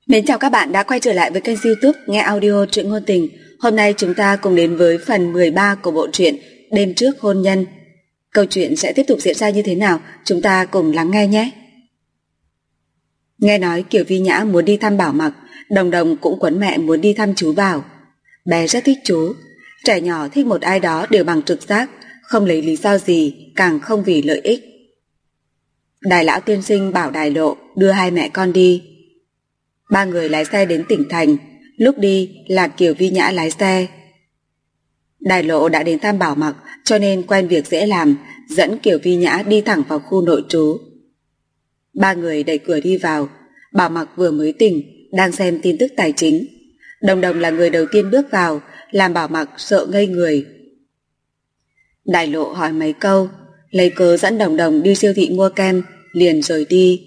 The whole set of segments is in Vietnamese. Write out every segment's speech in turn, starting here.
Mến chào các bạn đã quay trở lại với kênh YouTube Nghe Audio Truyện Ngôn Tình. Hôm nay chúng ta cùng đến với phần 13 của bộ truyện Đêm Trước Hôn Nhân. Câu chuyện sẽ tiếp tục diễn ra như thế nào? Chúng ta cùng lắng nghe nhé. Nghe nói Kiều Vi Nhã muốn đi thăm Bảo Mặc, Đồng Đồng cũng quấn mẹ muốn đi thăm chú Bảo. Bé rất thích chú. Trẻ nhỏ thích một ai đó đều bằng trực giác, không lấy lý do gì, càng không vì lợi ích. Đài lão tiên sinh bảo Đài Lộ đưa hai mẹ con đi. Ba người lái xe đến tỉnh thành, lúc đi là Kiều Vi Nhã lái xe. Đài Lộ đã đến thăm Bảo Mặc cho nên quen việc dễ làm, dẫn Kiều Vi Nhã đi thẳng vào khu nội trú. Ba người đẩy cửa đi vào. Bảo Mặc vừa mới tỉnh, đang xem tin tức tài chính. Đồng Đồng là người đầu tiên bước vào, làm Bảo Mặc sợ ngây người. Đài Lộ hỏi mấy câu, lấy cớ dẫn Đồng Đồng đi siêu thị mua kem, liền rời đi.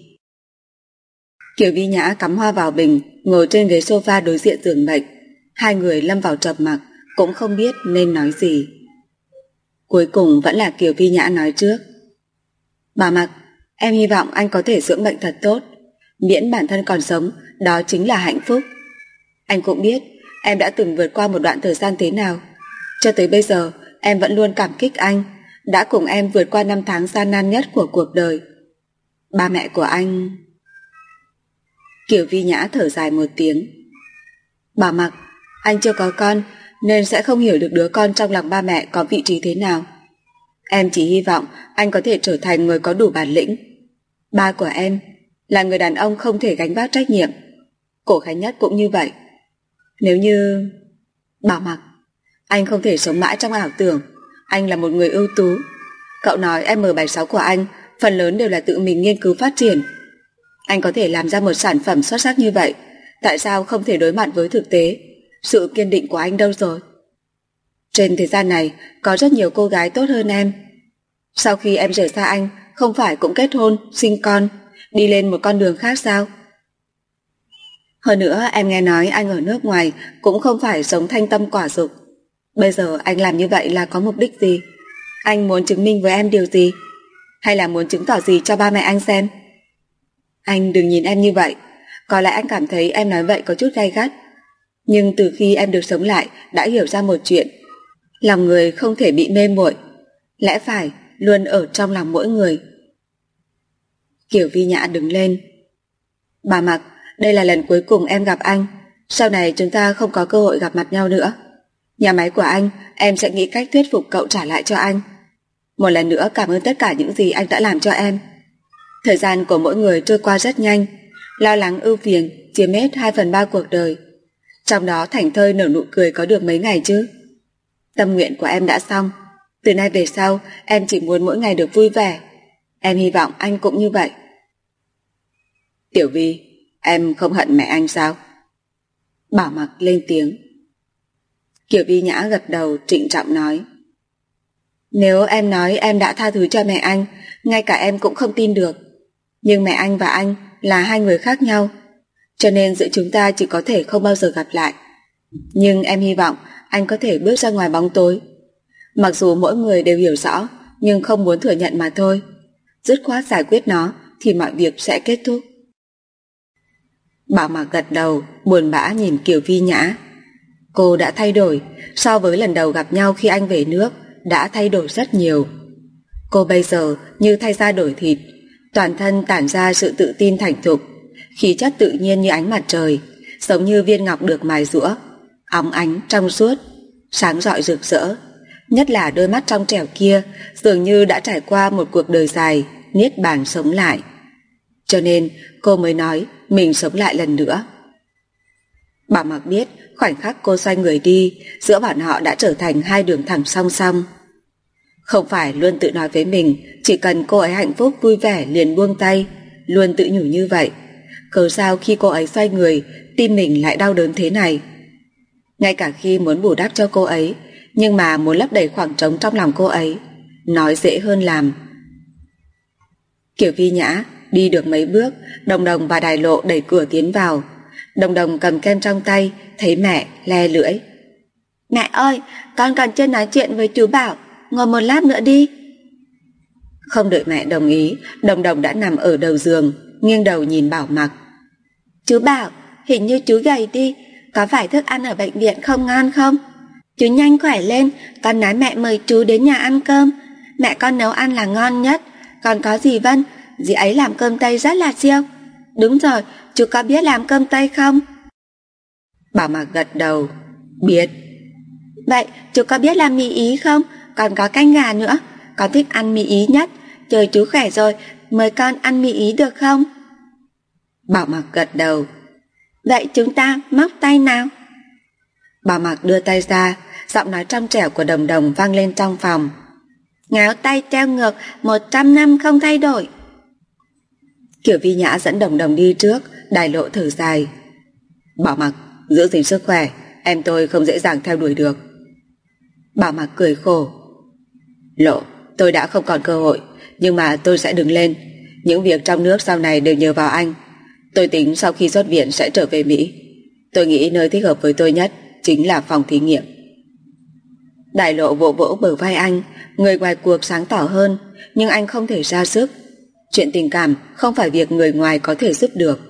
Kiều Vi Nhã cắm hoa vào bình, ngồi trên ghế sofa đối diện giường bệnh. Hai người lâm vào trầm mặc, cũng không biết nên nói gì. Cuối cùng vẫn là Kiều Vi Nhã nói trước. Bảo Mặc, em hy vọng anh có thể dưỡng bệnh thật tốt, miễn bản thân còn sống, đó chính là hạnh phúc. Anh cũng biết em đã từng vượt qua một đoạn thời gian thế nào. Cho tới bây giờ em vẫn luôn cảm kích anh, đã cùng em vượt qua năm tháng gian nan nhất của cuộc đời. Ba mẹ của anh... Kiều Vi Nhã thở dài một tiếng. Bảo Mặc, anh chưa có con nên sẽ không hiểu được đứa con trong lòng ba mẹ có vị trí thế nào. Em chỉ hy vọng anh có thể trở thành người có đủ bản lĩnh. Ba của em là người đàn ông không thể gánh vác trách nhiệm. Cổ Khánh Nhất cũng như vậy. Nếu như... Bảo Mặc, anh không thể sống mãi trong ảo tưởng. Anh là một người ưu tú. Cậu nói M76 của anh phần lớn đều là tự mình nghiên cứu phát triển. Anh có thể làm ra một sản phẩm xuất sắc như vậy, tại sao không thể đối mặt với thực tế? Sự kiên định của anh đâu rồi? Trên thế gian này có rất nhiều cô gái tốt hơn em. Sau khi em rời xa anh, không phải cũng kết hôn, sinh con, đi lên một con đường khác sao? Hơn nữa em nghe nói anh ở nước ngoài cũng không phải sống thanh tâm quả dục. Bây giờ anh làm như vậy là có mục đích gì? Anh muốn chứng minh với em điều gì? Hay là muốn chứng tỏ gì cho ba mẹ anh xem? Anh đừng nhìn em như vậy. Có lẽ anh cảm thấy em nói vậy có chút gay gắt. Nhưng từ khi em được sống lại đã hiểu ra một chuyện. Lòng người không thể bị mê muội, lẽ phải luôn ở trong lòng mỗi người. Kiều Vi Nhã đứng lên. Bà Mặc, đây là lần cuối cùng em gặp anh. Sau này chúng ta không có cơ hội gặp mặt nhau nữa. Nhà máy của anh, em sẽ nghĩ cách thuyết phục cậu trả lại cho anh. Một lần nữa cảm ơn tất cả những gì anh đã làm cho em. Thời gian của mỗi người trôi qua rất nhanh, lo lắng ưu phiền chiếm hết 2/3 cuộc đời. Trong đó thảnh thơi nở nụ cười có được mấy ngày chứ? Tâm nguyện của em đã xong. Từ nay về sau em chỉ muốn mỗi ngày được vui vẻ. Em hy vọng anh cũng như vậy. Tiểu Vi, em không hận mẹ anh sao? Bảo Mặc lên tiếng. Kiều Vi Nhã gật đầu trịnh trọng nói. Nếu em nói em đã tha thứ cho mẹ anh, ngay cả em cũng không tin được. Nhưng mẹ anh và anh là hai người khác nhau, cho nên giữa chúng ta chỉ có thể không bao giờ gặp lại. Nhưng em hy vọng anh có thể bước ra ngoài bóng tối. Mặc dù mỗi người đều hiểu rõ, nhưng không muốn thừa nhận mà thôi. Dứt khoát giải quyết nó thì mọi việc sẽ kết thúc. Bảo Mặc gật đầu, buồn bã nhìn Kiều Vi Nhã. Cô đã thay đổi, so với lần đầu gặp nhau khi anh về nước, đã thay đổi rất nhiều. Cô bây giờ như thay da đổi thịt, toàn thân tản ra sự tự tin thành thục, khí chất tự nhiên như ánh mặt trời, giống như viên ngọc được mài giũa, óng ánh trong suốt, sáng rọi rực rỡ. Nhất là đôi mắt trong trẻo kia, dường như đã trải qua một cuộc đời dài, niết bàn sống lại. Cho nên cô mới nói mình sống lại lần nữa. Bảo Mặc biết khoảnh khắc cô xoay người đi, giữa bọn họ đã trở thành hai đường thẳng song song. Không phải luôn tự nói với mình chỉ cần cô ấy hạnh phúc vui vẻ liền buông tay, luôn tự nhủ như vậy. Cớ sao khi cô ấy xoay người, tim mình lại đau đớn thế này? Ngay cả khi muốn bù đắp cho cô ấy, nhưng mà muốn lấp đầy khoảng trống trong lòng cô ấy, nói dễ hơn làm. Kiều Vi Nhã đi được mấy bước, Đồng Đồng và Đài Lộ đẩy cửa tiến vào. Đồng Đồng cầm kem trong tay, thấy mẹ le lưỡi. Mẹ ơi, con còn chưa nói chuyện với chú Bảo, ngồi một lát nữa đi. Không đợi mẹ đồng ý, Đồng Đồng đã nằm ở đầu giường, nghiêng đầu nhìn Bảo Mặc. Chú Bảo, hình như chú gầy đi, có phải thức ăn ở bệnh viện không ngon không? Chú nhanh khỏe lên, con nói mẹ mời chú đến nhà ăn cơm. Mẹ con nấu ăn là ngon nhất. Còn có dì Vân, dì ấy làm cơm Tây rất là siêu. Đúng rồi, chú có biết làm cơm Tây không? Bảo Mặc gật đầu. Biết. Vậy chú có biết làm mì Ý không? Còn có canh gà nữa. Con thích ăn mì Ý nhất. Chờ chú khỏe rồi, mời con ăn mì Ý được không? Bảo Mặc gật đầu. Vậy chúng ta móc tay nào. Bảo Mặc đưa tay ra, giọng nói trong trẻo của Đồng Đồng vang lên trong phòng. Ngáo tay treo ngược 100 năm không thay đổi. Kiều Vi Nhã dẫn Đồng Đồng đi trước, Đài Lộ thở dài. Bảo Mặc, giữ gìn sức khỏe, em tôi không dễ dàng theo đuổi được. Bảo Mặc cười khổ. Lộ, tôi đã không còn cơ hội, nhưng mà tôi sẽ đứng lên. Những việc trong nước sau này đều nhờ vào anh. Tôi tính sau khi xuất viện sẽ trở về Mỹ. Tôi nghĩ nơi thích hợp với tôi nhất chính là phòng thí nghiệm. Đại Lộ vỗ vỗ bờ vai anh, người ngoài cuộc sáng tỏ hơn, nhưng anh không thể ra sức. Chuyện tình cảm không phải việc người ngoài có thể giúp được.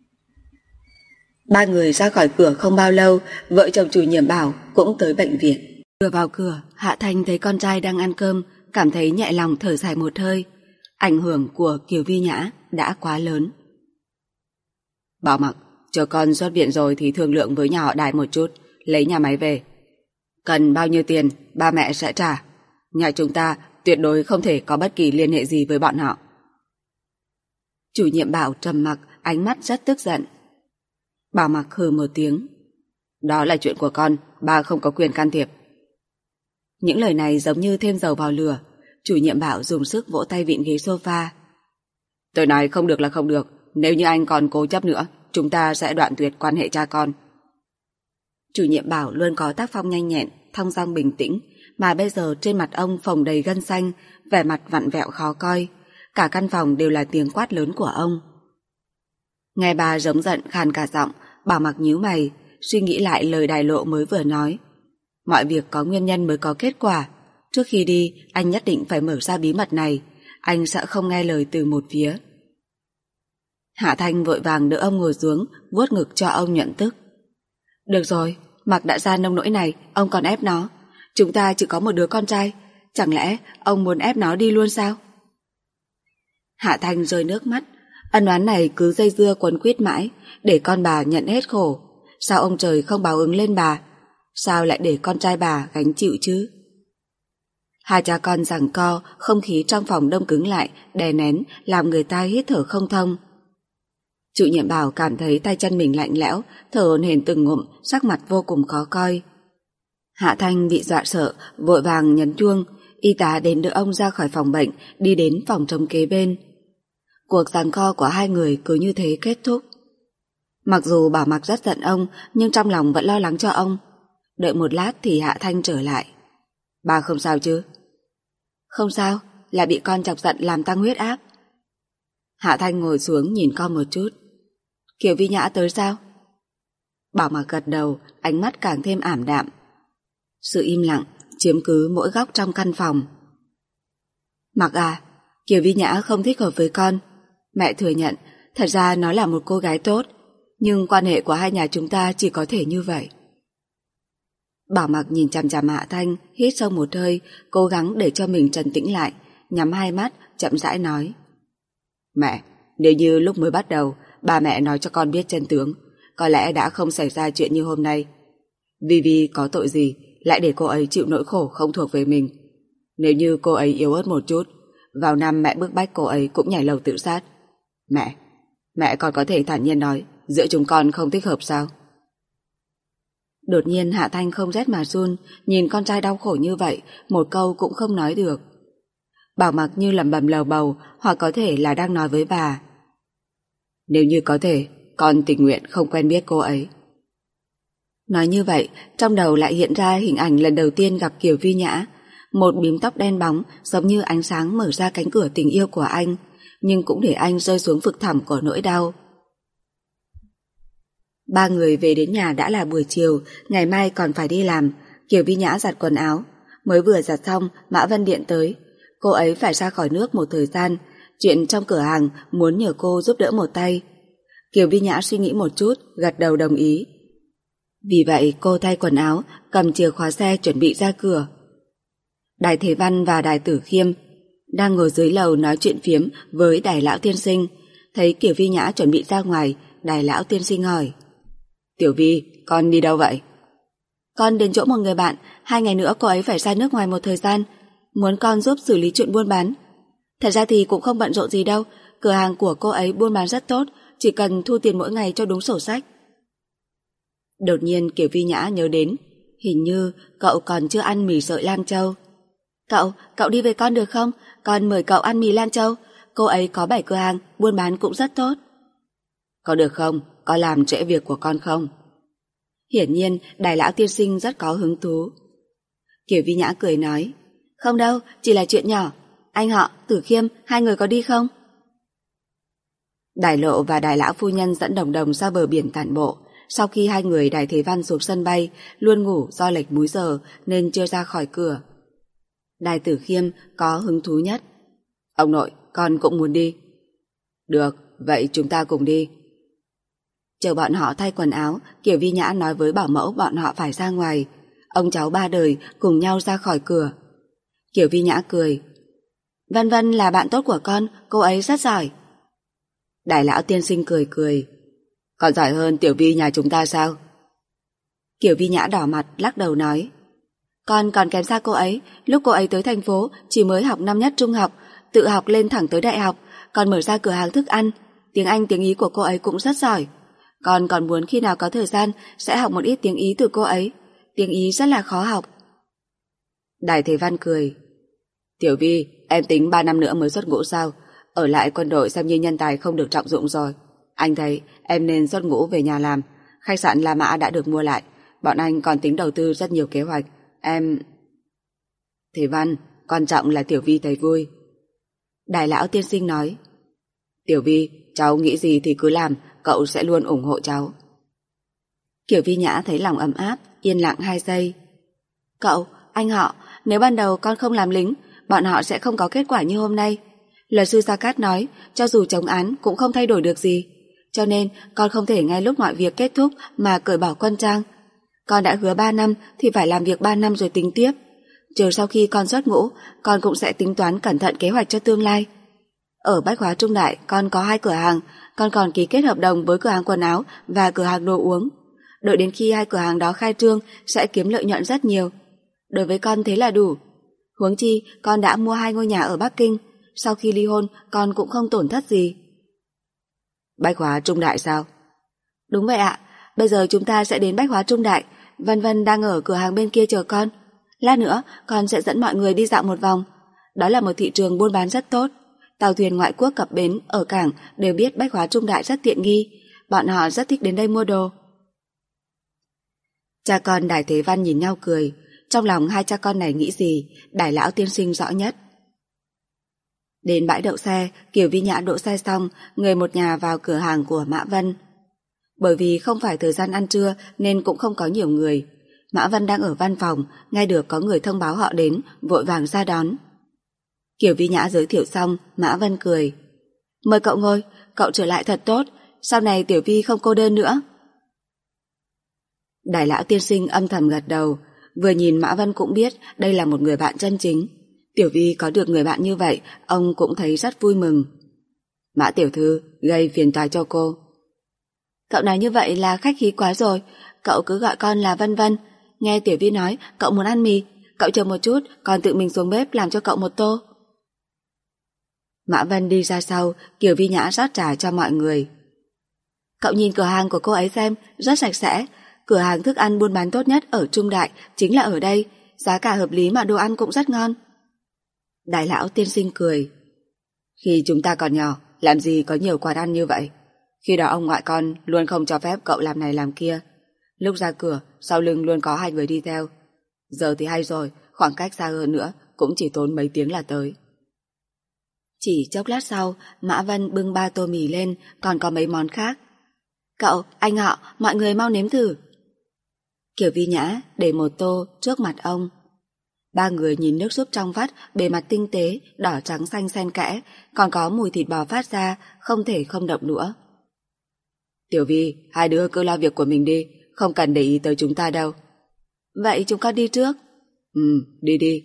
Ba người ra khỏi cửa không bao lâu, vợ chồng chủ nhiệm Bảo cũng tới bệnh viện. Vừa vào cửa, Hạ Thanh thấy con trai đang ăn cơm, cảm thấy nhẹ lòng thở dài một hơi. Ảnh hưởng của Kiều Vi Nhã đã quá lớn. Bảo Mặc, chờ con xuất viện rồi thì thương lượng với nhà họ Đài một chút, lấy nhà máy về. Cần bao nhiêu tiền, ba mẹ sẽ trả. Nhà chúng ta tuyệt đối không thể có bất kỳ liên hệ gì với bọn họ. Chủ nhiệm Bảo trầm mặc, ánh mắt rất tức giận. Bảo Mặc hừ một tiếng. Đó là chuyện của con, ba không có quyền can thiệp. Những lời này giống như thêm dầu vào lửa. Chủ nhiệm Bảo dùng sức vỗ tay vịn ghế sofa. Tôi nói không được là không được. Nếu như anh còn cố chấp nữa, chúng ta sẽ đoạn tuyệt quan hệ cha con. Chủ nhiệm Bảo luôn có tác phong nhanh nhẹn, thong dong bình tĩnh, mà bây giờ trên mặt ông phồng đầy gân xanh, vẻ mặt vặn vẹo khó coi. Cả căn phòng đều là tiếng quát lớn của ông. Nghe bà giống giận khàn cả giọng, Bảo Mặc nhíu mày, suy nghĩ lại lời Đài Lộ mới vừa nói. Mọi việc có nguyên nhân mới có kết quả. Trước khi đi, anh nhất định phải mở ra bí mật này. Anh sẽ không nghe lời từ một phía. Hạ Thanh vội vàng đỡ ông ngồi xuống, vuốt ngực cho ông nhận tức. Được rồi, Mặc đã ra nông nỗi này, ông còn ép nó. Chúng ta chỉ có một đứa con trai, chẳng lẽ ông muốn ép nó đi luôn sao? Hạ Thanh rơi nước mắt. Ân oán này cứ dây dưa quấn quýt mãi, để con bà nhận hết khổ. Sao ông trời không báo ứng lên bà? Sao lại để con trai bà gánh chịu chứ? Hai cha con giằng co, không khí trong phòng đông cứng lại, đè nén, làm người ta hít thở không thông. Chủ nhiệm Bảo cảm thấy tay chân mình lạnh lẽo, thở hổn hển từng ngụm, sắc mặt vô cùng khó coi. Hạ Thanh bị dọa sợ, vội vàng nhấn chuông, y tá đến đưa ông ra khỏi phòng bệnh, đi đến phòng trống kế bên. Cuộc giằng co của hai người cứ như thế kết thúc. Mặc dù Bảo Mặc rất giận ông, nhưng trong lòng vẫn lo lắng cho ông. Đợi một lát thì Hạ Thanh trở lại. Bà không sao chứ? Không sao, là bị con chọc giận làm tăng huyết áp. Hạ Thanh ngồi xuống nhìn con một chút. Kiều Vi Nhã tới sao? Bảo Mặc gật đầu, ánh mắt càng thêm ảm đạm. Sự im lặng chiếm cứ mỗi góc trong căn phòng. Mặc à, Kiều Vi Nhã không thích hợp với con. Mẹ thừa nhận, thật ra nó là một cô gái tốt, nhưng quan hệ của hai nhà chúng ta chỉ có thể như vậy. Bảo Mặc nhìn chằm chằm Hạ Thanh, hít sâu một hơi, cố gắng để cho mình trấn tĩnh lại, nhắm hai mắt, chậm rãi nói. Mẹ, nếu như lúc mới bắt đầu, ba mẹ nói cho con biết chân tướng, có lẽ đã không xảy ra chuyện như hôm nay. Vivi có tội gì, lại để cô ấy chịu nỗi khổ không thuộc về mình. Nếu như cô ấy yếu ớt một chút, vào năm mẹ bức bách cô ấy cũng nhảy lầu tự sát. Mẹ còn có thể thản nhiên nói, giữa chúng con không thích hợp sao? Đột nhiên Hạ Thanh không rét mà run, nhìn con trai đau khổ như vậy, một câu cũng không nói được. Bảo Mặc như lẩm bẩm lầu bầu, hoặc có thể là đang nói với bà. Nếu như có thể, con tình nguyện không quen biết cô ấy. Nói như vậy, trong đầu lại hiện ra hình ảnh lần đầu tiên gặp Kiều Vi Nhã, một bím tóc đen bóng giống như ánh sáng mở ra cánh cửa tình yêu của anh, nhưng cũng để anh rơi xuống vực thẳm của nỗi đau. Ba người về đến nhà đã là buổi chiều, ngày mai còn phải đi làm. Kiều Vi Nhã giặt quần áo, mới vừa giặt xong Mã Vân điện tới. Cô ấy phải ra khỏi nước một thời gian, chuyện trong cửa hàng muốn nhờ cô giúp đỡ một tay. Kiều Vi Nhã suy nghĩ một chút, gật đầu đồng ý. Vì vậy cô thay quần áo, cầm chìa khóa xe chuẩn bị ra cửa. Đài Thế Văn và Đài Tử Khiêm đang ngồi dưới lầu nói chuyện phiếm với Đài Lão Tiên Sinh. Thấy Kiều Vi Nhã chuẩn bị ra ngoài, Đài Lão Tiên Sinh hỏi: Tiểu Vi, con đi đâu vậy? Con đến chỗ một người bạn, 2 ngày nữa cô ấy phải ra nước ngoài một thời gian, muốn con giúp xử lý chuyện buôn bán. Thật ra thì cũng không bận rộn gì đâu, cửa hàng của cô ấy buôn bán rất tốt, chỉ cần thu tiền mỗi ngày cho đúng sổ sách. Đột nhiên Kiều Vi Nhã nhớ đến, hình như cậu còn chưa ăn mì sợi Lan Châu. Cậu đi với con được không? Con mời cậu ăn mì Lan Châu, cô ấy có 7 cửa hàng, buôn bán cũng rất tốt. Có được không? Có làm trễ việc của con không? Hiển nhiên Đài Lão Tiên Sinh rất có hứng thú. Kiều Vi Nhã cười nói: Không đâu, chỉ là chuyện nhỏ. Anh họ, Tử Khiêm, 2 người có đi không? Đài Lộ và Đài Lão Phu Nhân dẫn Đồng Đồng ra bờ biển tản bộ. Sau khi 2 người Đài Thế Văn xuống sân bay, luôn ngủ do lệch múi giờ nên chưa ra khỏi cửa. Đài Tử Khiêm có hứng thú nhất. Ông nội, con cũng muốn đi. Được, vậy chúng ta cùng đi. Chờ bọn họ thay quần áo, Kiều Vi Nhã nói với bảo mẫu bọn họ phải ra ngoài. Ông cháu 3 đời cùng nhau ra khỏi cửa. Kiều Vi Nhã cười: Vân Vân là bạn tốt của con, cô ấy rất giỏi. Đài Lão Tiên Sinh cười cười: Còn giỏi hơn Tiểu Vi nhà chúng ta sao? Kiều Vi Nhã đỏ mặt lắc đầu nói: Con còn kém xa cô ấy, lúc cô ấy tới thành phố chỉ mới học năm nhất trung học, tự học lên thẳng tới đại học, còn mở ra cửa hàng thức ăn, tiếng Anh tiếng Ý của cô ấy cũng rất giỏi. Con còn muốn khi nào có thời gian sẽ học một ít tiếng Ý từ cô ấy, tiếng Ý rất là khó học. Đài Thế Văn cười: Tiểu Vi, em tính 3 năm nữa mới xuất ngũ sao? Ở lại quân đội xem như nhân tài không được trọng dụng rồi. Anh thấy em nên xuất ngũ về nhà làm. Khách sạn La Mã đã được mua lại, bọn anh còn tính đầu tư rất nhiều kế hoạch. Em... Thế Văn, quan trọng là Tiểu Vi thấy vui. Đài Lão Tiên Sinh nói: Tiểu Vi, cháu nghĩ gì thì cứ làm, cậu sẽ luôn ủng hộ cháu. Kiều Vi Nhã thấy lòng ấm áp, yên lặng 2 giây. Cậu, anh họ, nếu ban đầu con không làm lính, bọn họ sẽ không có kết quả như hôm nay. Luật sư Gia Cát nói, cho dù chống án cũng không thay đổi được gì. Cho nên con không thể ngay lúc mọi việc kết thúc mà cởi bỏ quân trang. Con đã hứa 3 năm thì phải làm việc 3 năm rồi tính tiếp. Chờ sau khi con xuất ngũ, con cũng sẽ tính toán cẩn thận kế hoạch cho tương lai. Ở Bách Hóa Trung Đại con có 2 cửa hàng, con còn ký kết hợp đồng với cửa hàng quần áo và cửa hàng đồ uống. Đợi đến khi 2 cửa hàng đó khai trương sẽ kiếm lợi nhuận rất nhiều. Đối với con thế là đủ. Huống chi con đã mua 2 ngôi nhà ở Bắc Kinh, sau khi ly hôn con cũng không tổn thất gì. Bách Hóa Trung Đại sao? Đúng vậy ạ, bây giờ chúng ta sẽ đến Bách Hóa Trung Đại, Vân Vân đang ở cửa hàng bên kia chờ con. Lát nữa con sẽ dẫn mọi người đi dạo một vòng. Đó là một thị trường buôn bán rất tốt. Tàu thuyền ngoại quốc cập bến ở cảng đều biết Bách Hóa Trung Đại rất tiện nghi, bọn họ rất thích đến đây mua đồ. Cha con Đài Thế Văn nhìn nhau cười, trong lòng 2 cha con này nghĩ gì, Đài Lão Tiên Sinh rõ nhất. Đến bãi đậu xe, Kiều Vi Nhã đỗ xe xong, người một nhà vào cửa hàng của Mã Vân. Bởi vì không phải thời gian ăn trưa nên cũng không có nhiều người. Mã Vân đang ở văn phòng, nghe được có người thông báo họ đến, vội vàng ra đón. Kiều Vi Nhã giới thiệu xong, Mã Vân cười: Mời cậu ngồi, cậu trở lại thật tốt, sau này Tiểu Vi không cô đơn nữa. Đài Lão Tiên Sinh âm thầm gật đầu, vừa nhìn Mã Vân cũng biết đây là một người bạn chân chính. Tiểu Vi có được người bạn như vậy, ông cũng thấy rất vui mừng. Mã tiểu thư gây phiền toái cho cô. Cậu nói như vậy là khách khí quá rồi, cậu cứ gọi con là Vân Vân. Nghe Tiểu Vi nói cậu muốn ăn mì, cậu chờ một chút, con tự mình xuống bếp làm cho cậu một tô. Mã Vân đi ra sau, Kiều Vi Nhã rót trà cho mọi người. Cậu nhìn cửa hàng của cô ấy xem, rất sạch sẽ. Cửa hàng thức ăn buôn bán tốt nhất ở Trung Đại chính là ở đây, giá cả hợp lý mà đồ ăn cũng rất ngon. Đài Lão Tiên Sinh cười: Khi chúng ta còn nhỏ, làm gì có nhiều quán ăn như vậy. Khi đó ông ngoại con luôn không cho phép cậu làm này làm kia. Lúc ra cửa, sau lưng luôn có 2 người đi theo. Giờ thì hay rồi, khoảng cách xa hơn nữa cũng chỉ tốn mấy tiếng là tới. Chỉ chốc lát sau, Mã Vân bưng 3 tô mì lên, còn có mấy món khác. Cậu, anh họ, mọi người mau nếm thử. Kiều Vi Nhã để một tô trước mặt ông. 3 người nhìn nước súp trong vắt, bề mặt tinh tế, đỏ trắng xanh xen kẽ, còn có mùi thịt bò phát ra, không thể không động đũa. Tiểu Vi, hai đứa cứ lo việc của mình đi, không cần để ý tới chúng ta đâu. Vậy chúng con đi trước. Đi đi.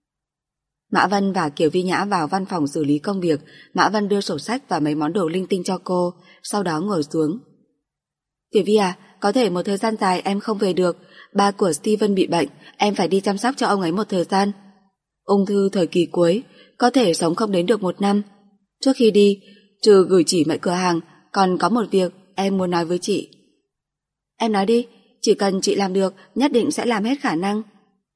Mã Vân và Kiều Vi Nhã vào văn phòng xử lý công việc. Mã Vân đưa sổ sách và mấy món đồ linh tinh cho cô, sau đó ngồi xuống. Tiểu Vi à, có thể một thời gian dài em không về được. Ba của Steven bị bệnh, em phải đi chăm sóc cho ông ấy một thời gian. Ung thư thời kỳ cuối, có thể sống không đến được 1 năm. Trước khi đi, trừ gửi chỉ mệnh cửa hàng, còn có một việc em muốn nói với chị. Em nói đi, chỉ cần chị làm được, nhất định sẽ làm hết khả năng.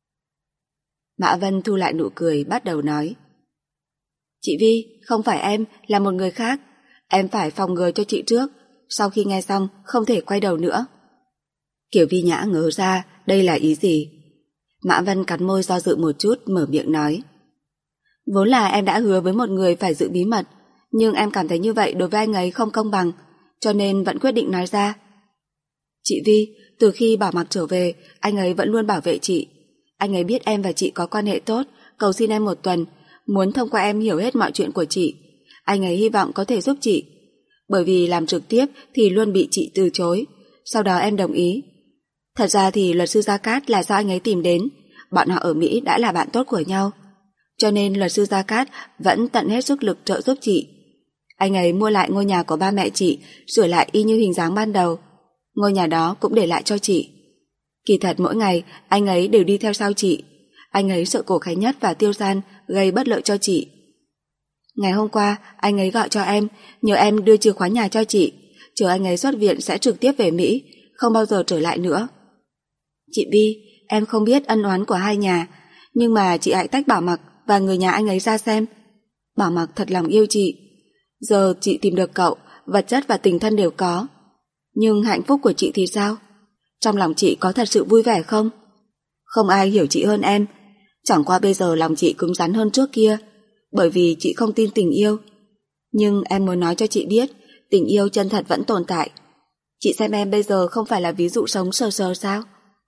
Mã Vân thu lại nụ cười, bắt đầu nói. Chị Vi, không phải em, là một người khác. Em phải phòng ngừa cho chị trước, sau khi nghe xong không thể quay đầu nữa. Kiều Vi Nhã ngớ ra, đây là ý gì? Mã Vân cắn môi do dự một chút, mở miệng nói. Vốn là em đã hứa với một người phải giữ bí mật, nhưng em cảm thấy như vậy đối với anh ấy không công bằng, cho nên vẫn quyết định nói ra. Chị Vi, từ khi Bảo Mặc trở về, anh ấy vẫn luôn bảo vệ chị. Anh ấy biết em và chị có quan hệ tốt, cầu xin em 1 tuần, muốn thông qua em hiểu hết mọi chuyện của chị. Anh ấy hy vọng có thể giúp chị, bởi vì làm trực tiếp thì luôn bị chị từ chối. Sau đó em đồng ý. Thật ra thì luật sư Gia Cát là do anh ấy tìm đến, bọn họ ở Mỹ đã là bạn tốt của nhau, cho nên luật sư Gia Cát vẫn tận hết sức lực trợ giúp chị. Anh ấy mua lại ngôi nhà của ba mẹ chị, sửa lại y như hình dáng ban đầu. Ngôi nhà đó cũng để lại cho chị. Kỳ thật mỗi ngày anh ấy đều đi theo sau chị. Anh ấy sợ Cổ Khánh Nhất và Tiêu San gây bất lợi cho chị. Ngày hôm qua anh ấy gọi cho em, nhờ em đưa chìa khóa nhà cho chị, chờ anh ấy xuất viện sẽ trực tiếp về Mỹ, không bao giờ trở lại nữa. Chị Vi, em không biết ân oán của hai nhà, nhưng mà chị hãy tách Bảo Mặc và người nhà anh ấy ra xem. Bảo Mặc thật lòng yêu chị. Giờ chị tìm được cậu, vật chất và tình thân đều có. Nhưng hạnh phúc của chị thì sao? Trong lòng chị có thật sự vui vẻ không? Không ai hiểu chị hơn em. Chẳng qua bây giờ lòng chị cứng rắn hơn trước kia, bởi vì chị không tin tình yêu. Nhưng em muốn nói cho chị biết, tình yêu chân thật vẫn tồn tại. Chị xem em bây giờ không phải là ví dụ sống sờ sờ sao?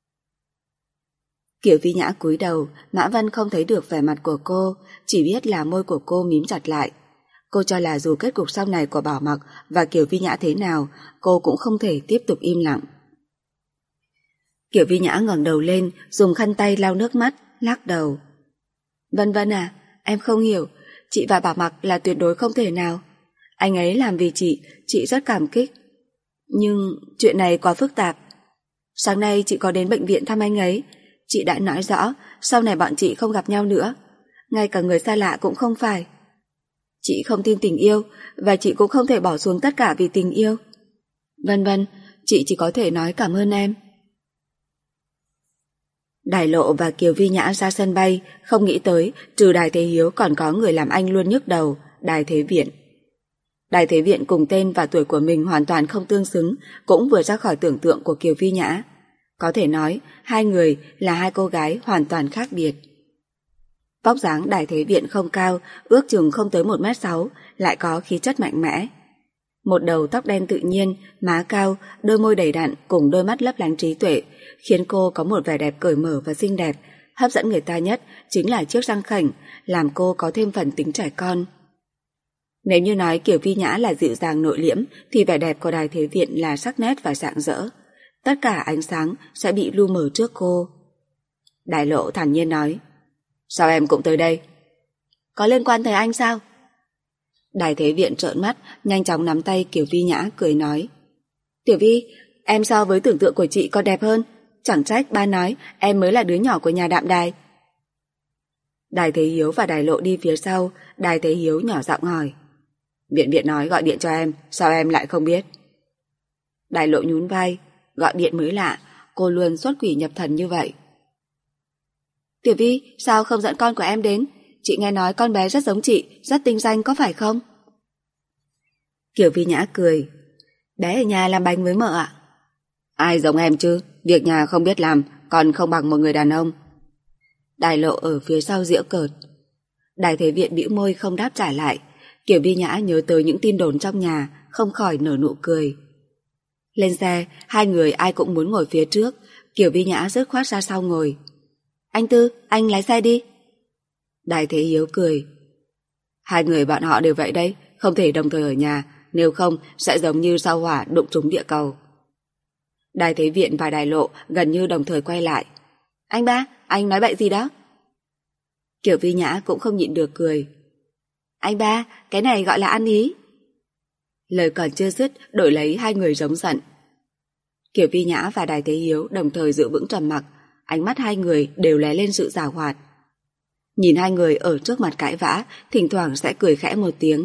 Kiều Vi Nhã cúi đầu, Mã Vân không thấy được vẻ mặt của cô, chỉ biết là môi của cô mím chặt lại. Cô cho là dù kết cục sau này của Bảo Mặc và Kiều Vi Nhã thế nào, cô cũng không thể tiếp tục im lặng. Kiều Vi Nhã ngẩng đầu lên, dùng khăn tay lau nước mắt, lắc đầu. Vân Vân à, em không hiểu, chị và Bảo Mặc là tuyệt đối không thể nào. Anh ấy làm vì chị rất cảm kích. Nhưng chuyện này quá phức tạp. Sáng nay chị có đến bệnh viện thăm anh ấy, chị đã nói rõ sau này bọn chị không gặp nhau nữa, ngay cả người xa lạ cũng không phải. Chị không tin tình yêu, và chị cũng không thể bỏ xuống tất cả vì tình yêu. Vân Vân, chị chỉ có thể nói cảm ơn em. Đài Lộ và Kiều Vi Nhã ra sân bay, không nghĩ tới trừ Đài Thế Hiếu còn có người làm anh luôn nhức đầu, Đài Thế Viện. Đài Thế Viện cùng tên và tuổi của mình hoàn toàn không tương xứng, cũng vừa ra khỏi tưởng tượng của Kiều Vi Nhã. Có thể nói, hai người là hai cô gái hoàn toàn khác biệt. Vóc dáng Đài Thế Viện không cao, ước chừng không tới 1m6, lại có khí chất mạnh mẽ. Một đầu tóc đen tự nhiên, má cao, đôi môi đầy đặn cùng đôi mắt lấp lánh trí tuệ, khiến cô có một vẻ đẹp cởi mở và xinh đẹp. Hấp dẫn người ta nhất chính là chiếc răng khểnh, làm cô có thêm phần tính trẻ con. Nếu như nói Kiều Vi Nhã là dịu dàng nội liễm, thì vẻ đẹp của Đài Thế Viện là sắc nét và rạng rỡ. Tất cả ánh sáng sẽ bị lu mờ trước cô. Đài Lộ thản nhiên nói, sao em cũng tới đây? Có liên quan tới anh sao? Đài Thế Viện trợn mắt, nhanh chóng nắm tay Kiều Vi Nhã cười nói, Tiểu Vi, em so với tưởng tượng của chị còn đẹp hơn, chẳng trách ba nói em mới là đứa nhỏ của nhà Đạm Đài. Đài Thế Hiếu và Đài Lộ đi phía sau. Đài Thế Hiếu nhỏ giọng hỏi, Viện nói gọi điện cho em, sao em lại không biết? Đài Lộ nhún vai, gọi điện mới lạ, cô luôn xuất quỷ nhập thần như vậy. Tiểu Vi, sao không dẫn con của em đến? Chị nghe nói con bé rất giống chị, rất tinh danh, có phải không? Kiều Vi Nhã cười, bé ở nhà làm bánh với mợ ạ. Ai giống em chứ, việc nhà không biết làm, còn không bằng một người đàn ông. Đài Lộ ở phía sau giễu cợt. Đài Thế Viện bĩu môi không đáp trả lại. Kiều Vi Nhã nhớ tới những tin đồn trong nhà, không khỏi nở nụ cười. Lên xe, hai người ai cũng muốn ngồi phía trước. Kiều Vi Nhã dứt khoát ra sau ngồi. Anh Tư, anh lái xe đi. Đài Thế Hiếu cười, hai người bọn họ đều vậy đấy, không thể đồng thời ở nhà, nếu không sẽ giống như sao hỏa đụng trúng địa cầu. Đài Thế Viện và Đài Lộ gần như đồng thời quay lại. Anh ba, anh nói bậy gì đó? Kiều Vi Nhã cũng không nhịn được cười. Anh ba, cái này gọi là ăn ý. Lời còn chưa dứt, đổi lấy hai người giống giận. Kiều Vi Nhã và Đài Thế Hiếu đồng thời giữ vững trầm mặc, ánh mắt hai người đều lóe lên sự giảo hoạt. Nhìn hai người ở trước mặt cãi vã, thỉnh thoảng sẽ cười khẽ một tiếng.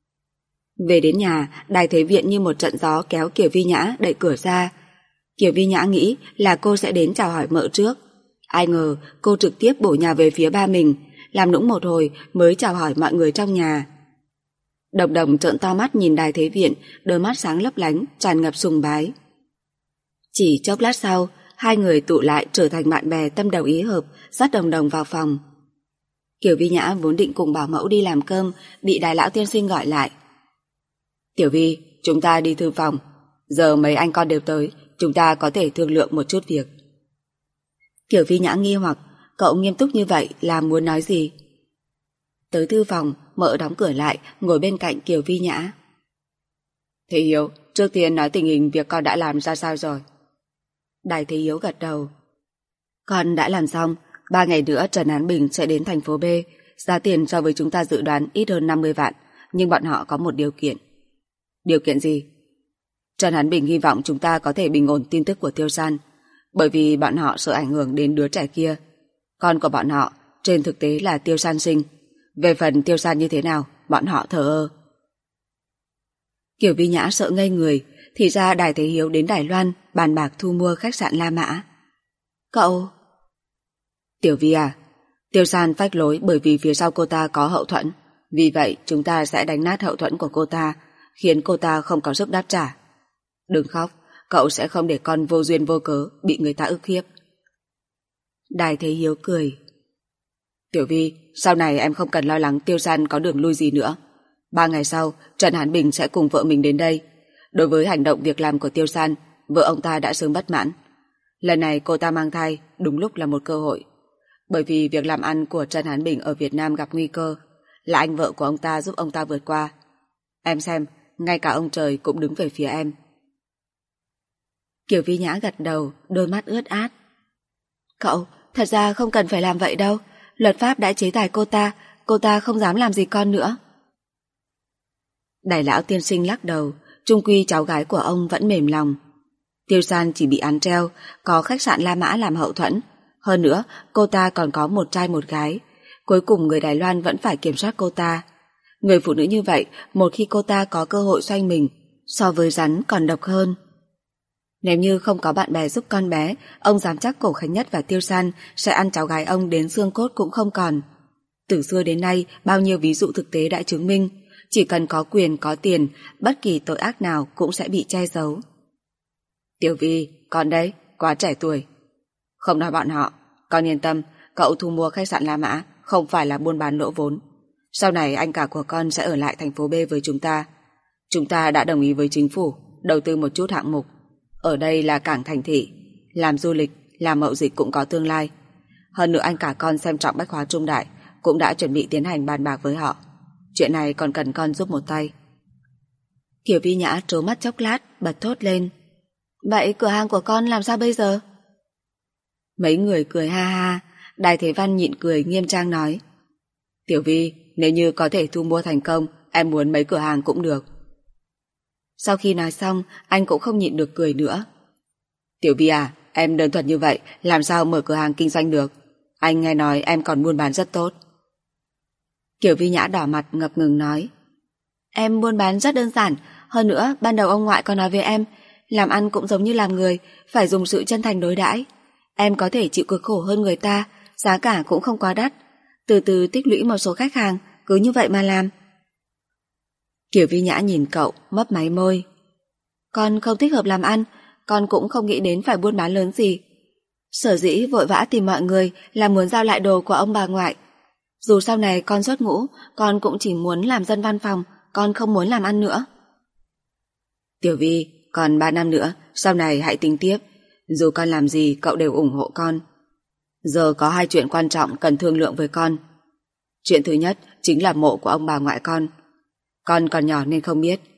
Về đến nhà, Đài Thế Viện như một trận gió kéo Kiều Vi Nhã đẩy cửa ra. Kiều Vi Nhã nghĩ là cô sẽ đến chào hỏi mợ trước. Ai ngờ cô trực tiếp bổ nhào về phía ba mình, làm nũng một hồi mới chào hỏi mọi người trong nhà. Độc Đồng trợn to mắt nhìn Đài Thế Viện, đôi mắt sáng lấp lánh, tràn ngập sùng bái. Chỉ chốc lát sau, hai người tụ lại trở thành bạn bè tâm đầu ý hợp, dắt Đồng Đồng vào phòng. Kiều Vi Nhã vốn định cùng bảo mẫu đi làm cơm, bị Đài Lão tiên sinh gọi lại. Tiểu Vi, chúng ta đi thư phòng. Giờ mấy anh con đều tới, chúng ta có thể thương lượng một chút việc. Kiều Vi Nhã nghi hoặc, cậu nghiêm túc như vậy là muốn nói gì? Tới thư phòng, mợ đóng cửa lại, ngồi bên cạnh Kiều Vi Nhã. Thế Hiếu, trước tiên nói tình hình việc con đã làm ra sao rồi? Đài Thế Hiếu gật đầu. Con đã làm xong, 3 ngày nữa Trần Hán Bình sẽ đến thành phố B, giá tiền so với chúng ta dự đoán ít hơn 50 vạn, nhưng bọn họ có một điều kiện. Điều kiện gì? Trần Hán Bình hy vọng chúng ta có thể bình ổn tin tức của Tiêu San, bởi vì bọn họ sợ ảnh hưởng đến đứa trẻ kia. Con của bọn họ trên thực tế là Tiêu San sinh. Về phần Tiêu San như thế nào, bọn họ thờ ơ. Kiều Vi Nhã sợ ngây người, thì ra Đài Thế Hiếu đến Đài Loan bàn bạc thu mua khách sạn La Mã. Cậu... Tiểu Vi à, Tiêu San phách lối bởi vì phía sau cô ta có hậu thuẫn. Vì vậy chúng ta sẽ đánh nát hậu thuẫn của cô ta, khiến cô ta không có sức đáp trả. Đừng khóc, cậu sẽ không để con vô duyên vô cớ bị người ta ức hiếp. Đài Thế Hiếu cười. Tiểu Vi, sau này em không cần lo lắng Tiêu San có đường lui gì nữa. 3 ngày sau, Trần Hán Bình sẽ cùng vợ mình đến đây. Đối với hành động việc làm của Tiêu San, vợ ông ta đã sớm bất mãn. Lần này cô ta mang thai, đúng lúc là một cơ hội. Bởi vì việc làm ăn của Trần Hán Bình ở Việt Nam gặp nguy cơ, là anh vợ của ông ta giúp ông ta vượt qua. Em xem, ngay cả ông trời cũng đứng về phía em. Kiều Vi Nhã gật đầu, đôi mắt ướt át. Cậu, thật ra không cần phải làm vậy đâu. Luật pháp đã chế tài cô ta không dám làm gì con nữa. Đài Lão tiên sinh lắc đầu, chung quy cháu gái của ông vẫn mềm lòng. Tiêu San chỉ bị án treo, có khách sạn La Mã làm hậu thuẫn. Hơn nữa, cô ta còn có một trai một gái. Cuối cùng người Đài Loan vẫn phải kiểm soát cô ta. Người phụ nữ như vậy, một khi cô ta có cơ hội xoay mình, so với rắn còn độc hơn. Nếu như không có bạn bè giúp con bé, ông dám chắc Cổ Khánh Nhất và Tiêu San sẽ ăn cháu gái ông đến xương cốt cũng không còn. Từ xưa đến nay, bao nhiêu ví dụ thực tế đã chứng minh, chỉ cần có quyền, có tiền, bất kỳ tội ác nào cũng sẽ bị che giấu. Tiểu Vi, con đấy, quá trẻ tuổi. Không nói bọn họ, con yên tâm, cậu thu mua khách sạn La Mã không phải là buôn bán lỗ vốn. Sau này anh cả của con sẽ ở lại thành phố B với chúng ta. Chúng ta đã đồng ý với chính phủ đầu tư một chút hạng mục. Ở đây là cảng thành thị, làm du lịch, làm mậu dịch cũng có tương lai. Hơn nữa anh cả con xem trọng bách hóa trung đại, cũng đã chuẩn bị tiến hành bàn bạc với họ. Chuyện này còn cần con giúp một tay. Kiều Vi Nhã trố mắt chốc lát, bật thốt lên. Vậy cửa hàng của con làm sao bây giờ? Mấy người cười ha ha. Đài Thế Văn nhịn cười nghiêm trang nói. Tiểu Vi, nếu như có thể thu mua thành công, em muốn mấy cửa hàng cũng được. Sau khi nói xong, anh cũng không nhịn được cười nữa. Tiểu Vi à, em đơn thuần như vậy, làm sao mở cửa hàng kinh doanh được? Anh nghe nói em còn buôn bán rất tốt. Kiều Vi Nhã đỏ mặt ngập ngừng nói. Em buôn bán rất đơn giản, hơn nữa ban đầu ông ngoại có nói với em, làm ăn cũng giống như làm người, phải dùng sự chân thành đối đãi. Em có thể chịu cực khổ hơn người ta, giá cả cũng không quá đắt, từ từ tích lũy một số khách hàng, cứ như vậy mà làm. Kiều Vi Nhã nhìn cậu, mấp máy môi. Con không thích hợp làm ăn, con cũng không nghĩ đến phải buôn bán lớn gì. Sở dĩ vội vã tìm mọi người là muốn giao lại đồ của ông bà ngoại. Dù sau này con xuất ngũ, con cũng chỉ muốn làm dân văn phòng, con không muốn làm ăn nữa. Tiểu Vi, còn 3 năm nữa, sau này hãy tính tiếp. Dù con làm gì, cậu đều ủng hộ con. Giờ có 2 chuyện quan trọng cần thương lượng với con. Chuyện thứ nhất chính là mộ của ông bà ngoại con. Con còn nhỏ nên không biết.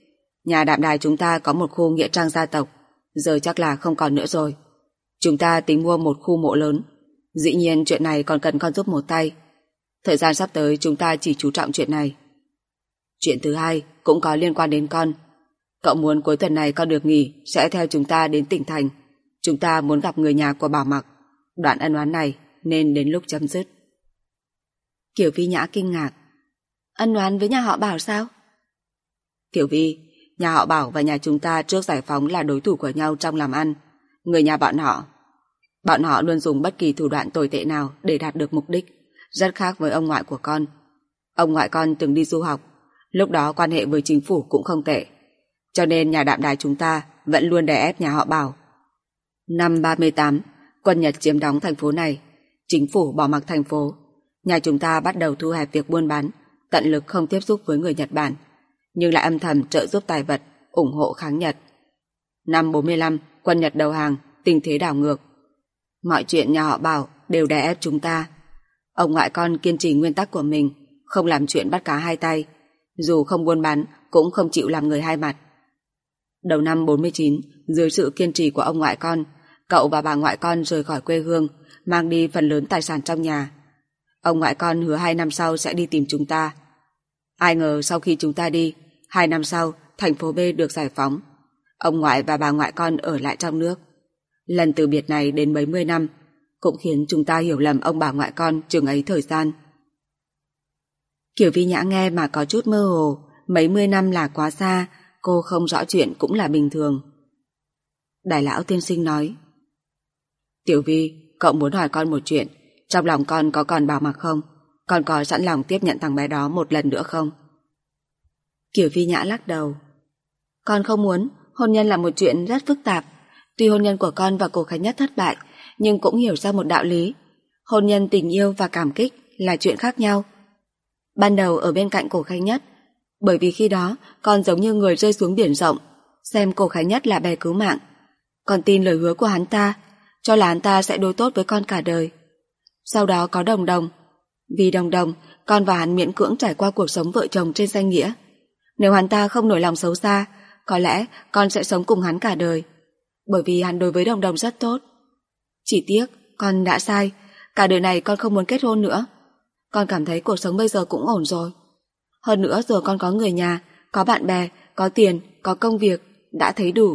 Nhà Đạm Đài chúng ta có một khu nghĩa trang gia tộc, giờ chắc là không còn nữa rồi. Chúng ta tính mua một khu mộ lớn. Dĩ nhiên chuyện này còn cần con giúp một tay. Thời gian sắp tới chúng ta chỉ chú trọng chuyện này. Chuyện thứ hai cũng có liên quan đến con. Cậu muốn cuối tuần này con được nghỉ sẽ theo chúng ta đến tỉnh thành. Chúng ta muốn gặp người nhà của Bảo Mặc. Đoạn ân oán này nên đến lúc chấm dứt. Kiều Vi Nhã kinh ngạc. Ân oán với nhà họ Bảo sao? Kiều Vi, nhà họ Bảo và nhà chúng ta trước giải phóng là đối thủ của nhau trong làm ăn. Người nhà bọn họ luôn dùng bất kỳ thủ đoạn tồi tệ nào để đạt được mục đích, rất khác với ông ngoại của con. Ông ngoại con từng đi du học, lúc đó quan hệ với chính phủ cũng không tệ. Cho nên nhà Đạm Đài chúng ta vẫn luôn đè ép nhà họ Bảo. Năm 38, quân Nhật chiếm đóng thành phố này, chính phủ bỏ mặc thành phố. Nhà chúng ta bắt đầu thu hẹp việc buôn bán, tận lực không tiếp xúc với người Nhật Bản, nhưng lại âm thầm trợ giúp tài vật, ủng hộ kháng Nhật. Năm 45, quân Nhật đầu hàng, tình thế đảo ngược. Mọi chuyện nhà họ Bảo đều đè ép chúng ta. Ông ngoại con kiên trì nguyên tắc của mình, không làm chuyện bắt cá hai tay, dù không buôn bán cũng không chịu làm người hai mặt. Đầu năm 49, dưới sự kiên trì của ông ngoại con, cậu và bà ngoại con rời khỏi quê hương, mang đi phần lớn tài sản trong nhà. Ông ngoại con hứa 2 năm sau sẽ đi tìm chúng ta. Ai ngờ sau khi chúng ta đi, 2 năm sau thành phố B được giải phóng. Ông ngoại và bà ngoại con ở lại trong nước. Lần từ biệt này đến mấy mươi năm cũng khiến chúng ta hiểu lầm ông bà ngoại con chừng ấy thời gian. Kiều Vi Nhã nghe mà có chút mơ hồ. Mấy mươi năm là quá xa, cô không rõ chuyện cũng là bình thường. Đại lão tiên sinh nói: Tiểu Vi, cậu muốn hỏi con một chuyện. Trong lòng con có còn Bảo Mặc không? Con có sẵn lòng tiếp nhận thằng bé đó một lần nữa không? Kiều Vi Nhã lắc đầu. Con không muốn. Hôn nhân là một chuyện rất phức tạp. Tuy hôn nhân của con và Cổ Khánh Nhất thất bại, nhưng cũng hiểu ra một đạo lý. Hôn nhân, tình yêu và cảm kích là chuyện khác nhau. Ban đầu ở bên cạnh Cổ Khánh Nhất, bởi vì khi đó con giống như người rơi xuống biển rộng, xem Cổ Khánh Nhất là bè cứu mạng. Con tin lời hứa của hắn ta, cho là hắn ta sẽ đối tốt với con cả đời. Sau đó có Đồng Đồng. Vì Đồng Đồng, con và hắn miễn cưỡng trải qua cuộc sống vợ chồng trên danh nghĩa. Nếu hắn ta không nổi lòng xấu xa, có lẽ con sẽ sống cùng hắn cả đời. Bởi vì hắn đối với Đồng Đồng rất tốt. Chỉ tiếc, con đã sai. Cả đời này con không muốn kết hôn nữa. Con cảm thấy cuộc sống bây giờ cũng ổn rồi. Hơn nữa giờ con có người nhà, có bạn bè, có tiền, có công việc, đã thấy đủ.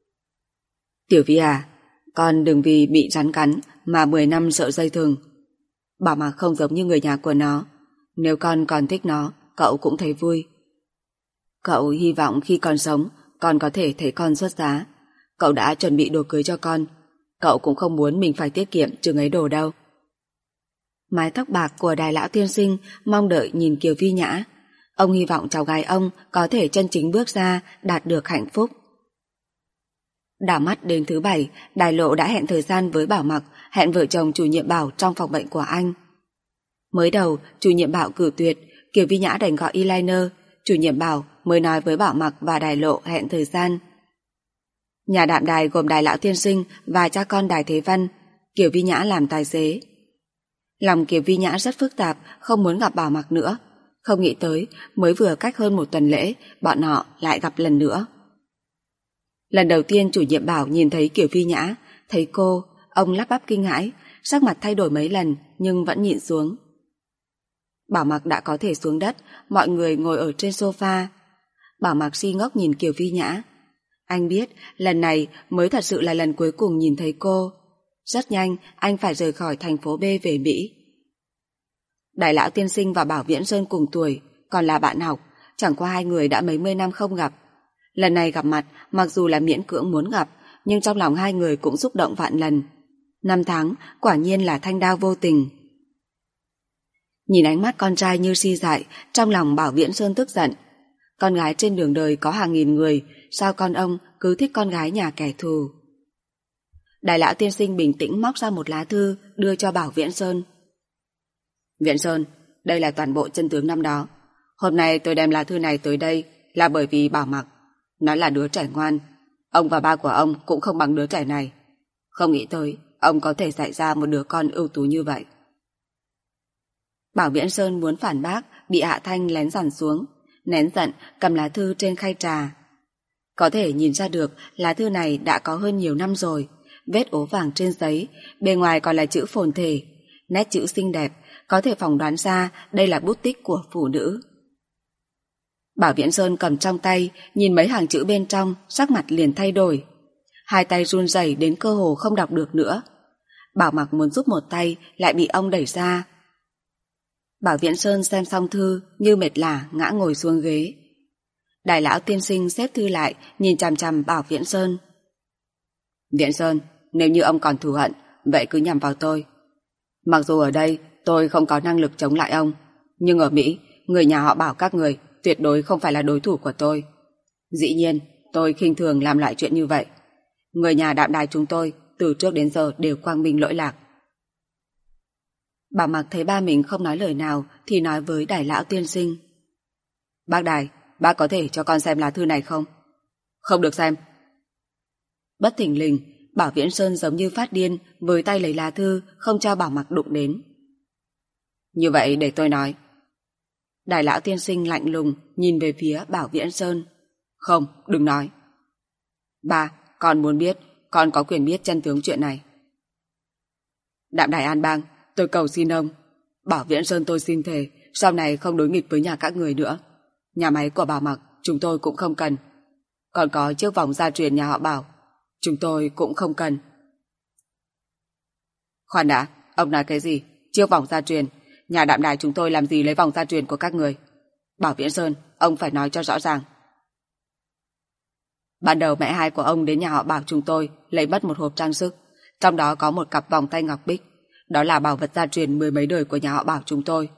Tiểu Vi à, con đừng vì bị rắn cắn mà 10 năm sợ dây thừng. Bảo Mặc không giống như người nhà của nó. Nếu con còn thích nó, cậu cũng thấy vui. Cậu hy vọng khi còn sống, con có thể thấy con xuất giá. Cậu đã chuẩn bị đồ cưới cho con. Cậu cũng không muốn mình phải tiết kiệm chừng ấy đồ đâu. Mái tóc bạc của Đại lão tiên sinh mong đợi nhìn Kiều Vi Nhã. Ông hy vọng cháu gái ông có thể chân chính bước ra, đạt được hạnh phúc. Đảo mắt đến thứ Bảy, Đài Lộ đã hẹn thời gian với Bảo Mặc, hẹn vợ chồng chủ nhiệm Bảo trong phòng bệnh của anh. Mới đầu, chủ nhiệm Bảo cử tuyệt, Kiều Vi Nhã đành gọi eyeliner. Chủ nhiệm Bảo mới nói với Bảo Mặc và Đài Lộ hẹn thời gian. Nhà Đạm Đài gồm Đài lão tiên sinh và cha con Đài Thế Văn. Kiều Vi Nhã làm tài xế. Lòng Kiều Vi Nhã rất phức tạp, không muốn gặp Bảo Mặc nữa. Không nghĩ tới, mới vừa cách hơn một tuần lễ, bọn họ lại gặp lần nữa. Lần đầu tiên chủ nhiệm Bảo nhìn thấy Kiều Vi Nhã, thấy cô, ông lắp bắp kinh hãi, sắc mặt thay đổi mấy lần nhưng vẫn nhịn xuống. Bảo Mặc đã có thể xuống đất, mọi người ngồi ở trên sofa. Bảo Mặc si ngốc nhìn Kiều Vi Nhã. Anh biết lần này mới thật sự là lần cuối cùng nhìn thấy cô. Rất nhanh anh phải rời khỏi thành phố B về Mỹ. Đại lão tiên sinh và Bảo Viễn Sơn cùng tuổi, còn là bạn học, chẳng qua hai người đã mấy mươi năm không gặp. Lần này gặp mặt, mặc dù là miễn cưỡng muốn gặp, nhưng trong lòng hai người cũng xúc động vạn lần. 5 tháng, quả nhiên là thanh đao vô tình. Nhìn ánh mắt con trai như si dại, trong lòng Bảo Viễn Sơn tức giận. Con gái trên đường đời có hàng nghìn người, sao con ông cứ thích con gái nhà kẻ thù? Đại lão tiên sinh bình tĩnh móc ra một lá thư đưa cho Bảo Viễn Sơn. Viễn Sơn, đây là toàn bộ chân tướng năm đó. Hôm nay tôi đem lá thư này tới đây là bởi vì Bảo Mặc. Nó là đứa trẻ ngoan. Ông và ba của ông cũng không bằng đứa trẻ này. Không nghĩ tới ông có thể dạy ra một đứa con ưu tú như vậy. Bảo Viễn Sơn muốn phản bác, bị Hạ Thanh lén dằn xuống, nén giận cầm lá thư trên khay trà. Có thể nhìn ra được lá thư này đã có hơn nhiều năm rồi, vết ố vàng trên giấy, bề ngoài còn là chữ phồn thể, nét chữ xinh đẹp, có thể phỏng đoán ra đây là bút tích của phụ nữ. Bảo Viễn Sơn cầm trong tay, nhìn mấy hàng chữ bên trong, sắc mặt liền thay đổi. Hai tay run rẩy đến cơ hồ không đọc được nữa. Bảo Mặc muốn giúp một tay, lại bị ông đẩy ra. Bảo Viễn Sơn xem xong thư, như mệt lả ngã ngồi xuống ghế. Đại lão tiên sinh xếp thư lại, nhìn chằm chằm Bảo Viễn Sơn. Viễn Sơn, nếu như ông còn thù hận, vậy cứ nhằm vào tôi. Mặc dù ở đây tôi không có năng lực chống lại ông, nhưng ở Mỹ, người nhà họ Bảo các người tuyệt đối không phải là đối thủ của tôi. Dĩ nhiên, tôi khinh thường làm loại chuyện như vậy. Người nhà Đạm Đài chúng tôi từ trước đến giờ đều quang minh lỗi lạc. Bảo Mặc thấy ba mình không nói lời nào thì nói với Đại lão tiên sinh. Bác Đài, bác có thể cho con xem lá thư này không? Không được xem. Bất thình lình, Bảo Viễn Sơn giống như phát điên, với tay lấy lá thư, không cho Bảo Mặc đụng đến. Như vậy để tôi nói. Đại lão tiên sinh lạnh lùng nhìn về phía Bảo Viễn Sơn. Không, đừng nói. Ba, con muốn biết, con có quyền biết chân tướng chuyện này. Đạm Đài An Bang, tôi cầu xin ông. Bảo Viễn Sơn tôi xin thề, sau này không đối nghịch với nhà các người nữa. Nhà máy của Bảo Mặc chúng tôi cũng không cần. Còn có chiếc vòng gia truyền nhà họ Bảo, chúng tôi cũng không cần. Khoan đã, ông nói cái gì? Chiếc vòng gia truyền? Nhà Đạm Đài chúng tôi làm gì lấy vòng gia truyền của các người? Bảo Viễn Sơn, ông phải nói cho rõ ràng. Ban đầu mẹ hai của ông đến nhà họ Bảo chúng tôi lấy mất một hộp trang sức, trong đó có một cặp vòng tay ngọc bích. Đó là bảo vật gia truyền mười mấy đời của nhà họ Bảo chúng tôi.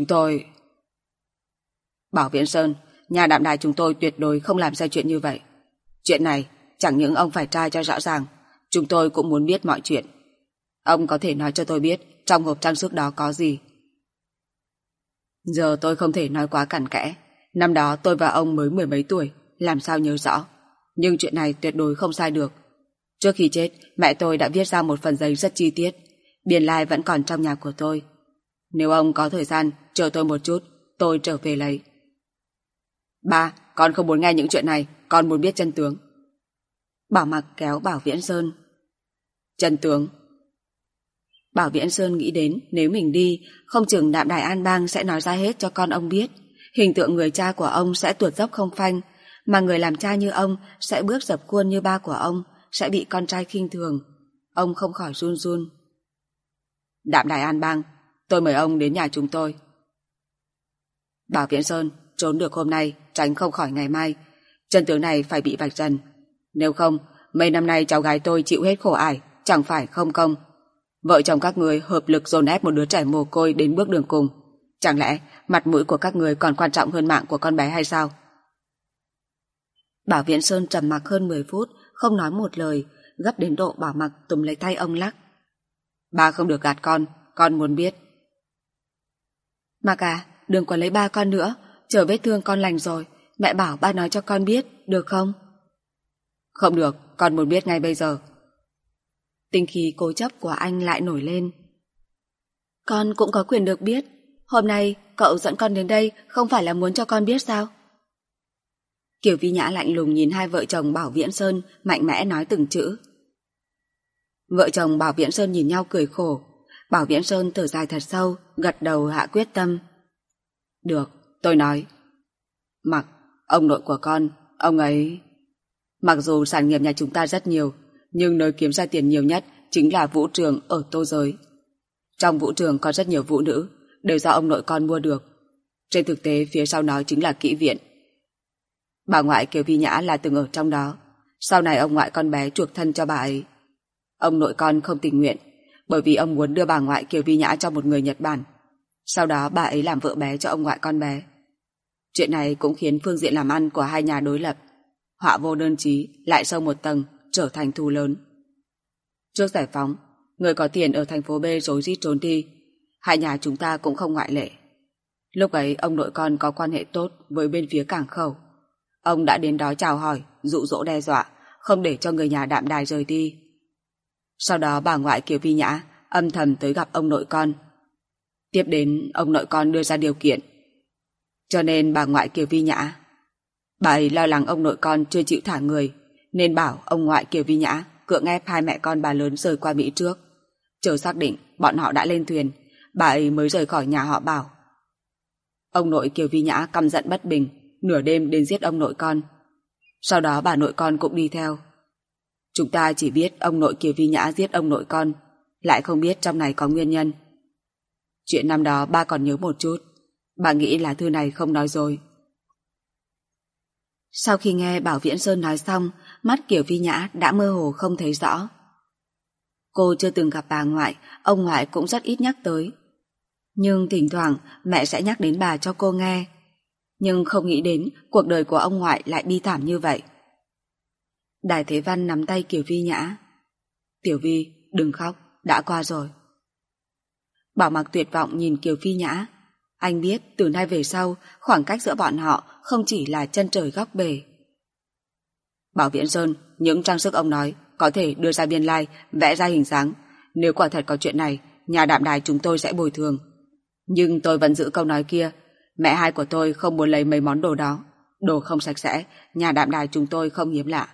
Bảo Viễn Sơn, nhà Đạm Đài chúng tôi tuyệt đối không làm sai chuyện như vậy. Chuyện này chẳng những ông phải tra cho rõ ràng, chúng tôi cũng muốn biết mọi chuyện. Ông có thể nói cho tôi biết trong hộp trang sức đó có gì? Giờ tôi không thể nói quá cặn kẽ. Năm đó tôi và ông mới mười mấy tuổi, làm sao nhớ rõ. Nhưng chuyện này tuyệt đối không sai được. Trước khi chết, mẹ tôi đã viết ra một phần giấy rất chi tiết. Biên lai vẫn còn trong nhà của tôi. Nếu ông có thời gian, chờ tôi một chút, tôi trở về lấy. Ba, con không muốn nghe những chuyện này, con muốn biết chân tướng. Bảo Mặc kéo Bảo Viễn Sơn. Chân tướng? Bảo Viễn Sơn nghĩ đến nếu mình đi, không chừng Đạm Đài An Bang sẽ nói ra hết cho con ông biết. Hình tượng người cha của ông sẽ tuột dốc không phanh, mà người làm cha như ông sẽ bước dập khuôn như ba của ông, sẽ bị con trai khinh thường. Ông không khỏi run run. Đạm Đài An Bang, tôi mời ông đến nhà chúng tôi. Bảo Viễn Sơn, trốn được hôm nay, tránh không khỏi ngày mai. Chân tướng này phải bị vạch trần. Nếu không, mấy năm nay cháu gái tôi chịu hết khổ ải, chẳng phải không công. Vợ chồng các người hợp lực dồn ép một đứa trẻ mồ côi đến bước đường cùng. Chẳng lẽ mặt mũi của các người còn quan trọng hơn mạng của con bé hay sao? Bảo Viễn Sơn trầm mặc hơn 10 phút, không nói một lời, gấp đến độ Bảo Mặc túm lấy tay ông lắc. Ba không được gạt con muốn biết. Mặc à, đừng có lấy ba con nữa, chờ vết thương con lành rồi, mẹ bảo ba nói cho con biết, được không? Không được, con muốn biết ngay bây giờ. Tinh khí cố chấp của anh lại nổi lên. Con cũng có quyền được biết. Hôm nay cậu dẫn con đến đây không phải là muốn cho con biết sao? Kiều Vi Nhã lạnh lùng nhìn hai vợ chồng Bảo Viễn Sơn, mạnh mẽ nói từng chữ. Vợ chồng Bảo Viễn Sơn nhìn nhau cười khổ. Bảo Viễn Sơn thở dài thật sâu, gật đầu hạ quyết tâm. Được, tôi nói. Mặc, ông nội của con, ông ấy... Mặc dù sản nghiệp nhà chúng ta rất nhiều, nhưng nơi kiếm ra tiền nhiều nhất chính là vũ trường ở Tô Giới. Trong vũ trường có rất nhiều vũ nữ, đều do ông nội con mua được. Trên thực tế phía sau nó chính là kỹ viện. Bà ngoại Kiều Vi Nhã là từng ở trong đó. Sau này ông ngoại con bé chuộc thân cho bà ấy. Ông nội con không tình nguyện, bởi vì ông muốn đưa bà ngoại Kiều Vi Nhã cho một người Nhật Bản. Sau đó bà ấy làm vợ bé cho ông ngoại con bé. Chuyện này cũng khiến phương diện làm ăn của hai nhà đối lập. Họa vô đơn chí lại sâu một tầng, trở thành thù lớn. Trước giải phóng, người có tiền ở thành phố B rối rít trốn đi. Hai nhà chúng ta cũng không ngoại lệ. Lúc ấy ông nội con có quan hệ tốt với bên phía cảng khẩu. Ông đã đến đó chào hỏi, dụ dỗ đe dọa, không để cho người nhà Đạm Đài rời đi. Sau đó bà ngoại Kiều Vi Nhã âm thầm tới gặp ông nội con. Tiếp đến ông nội con đưa ra điều kiện. Cho nên bà ngoại Kiều Vi Nhã... Bà ấy lo lắng ông nội con chưa chịu thả người, nên bảo ông ngoại Kiều Vi Nhã cưỡng ép hai mẹ con bà lớn rời qua Mỹ trước. Chờ xác định bọn họ đã lên thuyền, bà ấy mới rời khỏi nhà họ Bảo. Ông nội Kiều Vi Nhã căm giận bất bình, nửa đêm đến giết ông nội con. Sau đó bà nội con cũng đi theo. Chúng ta chỉ biết ông nội Kiều Vi Nhã giết ông nội con, lại không biết trong này có nguyên nhân. Chuyện năm đó ba còn nhớ một chút, bà nghĩ là thư này không nói dối. Sau khi nghe Bảo Viễn Sơn nói xong, mắt Kiều Vi Nhã đã mơ hồ không thấy rõ. Cô chưa từng gặp bà ngoại, ông ngoại cũng rất ít nhắc tới. Nhưng thỉnh thoảng mẹ sẽ nhắc đến bà cho cô nghe. Nhưng không nghĩ đến cuộc đời của ông ngoại lại bi thảm như vậy. Đài Thế Văn nắm tay Kiều Vi Nhã. Tiểu Vi, đừng khóc, đã qua rồi. Bảo Mặc tuyệt vọng nhìn Kiều Vi Nhã. Anh biết từ nay về sau khoảng cách giữa bọn họ không chỉ là chân trời góc bể. Bảo Viễn Sơn, những trang sức ông nói có thể đưa ra biên lai, vẽ ra hình dáng. Nếu quả thật có chuyện này, nhà Đạm Đài chúng tôi sẽ bồi thường. Nhưng tôi vẫn giữ câu nói kia, mẹ hai của tôi không muốn lấy mấy món đồ đó. Đồ không sạch sẽ, nhà Đạm Đài chúng tôi không hiếm lạ.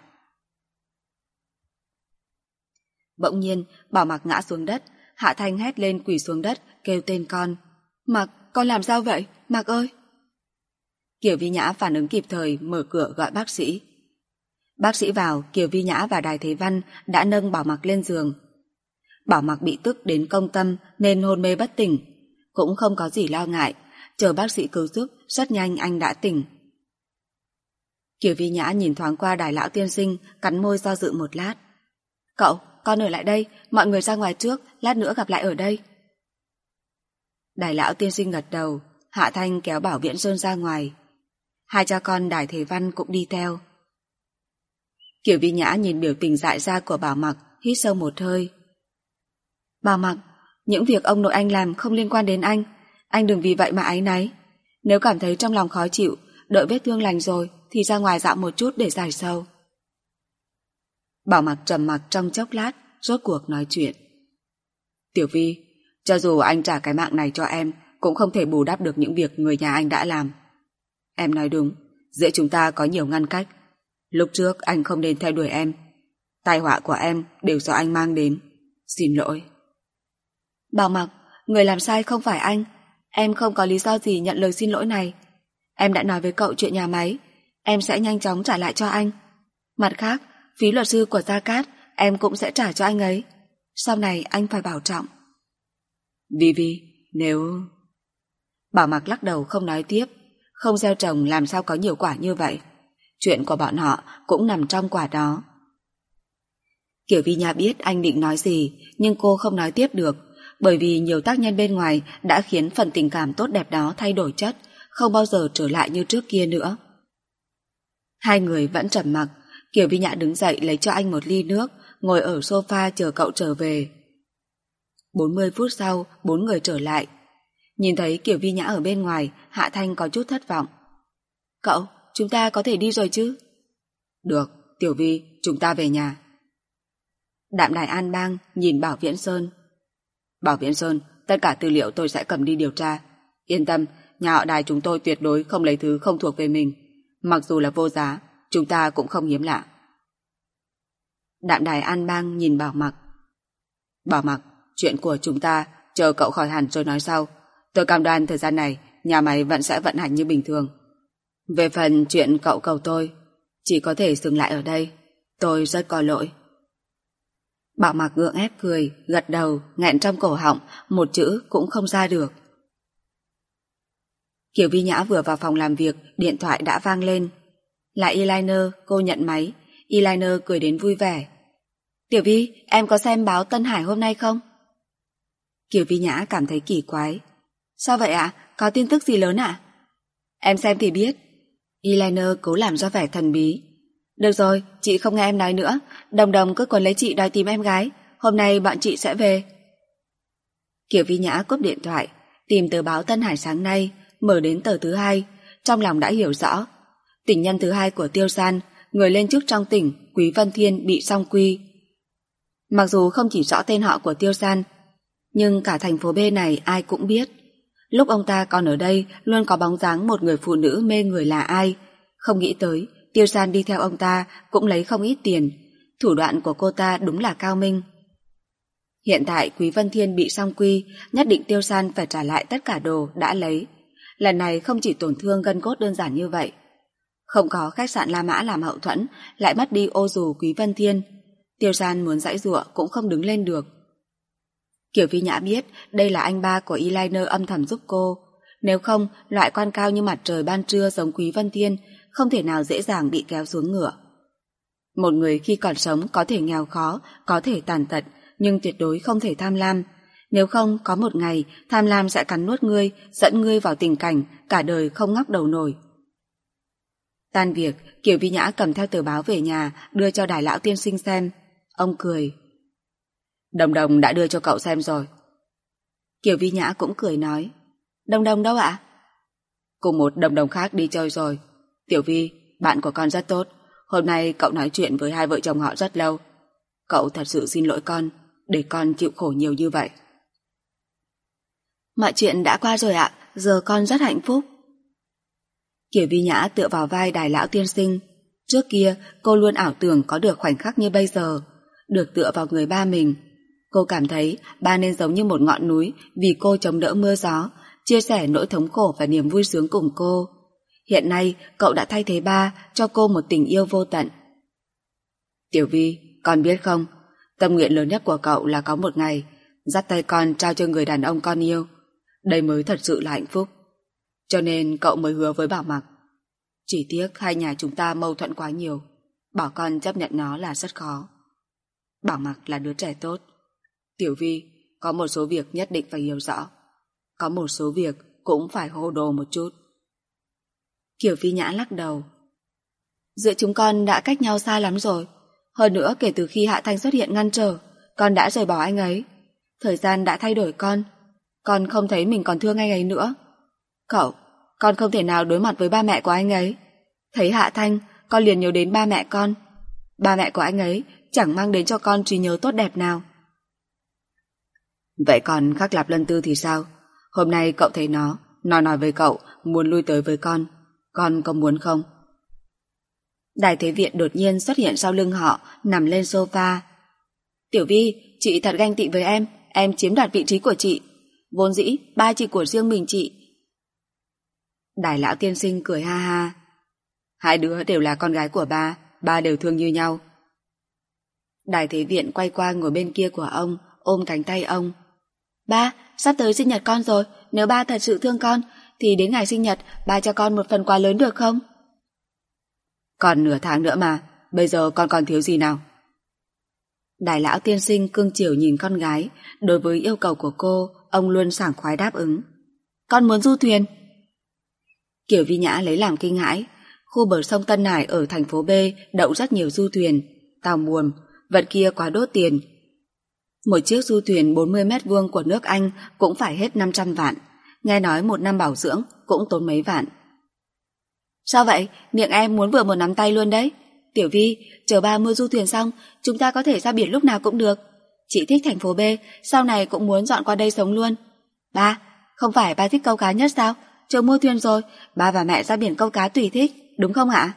Bỗng nhiên, Bảo Mặc ngã xuống đất, Hạ Thanh hét lên quỳ xuống đất, kêu tên con. Mặc, con làm sao vậy? Mặc ơi! Kiều Vi Nhã phản ứng kịp thời, mở cửa gọi bác sĩ. Bác sĩ vào, Kiều Vi Nhã và Đài Thế Văn đã nâng Bảo Mặc lên giường. Bảo Mặc bị tức đến công tâm nên hôn mê bất tỉnh. Cũng không có gì lo ngại, chờ bác sĩ cứu giúp, rất nhanh anh đã tỉnh. Kiều Vi Nhã nhìn thoáng qua Đài lão tiên sinh, cắn môi do dự một lát. Cậu, con ở lại đây, mọi người ra ngoài trước, lát nữa gặp lại ở đây. Đài lão tiên sinh gật đầu, Hạ Thanh kéo Bảo Viễn Sơn ra ngoài. Hai cha con Đài Thế Văn cũng đi theo. Kiều Vi Nhã nhìn biểu tình dại ra của Bảo Mặc, hít sâu một hơi. Bảo Mặc, những việc ông nội anh làm không liên quan đến anh đừng vì vậy mà áy náy. Nếu cảm thấy trong lòng khó chịu, đợi vết thương lành rồi thì ra ngoài dạo một chút để giải sầu. Bảo Mặc trầm mặc trong chốc lát, rốt cuộc nói chuyện. Tiểu Vi, cho dù anh trả cái mạng này cho em, cũng không thể bù đắp được những việc người nhà anh đã làm. Em nói đúng, giữa chúng ta có nhiều ngăn cách. Lúc trước anh không nên theo đuổi em. Tai họa của em đều do anh mang đến. Xin lỗi. Bảo Mặc, người làm sai không phải anh. Em không có lý do gì nhận lời xin lỗi này. Em đã nói với cậu chuyện nhà máy, em sẽ nhanh chóng trả lại cho anh. Mặt khác, phí luật sư của Gia Cát em cũng sẽ trả cho anh ấy. Sau này anh phải bảo trọng. Vi, nếu... Bảo Mặc lắc đầu không nói tiếp. Không gieo trồng làm sao có nhiều quả như vậy. Chuyện của bọn họ cũng nằm trong quả đó. Kiều Vi Nhã biết anh định nói gì, nhưng cô không nói tiếp được, bởi vì nhiều tác nhân bên ngoài đã khiến phần tình cảm tốt đẹp đó thay đổi chất, không bao giờ trở lại như trước kia nữa. Hai người vẫn trầm mặc. Kiều Vi Nhã đứng dậy lấy cho anh một ly nước, ngồi ở sofa chờ cậu trở về. 40 phút sau, bốn người trở lại. Nhìn thấy Kiều Vi Nhã ở bên ngoài, Hạ Thanh có chút thất vọng. Cậu, chúng ta có thể đi rồi chứ? Được, Tiểu Vi, chúng ta về nhà. Đạm Đài An Bang nhìn Bảo Viễn Sơn. Bảo Viễn Sơn, tất cả tư liệu tôi sẽ cầm đi điều tra. Yên tâm, nhà họ Đài chúng tôi tuyệt đối không lấy thứ không thuộc về mình. Mặc dù là vô giá, chúng ta cũng không hiếm lạ. Đạm Đài An Bang nhìn Bảo Mặc. Bảo Mặc, chuyện của chúng ta chờ cậu khỏi hẳn rồi nói sau. Tôi cam đoan thời gian này nhà máy vẫn sẽ vận hành như bình thường. Về phần chuyện cậu cầu tôi, chỉ có thể dừng lại ở đây. Tôi rất có lỗi. Bảo Mặc gượng ép cười, gật đầu, nghẹn trong cổ họng, một chữ cũng không ra được. Kiều Vi Nhã vừa vào phòng làm việc, điện thoại đã vang lên. Là Eliner, cô nhận máy. Eliner cười đến vui vẻ. Tiểu Vi, em có xem báo Tân Hải hôm nay không? Kiều Vi Nhã cảm thấy kỳ quái. Sao vậy ạ? Có tin tức gì lớn ạ? Em xem thì biết. Eliner cố làm ra vẻ thần bí. Được rồi, chị không nghe em nói nữa. Đồng Đồng cứ còn lấy chị đòi tìm em gái. Hôm nay bọn chị sẽ về. Kiều Vi Nhã cúp điện thoại, tìm tờ báo Tân Hải sáng nay, mở đến tờ thứ 2, trong lòng đã hiểu rõ. Tình nhân thứ 2 của Tiêu San, người lên chức trong tỉnh, Quý Vân Thiên bị song quy. Mặc dù không chỉ rõ tên họ của Tiêu San, nhưng cả thành phố B này ai cũng biết. Lúc ông ta còn ở đây luôn có bóng dáng một người phụ nữ mê người là ai, Không nghĩ tới, Tiêu San đi theo ông ta cũng lấy không ít tiền. Thủ đoạn của cô ta đúng là cao minh. Hiện tại Quý Vân Thiên bị song quy, nhất định Tiêu San phải trả lại tất cả đồ đã lấy. Lần này không chỉ tổn thương gân cốt đơn giản như vậy. Không có khách sạn La Mã làm hậu thuẫn, lại mất đi ô dù Quý Vân Thiên. Tiêu San muốn giãy giụa cũng không đứng lên được. Kiều Vi Nhã biết đây là anh ba của eyeliner âm thầm giúp cô. Nếu không, loại quan cao như mặt trời ban trưa giống Quý Vân Thiên không thể nào dễ dàng bị kéo xuống ngựa. Một người khi còn sống có thể nghèo khó, có thể tàn tật, nhưng tuyệt đối không thể tham lam. Nếu không, có một ngày tham lam sẽ cắn nuốt ngươi, dẫn ngươi vào tình cảnh cả đời không ngóc đầu nổi. Tan việc, Kiều Vi Nhã cầm theo tờ báo về nhà, đưa cho Đài lão tiên sinh xem. Ông cười. Đồng Đồng đã đưa cho cậu xem rồi. Kiều Vi Nhã cũng cười nói. Đồng Đồng đâu ạ? Cùng một Đồng Đồng khác đi chơi rồi. Tiểu Vi, bạn của con rất tốt. Hôm nay cậu nói chuyện với hai vợ chồng họ rất lâu. Cậu thật sự xin lỗi con, để con chịu khổ nhiều như vậy. Mọi chuyện đã qua rồi ạ, giờ con rất hạnh phúc. Kiều Vi Nhã tựa vào vai Đài lão tiên sinh. Trước kia cô luôn ảo tưởng có được khoảnh khắc như bây giờ, được tựa vào người ba mình. Cô cảm thấy ba nên giống như một ngọn núi vì cô chống đỡ mưa gió, chia sẻ nỗi thống khổ và niềm vui sướng cùng cô. Hiện nay cậu đã thay thế ba, cho cô một tình yêu vô tận. Tiểu Vi, con biết không, tâm nguyện lớn nhất của cậu là có một ngày dắt tay con trao cho người đàn ông con yêu. Đây mới thật sự là hạnh phúc. Cho nên cậu mới hứa với Bảo Mặc. Chỉ tiếc hai nhà chúng ta mâu thuẫn quá nhiều, bảo con chấp nhận nó là rất khó. Bảo Mặc là đứa trẻ tốt. Tiểu Vi, có một số việc nhất định phải hiểu rõ. Có một số việc cũng phải hồ đồ một chút. Kiều Vi Nhã lắc đầu. Giữa chúng con đã cách nhau xa lắm rồi. Hơn nữa kể từ khi Hạ Thanh xuất hiện ngăn trở, con đã rời bỏ anh ấy. Thời gian đã thay đổi con không thấy mình còn thương anh ấy nữa. Con không thể nào đối mặt với ba mẹ của anh ấy. Thấy Hạ Thanh, con liền nhớ đến ba mẹ con. Ba mẹ của anh ấy chẳng mang đến cho con trí nhớ tốt đẹp nào. Vậy còn Khắc Lạp Lân Tư thì sao? Hôm nay cậu thấy nó nói với cậu muốn lui tới với con có muốn không? Đài Thế Viện đột nhiên xuất hiện sau lưng họ, nằm lên sofa. Tiểu Vi, chị thật ganh tị với em chiếm đoạt vị trí của chị. Vốn dĩ ba chỉ của riêng mình chị. Đài lão tiên sinh cười ha ha. Hai đứa đều là con gái của ba đều thương như nhau. Đài Thế Viện quay qua ngồi bên kia của ông, ôm cánh tay ông. Ba, sắp tới sinh nhật con rồi, nếu ba thật sự thương con thì đến ngày sinh nhật ba cho con một phần quà lớn được không? Còn nửa tháng nữa mà, bây giờ con còn thiếu gì nào? Đài lão tiên sinh cưng chiều nhìn con gái. Đối với yêu cầu của cô, ông luôn sảng khoái đáp ứng. Con muốn du thuyền. Kiều Vi Nhã lấy làm kinh hãi. Khu bờ sông Tân Hải ở thành phố B đậu rất nhiều du thuyền, tàu buồm, vật kia quá đốt tiền. Một chiếc du thuyền 40 mét vuông của nước Anh cũng phải hết 500 vạn. Nghe nói một năm bảo dưỡng cũng tốn mấy vạn. Sao vậy? Miệng em muốn vừa một nắm tay luôn đấy. Tiểu Vi, chờ ba mua du thuyền xong, chúng ta có thể ra biển lúc nào cũng được. Chị thích thành phố B, sau này cũng muốn dọn qua đây sống luôn. Ba, không phải ba thích câu cá nhất sao? Chờ mua thuyền rồi, ba và mẹ ra biển câu cá tùy thích, đúng không ạ?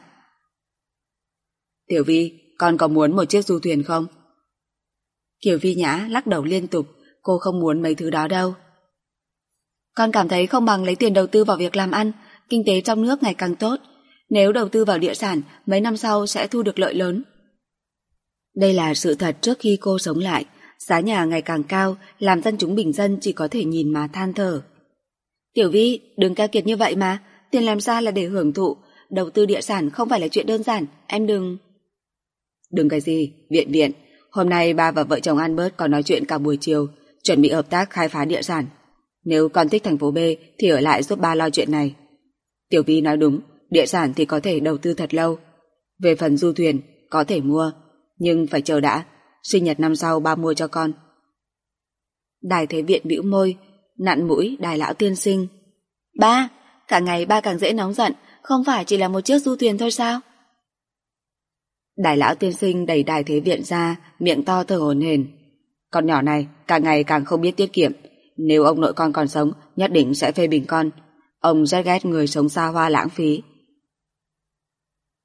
Tiểu Vi, con có muốn một chiếc du thuyền không? Kiều Vi Nhã lắc đầu liên tục, cô không muốn mấy thứ đó đâu. Con cảm thấy không bằng lấy tiền đầu tư vào việc làm ăn, kinh tế trong nước ngày càng tốt. Nếu đầu tư vào địa sản, mấy năm sau sẽ thu được lợi lớn. Đây là sự thật trước khi cô sống lại. Giá nhà ngày càng cao, làm dân chúng bình dân chỉ có thể nhìn mà than thở. Tiểu Vi, đừng keo kiệt như vậy mà. Tiền làm ra là để hưởng thụ. Đầu tư địa sản không phải là chuyện đơn giản. Em đừng... Đừng cái gì, viện. Hôm nay ba và vợ chồng Albert còn nói chuyện cả buổi chiều, chuẩn bị hợp tác khai phá địa sản. Nếu con thích thành phố B thì ở lại giúp ba lo chuyện này. Tiểu Vi nói đúng, địa sản thì có thể đầu tư thật lâu. Về phần du thuyền, có thể mua, nhưng phải chờ đã. Sinh nhật năm sau ba mua cho con. Đài Thế Viện bĩu môi, nặn mũi Đài lão tiên sinh. Ba, cả ngày ba càng dễ nóng giận, không phải chỉ là một chiếc du thuyền thôi sao? Đài lão tiên sinh đẩy Đài Thế Viện ra, miệng to thở hổn hển. Con nhỏ này càng ngày càng không biết tiết kiệm. Nếu ông nội con còn sống, nhất định sẽ phê bình con. Ông rất ghét người sống xa hoa lãng phí.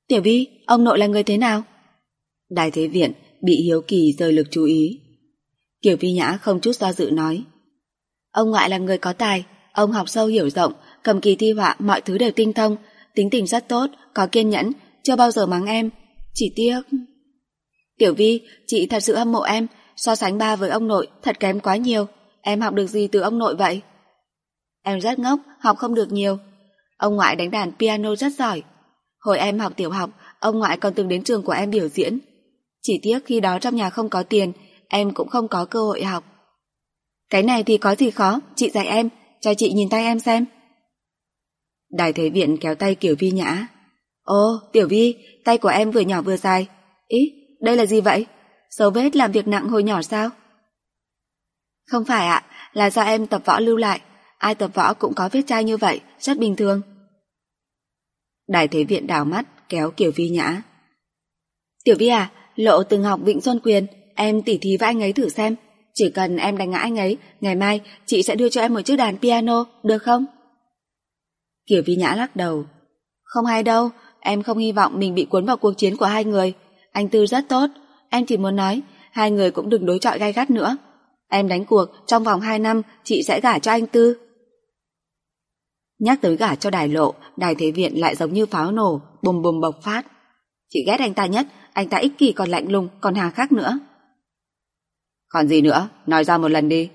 Tiểu Vi, ông nội là người thế nào? Đài Thế Viện bị hiếu kỳ rời lực chú ý. Kiều Vi Nhã không chút do dự nói. Ông ngoại là người có tài, ông học sâu hiểu rộng, cầm kỳ thi họa mọi thứ đều tinh thông, tính tình rất tốt, có kiên nhẫn, chưa bao giờ mắng em. Chỉ tiếc... Tiểu Vi, chị thật sự hâm mộ em, so sánh ba với ông nội thật kém quá nhiều. Em học được gì từ ông nội vậy? Em rất ngốc, học không được nhiều. Ông ngoại đánh đàn piano rất giỏi. Hồi em học tiểu học, ông ngoại còn từng đến trường của em biểu diễn. Chỉ tiếc khi đó trong nhà không có tiền, em cũng không có cơ hội học. Cái này thì có gì khó, chị dạy em, cho chị nhìn tay em xem. Đài Thế Viện kéo tay Kiều Vi Nhã. Ô, Tiểu Vi, tay của em vừa nhỏ vừa dài. Ý, đây là gì vậy? Dấu vết làm việc nặng hồi nhỏ sao? Không phải ạ, là do em tập võ lưu lại. Ai tập võ cũng có vết chai như vậy, rất bình thường. Đài Thế Viện đảo mắt, kéo Kiều Vi Nhã. Tiểu Vi à, Lộ từng học Vịnh Xuân Quyền, em tỉ thí với anh ấy thử xem. Chỉ cần em đánh ngã anh ấy, ngày mai chị sẽ đưa cho em một chiếc đàn piano, được không? Kiều Vi Nhã lắc đầu. Không hay đâu, em không hy vọng mình bị cuốn vào cuộc chiến của hai người. Anh Tư rất tốt, em chỉ muốn nói, hai người cũng đừng đối chọi gay gắt nữa. Em đánh cuộc, trong vòng 2 năm chị sẽ gả cho anh Tư. Nhắc tới gả cho Đài Lộ, Đài Thế Viện lại giống như pháo nổ, bùm bùm bộc phát. Chị ghét anh ta nhất, anh ta ích kỷ còn lạnh lùng, còn hà khắc nữa. Còn gì nữa, nói ra một lần đi.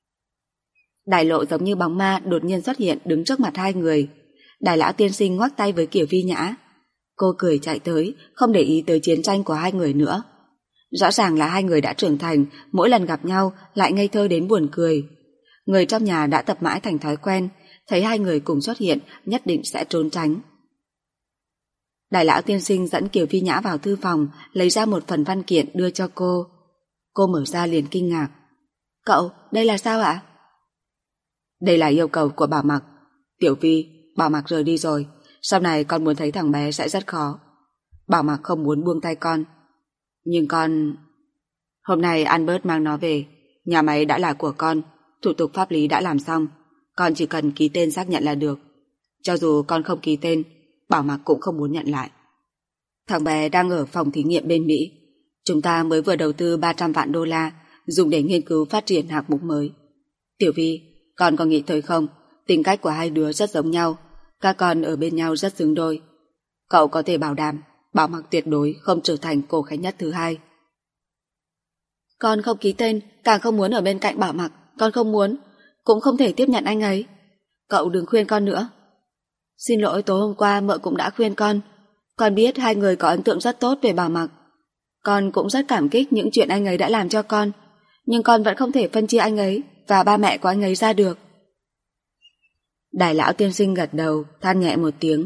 Đài Lộ giống như bóng ma đột nhiên xuất hiện đứng trước mặt hai người. Đài Lão Tiên Sinh ngoắc tay với Kiều Vi Nhã. Cô cười chạy tới, không để ý tới chiến tranh của hai người nữa. Rõ ràng là hai người đã trưởng thành, mỗi lần gặp nhau lại ngây thơ đến buồn cười. Người trong nhà đã tập mãi thành thói quen, thấy hai người cùng xuất hiện nhất định sẽ trốn tránh. Đài Lão Tiên Sinh dẫn Kiều Vi Nhã vào thư phòng, lấy ra một phần văn kiện đưa cho cô. Cô mở ra liền kinh ngạc. Cậu, đây là sao ạ? Đây là yêu cầu của Bảo Mặc. Tiểu Vi, Bảo Mặc rời đi rồi, sau này con muốn thấy thằng bé sẽ rất khó. Bảo Mặc không muốn buông tay con. Nhưng con... Hôm nay Albert mang nó về, nhà máy đã là của con, thủ tục pháp lý đã làm xong, con chỉ cần ký tên xác nhận là được. Cho dù con không ký tên, Bảo Mặc cũng không muốn nhận lại. Thằng bé đang ở phòng thí nghiệm bên Mỹ. Chúng ta mới vừa đầu tư 300 vạn đô la dùng để nghiên cứu phát triển hạng mục mới. Tiểu Vi, con có nghĩ tới không? Tính cách của hai đứa rất giống nhau, các con ở bên nhau rất xứng đôi. Cậu có thể bảo đảm Bảo Mặc tuyệt đối không trở thành Cổ Khánh Nhất thứ hai. Con không ký tên, càng không muốn ở bên cạnh Bảo Mặc. Con không muốn, cũng không thể tiếp nhận anh ấy. Cậu đừng khuyên con nữa. Xin lỗi, tối hôm qua mợ cũng đã khuyên con. Con biết hai người có ấn tượng rất tốt về Bảo Mặc. Con cũng rất cảm kích những chuyện anh ấy đã làm cho con, nhưng con vẫn không thể phân chia anh ấy và ba mẹ của anh ấy ra được. Đài Lão Tiên Sinh gật đầu, than nhẹ một tiếng.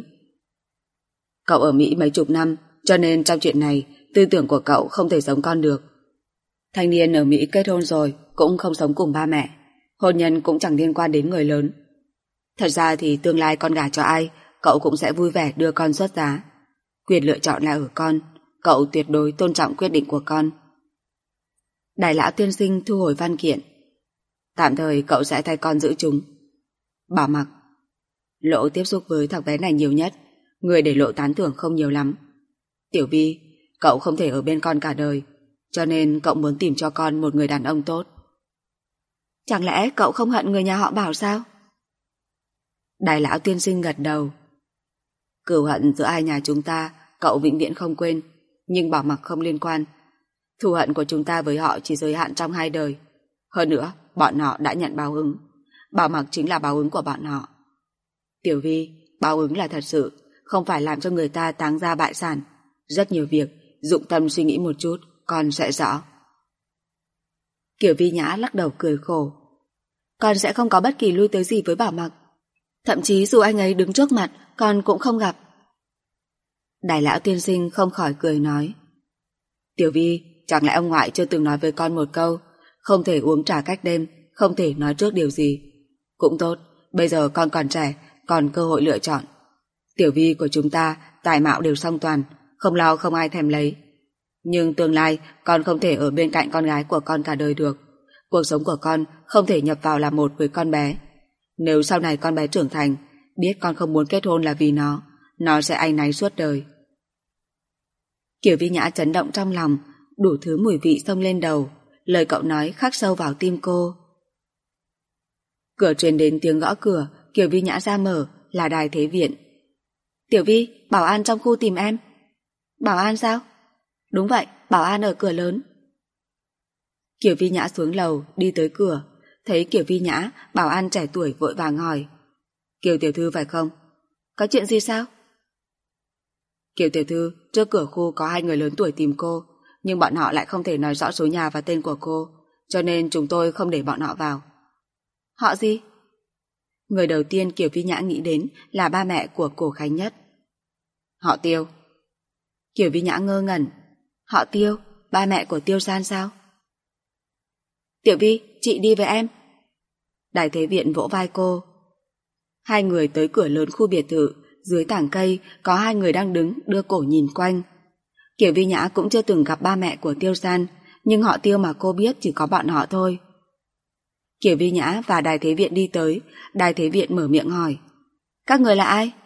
Cậu ở Mỹ mấy chục năm, cho nên trong chuyện này tư tưởng của cậu không thể giống con được. Thanh niên ở Mỹ kết hôn rồi cũng không sống cùng ba mẹ, hôn nhân cũng chẳng liên quan đến người lớn. Thật ra thì tương lai con gả cho ai, cậu cũng sẽ vui vẻ đưa con xuất giá. Quyền lựa chọn là ở con, cậu tuyệt đối tôn trọng quyết định của con. Đài Lão Tiên Sinh thu hồi văn kiện. Tạm thời cậu sẽ thay con giữ chúng. Bảo Mặc. Lộ tiếp xúc với thằng bé này nhiều nhất, người để Lộ tán thưởng không nhiều lắm. Tiểu Vi, cậu không thể ở bên con cả đời, cho nên cậu muốn tìm cho con một người đàn ông tốt. Chẳng lẽ cậu không hận người nhà họ Bảo sao? Đài Lão Tiên Sinh gật đầu. Cừu hận giữa hai nhà chúng ta cậu vĩnh viễn không quên, nhưng Bảo Mặc không liên quan. Thù hận của chúng ta với họ chỉ giới hạn trong 2 đời. Hơn nữa, bọn họ đã nhận báo ứng. Bảo Mặc chính là báo ứng của bọn họ. Tiểu Vi, báo ứng là thật sự, không phải làm cho người ta táng ra bại sản. Rất nhiều việc, dụng tâm suy nghĩ một chút, con sẽ rõ. Kiều Vi Nhã lắc đầu cười khổ. Con sẽ không có bất kỳ lui tới gì với Bảo Mặc. Thậm chí dù anh ấy đứng trước mặt, con cũng không gặp. Đài Lão Tiên Sinh không khỏi cười nói. Tiểu Vi, chẳng lẽ ông ngoại chưa từng nói với con một câu, không thể uống trà cách đêm, không thể nói trước điều gì. Cũng tốt, bây giờ con còn trẻ, còn cơ hội lựa chọn. Tiểu Vi của chúng ta, tài mạo đều song toàn, không lo không ai thèm lấy. Nhưng tương lai, con không thể ở bên cạnh con gái của con cả đời được. Cuộc sống của con không thể nhập vào làm một với con bé. Nếu sau này con bé trưởng thành, biết con không muốn kết hôn là vì nó sẽ áy náy suốt đời. Kiều Vi Nhã chấn động trong lòng, đủ thứ mùi vị xông lên đầu, lời cậu nói khắc sâu vào tim cô. Cửa truyền đến tiếng gõ cửa, Kiều Vi Nhã ra mở, là Đài Thế Viện. Tiểu Vi, bảo an trong khu tìm em. Bảo an sao? Đúng vậy, bảo an ở cửa lớn. Kiều Vi Nhã xuống lầu, đi tới cửa, thấy Kiều Vi Nhã, bảo an trẻ tuổi vội vàng hỏi. Kiều tiểu thư phải không? Có chuyện gì sao? Kiều tiểu thư, trước cửa khu có 2 người lớn tuổi tìm cô, nhưng bọn họ lại không thể nói rõ số nhà và tên của cô, cho nên chúng tôi không để bọn họ vào. Họ gì? Người đầu tiên Kiều Vi Nhã nghĩ đến là ba mẹ của Cổ Khánh Nhất. Họ Tiêu. Kiều Vi Nhã ngơ ngẩn. Họ Tiêu, ba mẹ của Tiêu San sao? Tiểu Vi, chị đi với em. Đài Thế Viện vỗ vai cô. 2 người tới cửa lớn khu biệt thự, dưới tảng cây có 2 người đang đứng đưa cổ nhìn quanh. Kiều Vi Nhã cũng chưa từng gặp ba mẹ của Tiêu San, nhưng họ Tiêu mà cô biết chỉ có bọn họ thôi. Kiều Vi Nhã và Đài Thế Viện đi tới, Đài Thế Viện mở miệng hỏi. Các người là ai?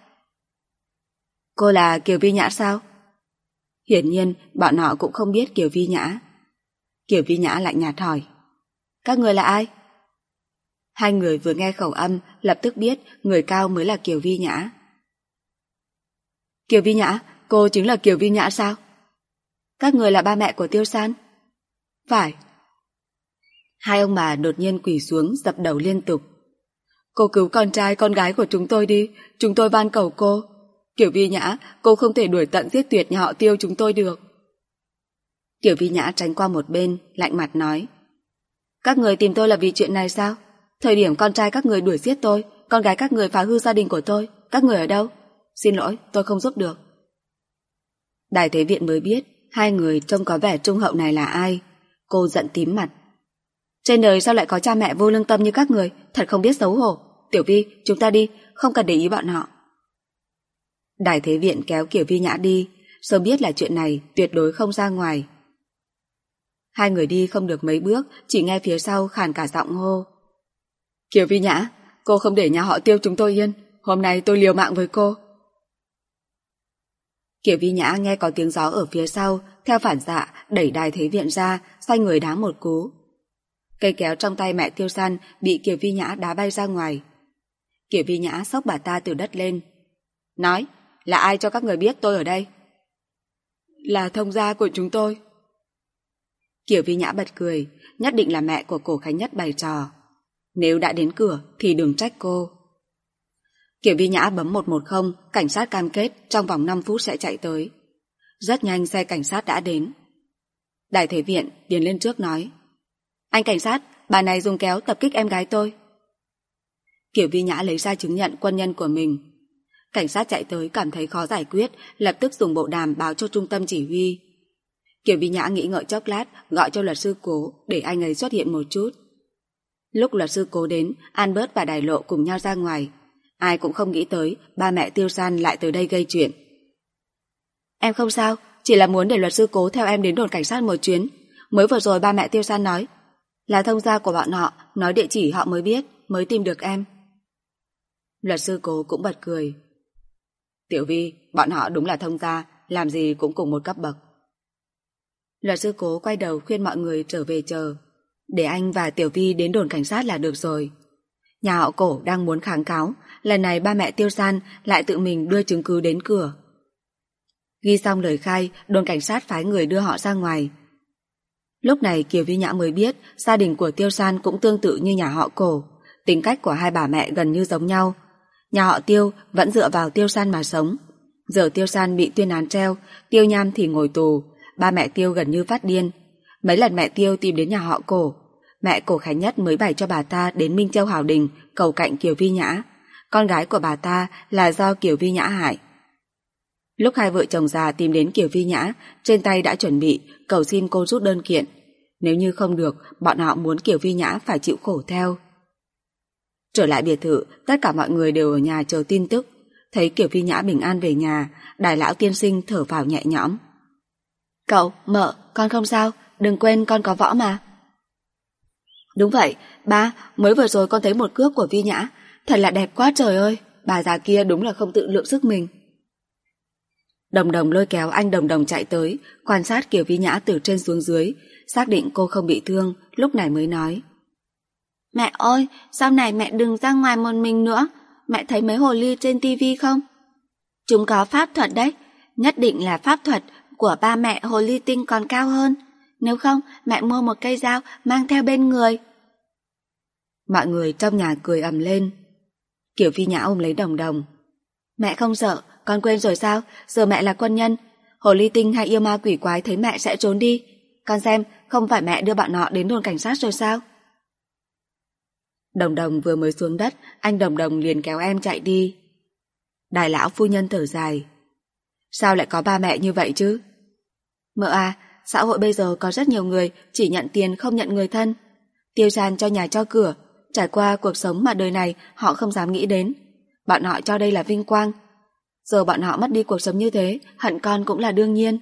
Cô là Kiều Vi Nhã sao? Hiển nhiên bọn họ cũng không biết Kiều Vi Nhã. Kiều Vi Nhã lạnh nhạt hỏi. Các người là ai? 2 người vừa nghe khẩu âm lập tức biết người cao mới là Kiều Vi Nhã. Kiều Vi Nhã, cô chính là Kiều Vi Nhã sao? Các người là ba mẹ của Tiêu San? Phải. 2 ông bà đột nhiên quỳ xuống dập đầu liên tục. Cô cứu con trai con gái của chúng tôi đi, chúng tôi van cầu cô. Kiều Vi Nhã, cô không thể đuổi tận giết tuyệt nhà họ Tiêu chúng tôi được. Kiều Vi Nhã tránh qua một bên, lạnh mặt nói. Các người tìm tôi là vì chuyện này sao? Thời điểm con trai các người đuổi giết tôi, con gái các người phá hư gia đình của tôi, các người ở đâu? Xin lỗi, tôi không giúp được. Đài Thế Viện mới biết 2 người trông có vẻ trung hậu này là ai. Cô giận tím mặt. Trên đời sao lại có cha mẹ vô lương tâm như các người, thật không biết xấu hổ. Tiểu Vi, chúng ta đi, không cần để ý bọn họ. Đài Thế Viện kéo Kiều Vi Nhã đi, sớm biết là chuyện này tuyệt đối không ra ngoài. 2 người đi không được mấy bước, chỉ nghe phía sau khàn cả giọng hô. Kiều Vi Nhã, cô không để nhà họ Tiêu chúng tôi yên, hôm nay tôi liều mạng với cô. Kiều Vi Nhã nghe có tiếng gió ở phía sau, theo phản xạ đẩy Đài Thế Viện ra, xoay người đá một cú. Cây kéo trong tay mẹ Tiêu San bị Kiều Vi Nhã đá bay ra ngoài. Kiều Vi Nhã xốc bà ta từ đất lên. Nói, là ai cho các người biết tôi ở đây? Là thông gia của chúng tôi. Kiều Vi Nhã bật cười, nhất định là mẹ của Cổ Khánh Nhất bày trò. Nếu đã đến cửa thì đừng trách cô. Kiều Vi Nhã bấm 110, cảnh sát cam kết trong vòng 5 phút sẽ chạy tới. Rất nhanh xe cảnh sát đã đến. Đài Thế Viện tiến lên trước nói. Anh cảnh sát, bà này dùng kéo tập kích em gái tôi. Kiều Vi Nhã lấy ra chứng nhận quân nhân của mình. Cảnh sát chạy tới cảm thấy khó giải quyết, lập tức dùng bộ đàm báo cho trung tâm chỉ huy. Kiều Vi Nhã nghĩ ngợi chốc lát, gọi cho luật sư Cố để anh ấy xuất hiện một chút. Lúc luật sư Cố đến, Albert và Đài Lộ cùng nhau ra ngoài. Ai cũng không nghĩ tới ba mẹ Tiêu San lại tới đây gây chuyện. Em không sao, chỉ là muốn để luật sư Cố theo em đến đồn cảnh sát một chuyến. Mới vừa rồi ba mẹ Tiêu San nói là thông gia của bọn họ, nói địa chỉ họ mới biết, mới tìm được em. Luật sư Cố cũng bật cười. Tiểu Vi, bọn họ đúng là thông gia, làm gì cũng cùng một cấp bậc. Luật sư Cố quay đầu khuyên mọi người trở về chờ. Để anh và Tiểu Vi đến đồn cảnh sát là được rồi. Nhà họ Cổ đang muốn kháng cáo, lần này ba mẹ Tiêu San lại tự mình đưa chứng cứ đến cửa. Ghi xong lời khai, đồn cảnh sát phái người đưa họ ra ngoài. Lúc này Kiều Vi Nhã mới biết gia đình của Tiêu San cũng tương tự như nhà họ Cổ, tính cách của 2 bà mẹ gần như giống nhau. Nhà họ Tiêu vẫn dựa vào Tiêu San mà sống. Giờ Tiêu San bị tuyên án treo, Tiêu Nham thì ngồi tù, ba mẹ Tiêu gần như phát điên. Mấy lần mẹ Tiêu tìm đến nhà họ Cổ, mẹ Cổ Khánh Nhất mới bày cho bà ta đến Minh Châu Hào Đình cầu cạnh Kiều Vi Nhã. Con gái của bà ta là do Kiều Vi Nhã hại. Lúc 2 vợ chồng già tìm đến Kiều Vi Nhã, trên tay đã chuẩn bị cầu xin cô rút đơn kiện. Nếu như không được, bọn họ muốn Kiều Vi Nhã phải chịu khổ theo. Trở lại biệt thự, tất cả mọi người đều ở nhà chờ tin tức. Thấy Kiều Vi Nhã bình an về nhà, Đài lão tiên sinh thở phào nhẹ nhõm. Cậu, mợ, con không sao, đừng quên con có võ mà. Đúng vậy, ba, mới vừa rồi con thấy một cước của Vi Nhã, thật là đẹp quá trời ơi, bà già kia đúng là không tự lượng sức mình. Đồng Đồng lôi kéo anh Đồng Đồng chạy tới, quan sát Kiều Vi Nhã từ trên xuống dưới, xác định cô không bị thương, lúc này mới nói. Mẹ ơi, sau này mẹ đừng ra ngoài một mình nữa, mẹ thấy mấy hồ ly trên tivi không? Chúng có pháp thuật đấy, nhất định là pháp thuật của ba mẹ hồ ly tinh còn cao hơn. Nếu không, mẹ mua một cây dao mang theo bên người. Mọi người trong nhà cười ầm lên. Kiều Vi Nhã ôm lấy Đồng Đồng. Mẹ không sợ, con quên rồi sao? Giờ mẹ là quân nhân. Hồ ly tinh hay yêu ma quỷ quái thấy mẹ sẽ trốn đi. Con xem, không phải mẹ đưa bọn họ đến đồn cảnh sát rồi sao? Đồng Đồng vừa mới xuống đất, anh Đồng Đồng liền kéo em chạy đi. Đại lão phu nhân thở dài. Sao lại có ba mẹ như vậy chứ? Mợ à, xã hội bây giờ có rất nhiều người chỉ nhận tiền không nhận người thân. Tiêu gian cho nhà cho cửa, trải qua cuộc sống mà đời này họ không dám nghĩ đến. Bọn họ cho đây là vinh quang. Giờ bọn họ mất đi cuộc sống như thế, hận con cũng là đương nhiên.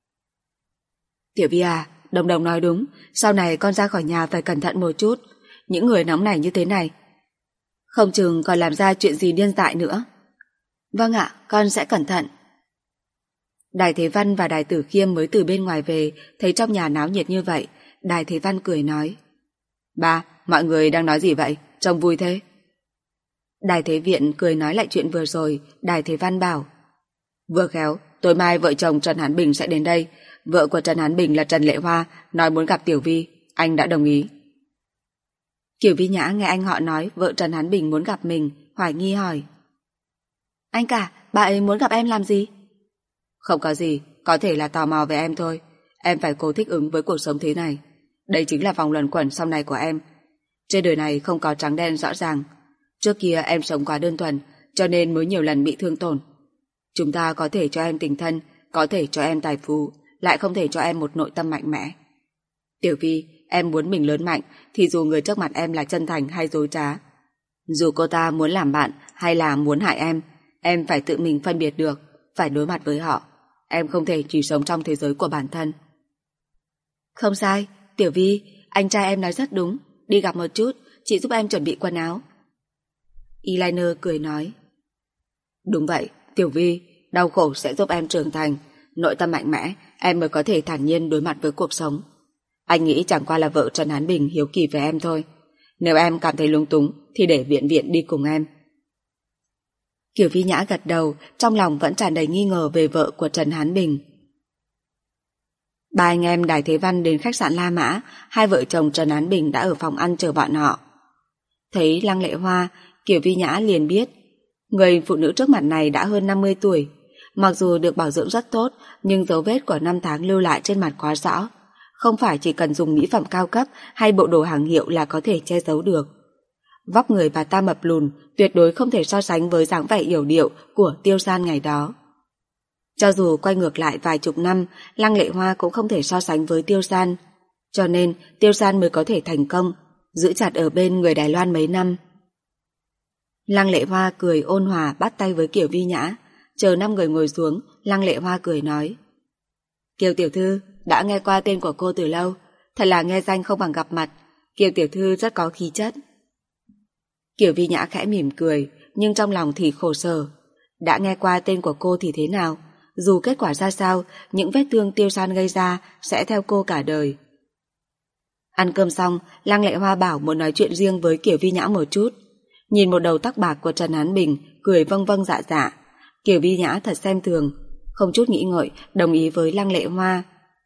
Tiểu Vi à, Đồng Đồng nói đúng, sau này con ra khỏi nhà phải cẩn thận một chút. Những người nóng nảy như thế này, không chừng còn làm ra chuyện gì điên dại nữa. Vâng ạ, con sẽ cẩn thận. Đài Thế Văn và Đài Tử Khiêm mới từ bên ngoài về, thấy trong nhà náo nhiệt như vậy. Đài Thế Văn cười nói. Ba, mọi người đang nói gì vậy? Trông vui thế. Đài Thế Viện cười nói lại chuyện vừa rồi. Đài Thế Văn bảo. Vừa khéo, tối mai vợ chồng Trần Hán Bình sẽ đến đây. Vợ của Trần Hán Bình là Trần Lệ Hoa, nói muốn gặp Tiểu Vi. Anh đã đồng ý. Kiều Vi Nhã nghe anh họ nói vợ Trần Hán Bình muốn gặp mình, hoài nghi hỏi. Anh cả, bà ấy muốn gặp em làm gì? Không có gì, có thể là tò mò về em thôi. Em phải cố thích ứng với cuộc sống thế này. Đây chính là vòng luẩn quẩn sau này của em. Trên đời này không có trắng đen rõ ràng. Trước kia em sống quá đơn thuần, cho nên mới nhiều lần bị thương tổn. Chúng ta có thể cho em tình thân, có thể cho em tài phú, lại không thể cho em một nội tâm mạnh mẽ. Tiểu Vi, em muốn mình lớn mạnh thì dù người trước mặt em là chân thành hay dối trá, dù cô ta muốn làm bạn hay là muốn hại em phải tự mình phân biệt được, phải đối mặt với họ. Em không thể chỉ sống trong thế giới của bản thân. Không sai, Tiểu Vi, anh trai em nói rất đúng. Đi gặp một chút, chị giúp em chuẩn bị quần áo. Eyeliner cười nói. Đúng vậy, Tiểu Vi, đau khổ sẽ giúp em trưởng thành. Nội tâm mạnh mẽ, em mới có thể thản nhiên đối mặt với cuộc sống. Anh nghĩ chẳng qua là vợ Trần Hán Bình hiếu kỳ về em thôi. Nếu em cảm thấy lung túng thì để Viện Viện đi cùng em. Kiều Vi Nhã gật đầu, trong lòng vẫn tràn đầy nghi ngờ về vợ của Trần Hán Bình. Ba anh em Đài Thế Văn đến khách sạn La Mã, hai vợ chồng Trần Hán Bình đã ở phòng ăn chờ bọn họ. Thấy Lăng Lệ Hoa, Kiều Vi Nhã liền biết người phụ nữ trước mặt này đã hơn 50 tuổi. Mặc dù được bảo dưỡng rất tốt, nhưng dấu vết của năm tháng lưu lại trên mặt quá rõ. Không phải chỉ cần dùng mỹ phẩm cao cấp hay bộ đồ hàng hiệu là có thể che giấu được. Vóc người bà ta mập lùn, tuyệt đối không thể so sánh với dáng vẻ yểu điệu của Tiêu San ngày đó. Cho dù quay ngược lại vài chục năm, Lăng Lệ Hoa cũng không thể so sánh với Tiêu San. Cho nên Tiêu San mới có thể thành công, giữ chặt ở bên người Đài Loan mấy năm. Lăng Lệ Hoa cười ôn hòa bắt tay với Kiều Vi Nhã. Chờ 5 người ngồi xuống, Lăng Lệ Hoa cười nói. Kiều tiểu thư, đã nghe qua tên của cô từ lâu, thật là nghe danh không bằng gặp mặt. Kiều tiểu thư rất có khí chất. Kiều Vi Nhã khẽ mỉm cười, nhưng trong lòng thì khổ sở. Đã nghe qua tên của cô thì thế nào? Dù kết quả ra sao, những vết thương Tiêu San gây ra sẽ theo cô cả đời. Ăn cơm xong, Lăng Lệ Hoa bảo muốn nói chuyện riêng với Kiều Vi Nhã một chút. Nhìn một đầu tóc bạc của Trần Hán Bình, cười vâng vâng dạ dạ. Kiều Vi Nhã thật xem thường, không chút nghĩ ngợi, đồng ý với Lăng Lệ Hoa.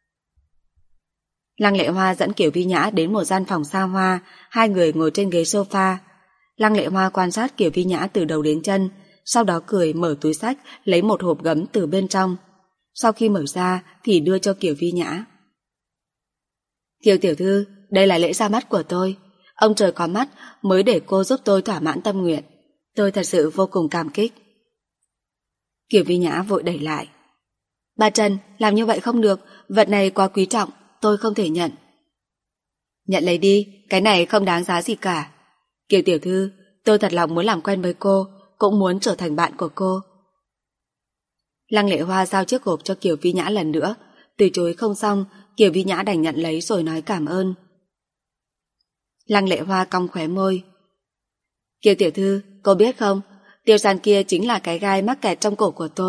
Lăng Lệ Hoa dẫn Kiều Vi Nhã đến một gian phòng xa hoa, hai người ngồi trên ghế sofa. Lăng Lệ Hoa quan sát Kiều Vi Nhã từ đầu đến chân, sau đó cười mở túi xách lấy một hộp gấm từ bên trong. Sau khi mở ra thì đưa cho Kiều Vi Nhã. Kiều tiểu thư, đây là lễ ra mắt của tôi. Ông trời có mắt mới để cô giúp tôi thỏa mãn tâm nguyện. Tôi thật sự vô cùng cảm kích. Kiều Vi Nhã vội đẩy lại. Bà Trần, làm như vậy không được, vật này quá quý trọng, tôi không thể nhận. Nhận lấy đi, cái này không đáng giá gì cả. Kiều tiểu thư, tôi thật lòng muốn làm quen với cô, cũng muốn trở thành bạn của cô. Lăng Lệ Hoa giao chiếc hộp cho Kiều Vi Nhã lần nữa, từ chối không xong, Kiều Vi Nhã đành nhận lấy rồi nói cảm ơn. Lăng Lệ Hoa cong khóe môi. Kiều tiểu thư, cô biết không, Tiêu San kia chính là cái gai mắc kẹt trong cổ của tôi.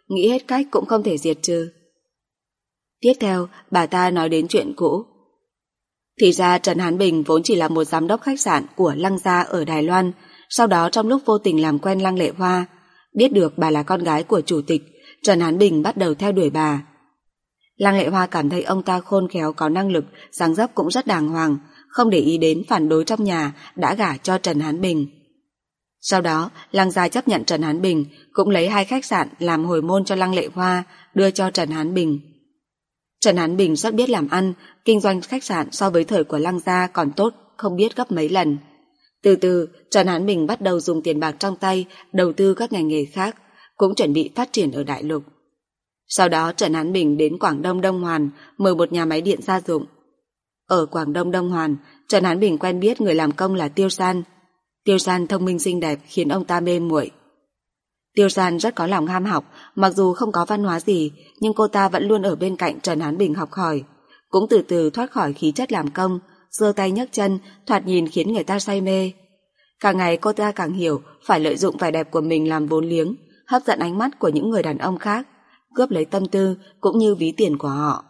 nghĩ hết cách cũng không thể diệt trừ. Tiếp theo, bà ta nói đến chuyện cũ. Thì ra Trần Hán Bình vốn chỉ là một giám đốc khách sạn của Lăng gia ở Đài Loan, sau đó trong lúc vô tình làm quen Lăng Lệ Hoa, biết được bà là con gái của chủ tịch, Trần Hán Bình bắt đầu theo đuổi bà. Lăng Lệ Hoa cảm thấy ông ta khôn khéo, có năng lực, dáng dấp cũng rất đàng hoàng, không để ý đến phản đối trong nhà, đã gả cho Trần Hán Bình. Sau đó, Lăng gia chấp nhận Trần Hán Bình, cũng lấy 2 khách sạn làm hồi môn cho Lăng Lệ Hoa, đưa cho Trần Hán Bình. Trần Hán Bình rất biết làm ăn, kinh doanh khách sạn so với thời của Lăng gia còn tốt không biết gấp mấy lần. Từ từ, Trần Hán Bình bắt đầu dùng tiền bạc trong tay đầu tư các ngành nghề khác, cũng chuẩn bị phát triển ở đại lục. Sau đó Trần Hán Bình đến Quảng Đông Đông Hoàn mở một nhà máy điện gia dụng. Ở Quảng Đông Đông Hoàn, Trần Hán Bình quen biết người làm công là Tiêu San. Tiêu San thông minh xinh đẹp khiến ông ta mê muội. Tiêu San rất có lòng ham học, mặc dù không có văn hóa gì, nhưng cô ta vẫn luôn ở bên cạnh Trần Hán Bình học hỏi, cũng từ từ thoát khỏi khí chất làm công, giơ tay nhấc chân, thoạt nhìn khiến người ta say mê. Càng ngày cô ta càng hiểu phải lợi dụng vẻ đẹp của mình làm vốn liếng, hấp dẫn ánh mắt của những người đàn ông khác, cướp lấy tâm tư cũng như ví tiền của họ.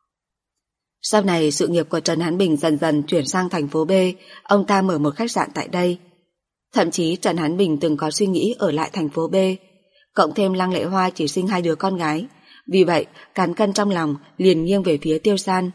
Sau này sự nghiệp của Trần Hán Bình dần dần chuyển sang thành phố B, ông ta mở một khách sạn tại đây. Thậm chí Trần Hán Bình từng có suy nghĩ ở lại thành phố B, cộng thêm Lăng Lệ Hoa chỉ sinh 2 đứa con gái, vì vậy cán cân trong lòng liền nghiêng về phía Tiêu San.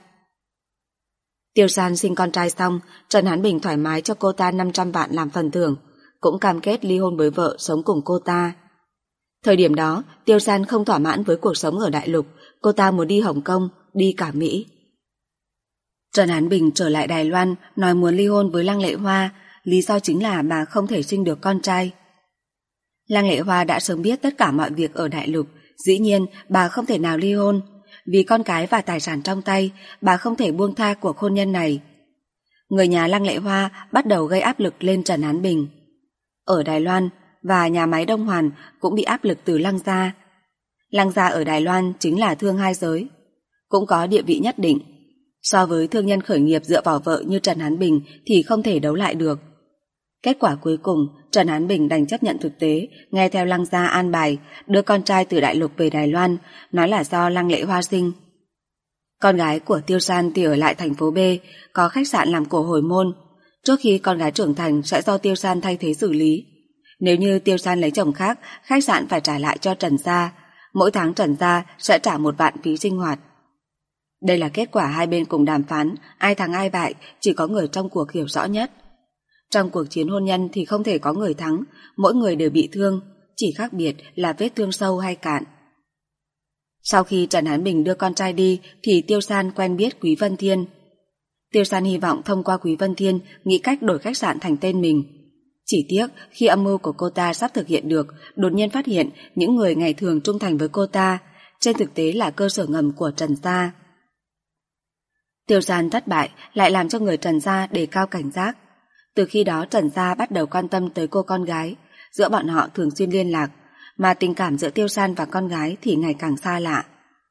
Tiêu San sinh con trai xong, Trần Hán Bình thoải mái cho cô ta 500 vạn làm phần thưởng, cũng cam kết ly hôn với vợ sống cùng cô ta. Thời điểm đó, Tiêu San không thỏa mãn với cuộc sống ở đại lục, cô ta muốn đi Hồng Kông, đi cả Mỹ. Trần Hán Bình trở lại Đài Loan, nói muốn ly hôn với Lăng Lệ Hoa, lý do chính là bà không thể sinh được con trai. Lăng Lệ Hoa đã sớm biết tất cả mọi việc ở đại lục, dĩ nhiên bà không thể nào ly hôn. Vì con cái và tài sản trong tay, bà không thể buông tha cuộc hôn nhân này. Người nhà Lăng Lệ Hoa bắt đầu gây áp lực lên Trần Hán Bình. Ở Đài Loan và nhà máy Đông Hoàn cũng bị áp lực từ Lăng gia. Lăng gia ở Đài Loan chính là thương hai giới, cũng có địa vị nhất định. So với thương nhân khởi nghiệp dựa vào vợ như Trần Hán Bình thì không thể đấu lại được. Kết quả cuối cùng, Trần Hán Bình đành chấp nhận thực tế, nghe theo Lăng gia an bài, đưa con trai từ đại lục về Đài Loan, nói là do Lăng Lệ Hoa sinh. Con gái của Tiêu San thì ở lại thành phố B, có khách sạn làm cổ hồi môn. Trước khi con gái trưởng thành sẽ do Tiêu San thay thế xử lý. Nếu như Tiêu San lấy chồng khác, khách sạn phải trả lại cho Trần gia. Mỗi tháng Trần gia sẽ trả 1 vạn phí sinh hoạt. Đây là kết quả hai bên cùng đàm phán, ai thắng ai bại, chỉ có người trong cuộc hiểu rõ nhất. Trong cuộc chiến hôn nhân thì không thể có người thắng, mỗi người đều bị thương, chỉ khác biệt là vết thương sâu hay cạn. Sau khi Trần Hán Bình đưa con trai đi thì Tiêu San quen biết Quý Vân Thiên. Tiêu San hy vọng thông qua Quý Vân Thiên nghĩ cách đổi khách sạn thành tên mình. Chỉ tiếc khi âm mưu của cô ta sắp thực hiện được, đột nhiên phát hiện những người ngày thường trung thành với cô ta, trên thực tế là cơ sở ngầm của Trần gia. Tiêu San thất bại lại làm cho người Trần gia đề cao cảnh giác. Từ khi đó Trần gia bắt đầu quan tâm tới cô con gái, giữa bọn họ thường xuyên liên lạc, mà tình cảm giữa Tiêu San và con gái thì ngày càng xa lạ.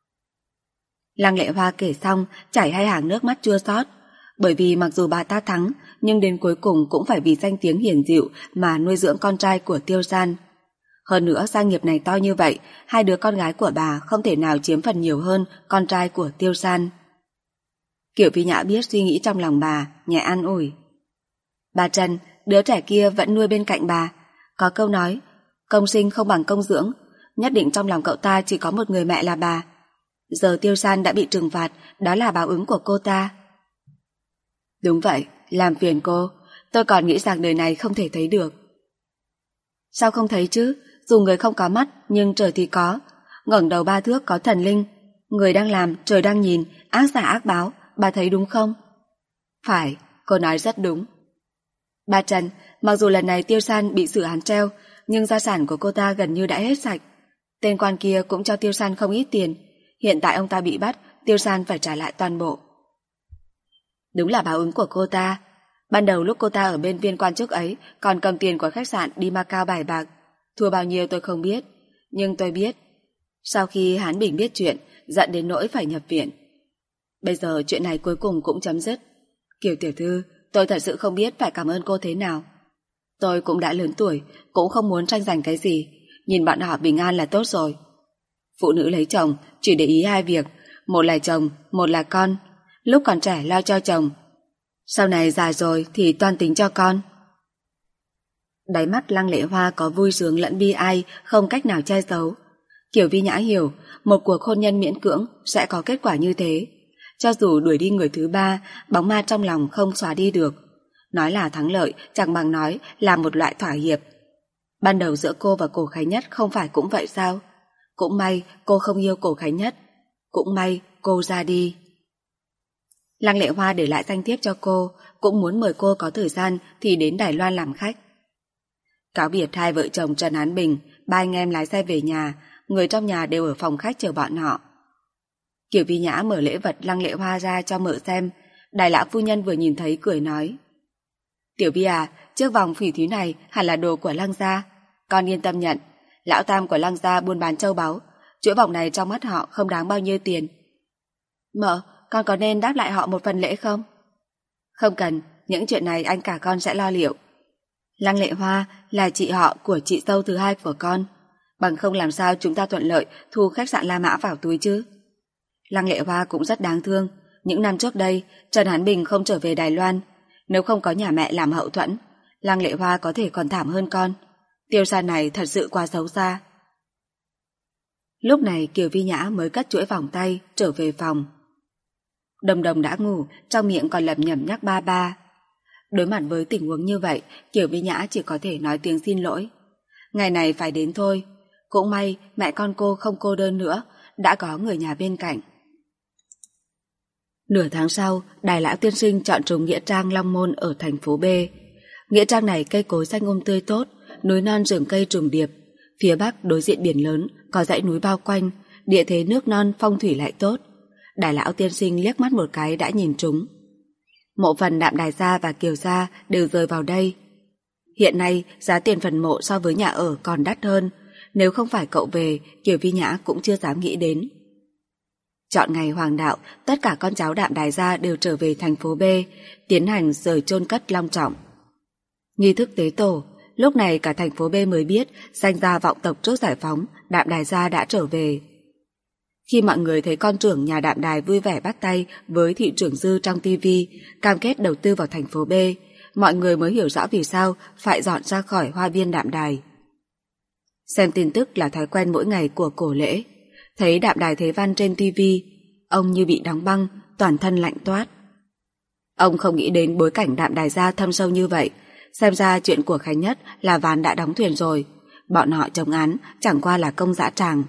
Lăng Lệ Hoa kể xong chảy 2 hàng nước mắt chua xót, bởi vì mặc dù bà ta thắng, nhưng đến cuối cùng cũng phải vì danh tiếng hiền dịu mà nuôi dưỡng con trai của Tiêu San. Hơn nữa gia nghiệp này to như vậy, 2 đứa con gái của bà không thể nào chiếm phần nhiều hơn con trai của Tiêu San. Kiều Phi Nhã biết suy nghĩ trong lòng bà, nhẹ an ủi. Bà Trần, đứa trẻ kia vẫn nuôi bên cạnh bà. Có câu nói, công sinh không bằng công dưỡng, nhất định trong lòng cậu ta chỉ có một người mẹ là bà. Giờ Tiêu San đã bị trừng phạt, đó là báo ứng của cô ta. Đúng vậy, làm phiền cô, tôi còn nghĩ rằng đời này không thể thấy được. Sao không thấy chứ, dù người không có mắt nhưng trời thì có, ngẩng đầu 3 thước có thần linh, người đang làm, trời đang nhìn, ác giả ác báo, bà thấy đúng không? Phải, cô nói rất đúng. Bà Trần, mặc dù lần này Tiêu San bị xử án treo, nhưng gia sản của cô ta gần như đã hết sạch. Tên quan kia cũng cho Tiêu San không ít tiền, hiện tại ông ta bị bắt, Tiêu San phải trả lại toàn bộ. Đúng là báo ứng của cô ta. Ban đầu lúc cô ta ở bên viên quan chức ấy còn cầm tiền của khách sạn đi Macau bài bạc, thua bao nhiêu tôi không biết, nhưng tôi biết. Sau khi Hán Bình biết chuyện, giận đến nỗi phải nhập viện. Bây giờ chuyện này cuối cùng cũng chấm dứt. Kiều tiểu thư, tôi thật sự không biết phải cảm ơn cô thế nào. Tôi cũng đã lớn tuổi, cũng không muốn tranh giành cái gì, nhìn bọn họ bình an là tốt rồi. Phụ nữ lấy chồng chỉ để ý hai việc, một là chồng, một là con. Lúc còn trẻ lo cho chồng, sau này già rồi thì toan tính cho con. Đáy mắt Lăng Lệ Hoa có vui sướng lẫn bi ai, không cách nào che giấu. Kiều Vi Nhã hiểu, một cuộc hôn nhân miễn cưỡng sẽ có kết quả như thế. Cho dù đuổi đi người thứ ba, bóng ma trong lòng không xóa đi được. Nói là thắng lợi chẳng bằng nói là một loại thỏa hiệp. Ban đầu giữa cô và Cổ Khánh Nhất không phải cũng vậy sao? Cũng may cô không yêu Cổ Khánh Nhất. Cũng may cô ra đi. Lăng Lệ Hoa để lại danh thiếp cho cô, cũng muốn mời cô có thời gian thì đến Đài Loan làm khách. Cáo biệt hai vợ chồng Trần Hán Bình, ba anh em lái xe về nhà, người trong nhà đều ở phòng khách chờ bọn họ. Kiều Vi Nhã mở lễ vật Lăng Lệ Hoa ra cho mợ xem. Đài lão phu nhân vừa nhìn thấy cười nói: Tiểu Vi à, chiếc vòng phỉ thúy này hẳn là đồ của Lăng gia. Con yên tâm nhận, lão tam của Lăng gia buôn bán châu báu, chuỗi vòng này trong mắt họ không đáng bao nhiêu tiền. Mợ, con có nên đáp lại họ một phần lễ không? Không cần, những chuyện này anh cả con sẽ lo liệu. Lăng Lệ Hoa là chị họ của chị dâu thứ hai của con, bằng không làm sao chúng ta thuận lợi thu khách sạn La Mã vào túi chứ. Lăng Lệ Hoa cũng rất đáng thương. Những năm trước đây, Trần Hán Bình không trở về Đài Loan. Nếu không có nhà mẹ làm hậu thuẫn, Lăng Lệ Hoa có thể còn thảm hơn con. Tiêu San này thật sự quá xấu xa. Lúc này Kiều Vi Nhã mới cất chuỗi vòng tay trở về phòng. Đồng Đồng đã ngủ, trong miệng còn lẩm nhẩm nhắc ba ba. Đối mặt với tình huống như vậy, Kiều Vi Nhã chỉ có thể nói tiếng xin lỗi. Ngày này phải đến thôi. Cũng may mẹ con cô không cô đơn nữa, đã có người nhà bên cạnh. Nửa tháng sau, Đài lão tiên sinh chọn trùng nghĩa trang Long Môn ở thành phố B. Nghĩa trang này cây cối xanh tươi tốt, núi non rừng cây trùng điệp. Phía bắc đối diện biển lớn, có dãy núi bao quanh, địa thế nước non phong thủy lại tốt. Đài lão tiên sinh liếc mắt một cái đã nhìn trúng. Mộ phần Đạm Đài gia và Kiều gia đều rơi vào đây. Hiện nay giá tiền phần mộ so với nhà ở còn đắt hơn, nếu không phải cậu về, Kiều Vi Nhã cũng chưa dám nghĩ đến. Chọn ngày hoàng đạo, tất cả con cháu Đạm Đài gia đều trở về thành phố B, tiến hành rời chôn cất long trọng. Nghi thức tế tổ, lúc này cả thành phố B mới biết danh gia vọng tộc chốt giải phóng, Đạm Đài gia đã trở về. Khi mọi người thấy con trưởng nhà Đạm Đài vui vẻ bắt tay với thị trưởng Dư trong TV, cam kết đầu tư vào thành phố B, mọi người mới hiểu rõ vì sao phải dọn ra khỏi hoa viên Đạm Đài. Xem tin tức là thói quen mỗi ngày của Cổ Lễ. Thấy Đạm Đài Thế Văn trên TV, ông như bị đóng băng, toàn thân lạnh toát. Ông không nghĩ đến bối cảnh Đạm Đài gia thâm sâu như vậy, xem ra chuyện của Khánh Nhất là ván đã đóng thuyền rồi, bọn họ chống án chẳng qua là công dã tràng.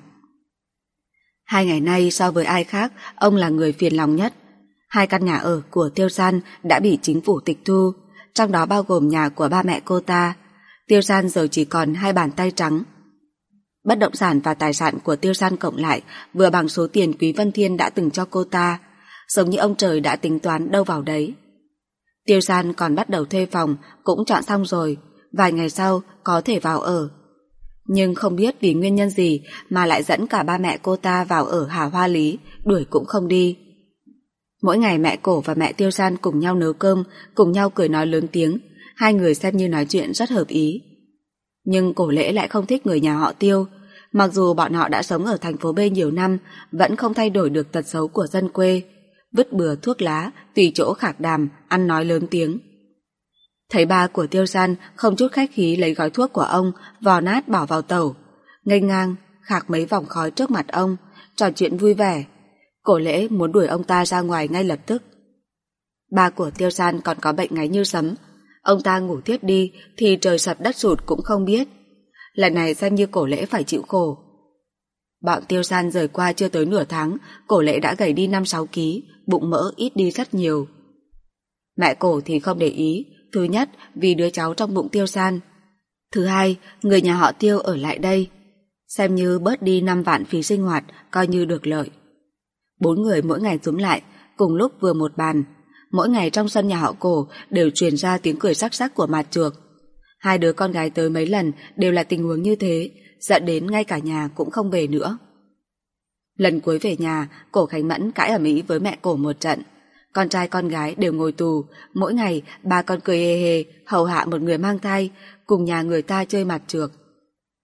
2 ngày nay so với ai khác, ông là người phiền lòng nhất. 2 căn nhà ở của Tiêu San đã bị chính phủ tịch thu, trong đó bao gồm nhà của ba mẹ cô ta. Tiêu San giờ chỉ còn 2 bàn tay trắng. Bất động sản và tài sản của Tiêu San cộng lại vừa bằng số tiền Quý Vân Thiên đã từng cho cô ta, giống như ông trời đã tính toán đâu vào đấy. Tiêu San còn bắt đầu thuê phòng, cũng chọn xong rồi, vài ngày sau có thể vào ở. Nhưng không biết vì nguyên nhân gì mà lại dẫn cả ba mẹ cô ta vào ở Hà Hoa Lý, đuổi cũng không đi. Mỗi ngày mẹ Cổ và mẹ Tiêu San cùng nhau nấu cơm, cùng nhau cười nói lớn tiếng, 2 người xem như nói chuyện rất hợp ý. Nhưng Cổ Lễ lại không thích người nhà họ Tiêu, mặc dù bọn họ đã sống ở thành phố B nhiều năm, vẫn không thay đổi được tật xấu của dân quê, vứt bừa thuốc lá, tùy chỗ khạc đàm, ăn nói lớn tiếng. Thấy ba của Tiêu San không chút khách khí lấy gói thuốc của ông, vò nát bỏ vào tẩu, nghênh ngang, khạc mấy vòng khói trước mặt ông, trò chuyện vui vẻ. Cổ Lễ muốn đuổi ông ta ra ngoài ngay lập tức. Ba của Tiêu San còn có bệnh ngáy như sấm, ông ta ngủ thiếp đi thì trời sập đất sụt cũng không biết. Lần này xem như Cổ Lễ phải chịu khổ. Bọn Tiêu San rời qua chưa tới nửa tháng, Cổ Lễ đã gầy đi 5-6 kg, bụng mỡ ít đi rất nhiều. Mẹ Cổ thì không để ý, thứ nhất vì đứa cháu trong bụng Tiêu San, thứ hai người nhà họ Tiêu ở lại đây, xem như bớt đi 5 vạn phí sinh hoạt, coi như được lợi. 4 người mỗi ngày túm lại, cùng lúc vừa một bàn. Mỗi ngày trong sân nhà họ Cổ đều truyền ra tiếng cười sắc sắc của Mạt Trược. 2 đứa con gái tới mấy lần đều là tình huống như thế, dẫn đến ngay cả nhà cũng không về nữa. Lần cuối về nhà, Cổ Khánh Mẫn cãi ầm ĩ với mẹ Cổ một trận. Con trai con gái đều ngồi tù, mỗi ngày ba con cười hề hề hầu hạ một người mang thai, cùng nhà người ta chơi Mạt Trược.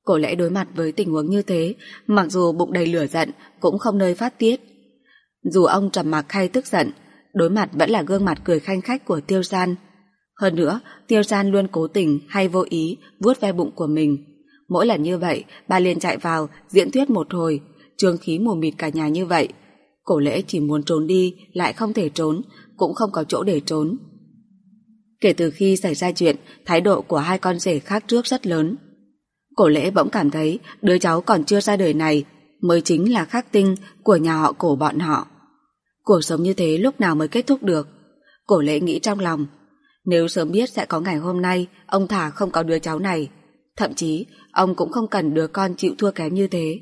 Cổ Lễ đối mặt với tình huống như thế, mặc dù bụng đầy lửa giận cũng không nơi phát tiết. Dù ông trầm mặc hay tức giận, đối mặt vẫn là gương mặt cười khanh khách của Tiêu San. Hơn nữa, Tiêu San luôn cố tình hay vô ý vuốt ve bụng của mình. Mỗi lần như vậy, bà liền chạy vào diễn thuyết một hồi, trương khí mù mịt cả nhà như vậy. Cổ Lễ chỉ muốn trốn đi, lại không thể trốn, cũng không có chỗ để trốn. Kể từ khi xảy ra chuyện, thái độ của hai con rể khác trước rất lớn. Cổ Lễ bỗng cảm thấy đứa cháu còn chưa ra đời này mới chính là khắc tinh của nhà họ Cổ bọn họ. Cuộc sống như thế lúc nào mới kết thúc được? Cổ Lễ nghĩ trong lòng, nếu sớm biết sẽ có ngày hôm nay, ông thà không có đứa cháu này. Thậm chí, ông cũng không cần đứa con chịu thua kém như thế.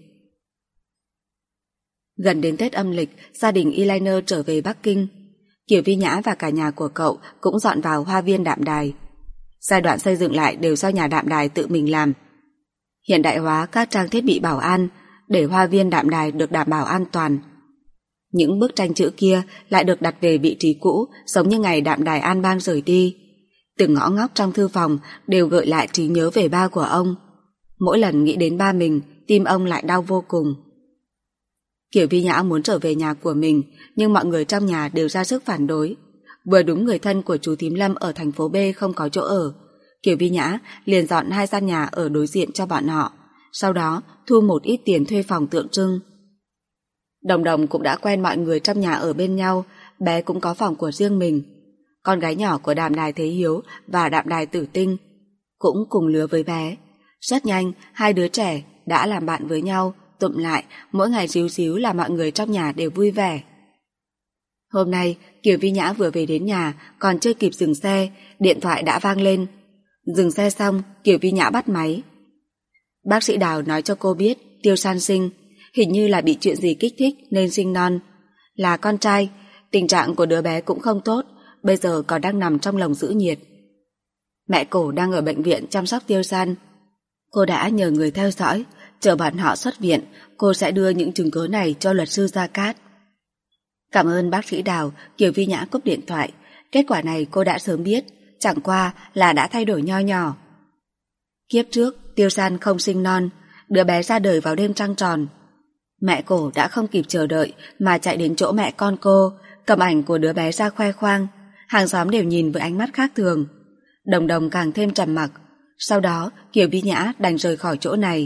Gần đến Tết âm lịch, gia đình Eyeliner trở về Bắc Kinh. Kiều Vi Nhã và cả nhà của cậu cũng dọn vào hoa viên Đạm Đài. Giai đoạn xây dựng lại đều do nhà Đạm Đài tự mình làm. Hiện đại hóa các trang thiết bị bảo an để hoa viên Đạm Đài được đảm bảo an toàn. Những bức tranh chữ kia lại được đặt về vị trí cũ, giống như ngày Đạm Đài An Bang rời đi. Từng ngõ ngóc trong thư phòng đều gợi lại trí nhớ về ba của ông. Mỗi lần nghĩ đến ba mình, tim ông lại đau vô cùng. Kiều Vi Nhã muốn trở về nhà của mình, nhưng mọi người trong nhà đều ra sức phản đối. Vừa đúng người thân của chú Thím Lâm ở thành phố B không có chỗ ở, Kiều Vi Nhã liền dọn 2 gian nhà ở đối diện cho bọn họ, sau đó thu một ít tiền thuê phòng tượng trưng. Đồng Đồng cũng đã quen mọi người trong nhà ở bên nhau, bé cũng có phòng của riêng mình. Con gái nhỏ của Đạm Đài Thế Hiếu và Đạm Đài Tử Tinh cũng cùng lứa với bé. Rất nhanh, hai đứa trẻ đã làm bạn với nhau, tụm lại, mỗi ngày xíu xíu là mọi người trong nhà đều vui vẻ. Hôm nay, Kiều Vi Nhã vừa về đến nhà, còn chưa kịp dừng xe, điện thoại đã vang lên. Dừng xe xong, Kiều Vi Nhã bắt máy. Bác sĩ Đào nói cho cô biết Tiêu San sinh, hình như là bị chuyện gì kích thích nên sinh non. Là con trai, tình trạng của đứa bé cũng không tốt, bây giờ còn đang nằm trong lồng giữ nhiệt. Mẹ Cổ đang ở bệnh viện chăm sóc Tiêu San. Cô đã nhờ người theo dõi, chờ bọn họ xuất viện, cô sẽ đưa những chứng cứ này cho luật sư Gia Cát. Cảm ơn bác sĩ Đào, Kiều Vi Nhã cúp điện thoại. Kết quả này cô đã sớm biết, chẳng qua là đã thay đổi nho nhỏ. Kiếp trước, Tiêu San không sinh non, đứa bé ra đời vào đêm trăng tròn. Mẹ Cổ đã không kịp chờ đợi mà chạy đến chỗ mẹ con cô, cầm ảnh của đứa bé ra khoe khoang. Hàng xóm đều nhìn với ánh mắt khác thường. Đồng Đồng càng thêm trầm mặc. Sau đó, Kiều Vi Nhã đành rời khỏi chỗ này.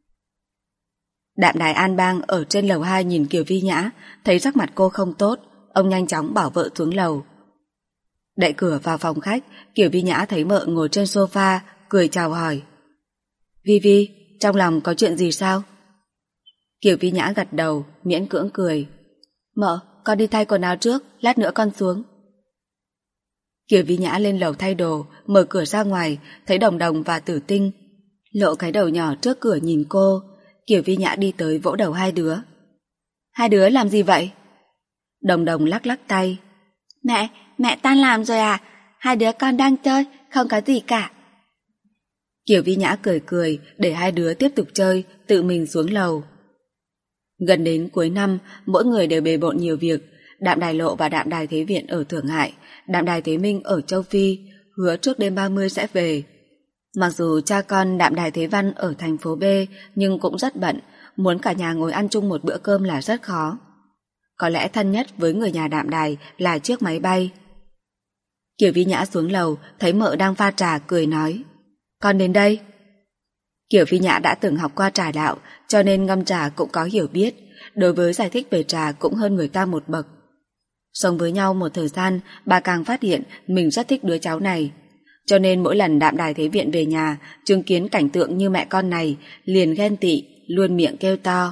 Đạm Đài An Bang ở trên lầu 2 nhìn Kiều Vi Nhã, thấy sắc mặt cô không tốt, ông nhanh chóng bảo vợ xuống lầu. Đẩy cửa vào phòng khách, Kiều Vi Nhã thấy mợ ngồi trên sofa, cười chào hỏi. Vi Vi, trong lòng có chuyện gì sao? Kiều Vi Nhã gật đầu, miễn cưỡng cười. Mợ, con đi thay quần áo trước, lát nữa con xuống. Kiều Vi Nhã lên lầu thay đồ, mở cửa ra ngoài, thấy Đồng Đồng và Tử Tinh lộ cái đầu nhỏ trước cửa nhìn cô. Kiều Vi Nhã đi tới vỗ đầu hai đứa. Hai đứa làm gì vậy? Đồng Đồng lắc lắc tay. Mẹ tan làm rồi à? Hai đứa con đang chơi, không có gì cả. Kiều Vi Nhã cười cười để hai đứa tiếp tục chơi, tự mình xuống lầu. Gần đến cuối năm, mỗi người đều bề bộn nhiều việc. Đạm Đài Lộ và Đạm Đài Thế Viện ở Thượng Hải, Đạm Đài Thế Minh ở Châu Phi hứa trước đêm 30 sẽ về. Mặc dù cha con Đạm Đài Thế Văn ở thành phố B nhưng cũng rất bận, muốn cả nhà ngồi ăn chung một bữa cơm là rất khó. Có lẽ thân nhất với người nhà Đạm Đài là chiếc máy bay. Kiều Vi Nhã xuống lầu, thấy mợ đang pha trà, cười nói. Con đến đây. Kiều Vi Nhã đã từng học qua trà đạo, cho nên ngâm trà cũng có hiểu biết, đối với giải thích về trà cũng hơn người ta một bậc. Sống với nhau một thời gian, bà càng phát hiện mình rất thích đứa cháu này. Cho nên mỗi lần Đạm Đài Thế Viện về nhà, chứng kiến cảnh tượng như mẹ con này, liền ghen tị, luôn miệng kêu to.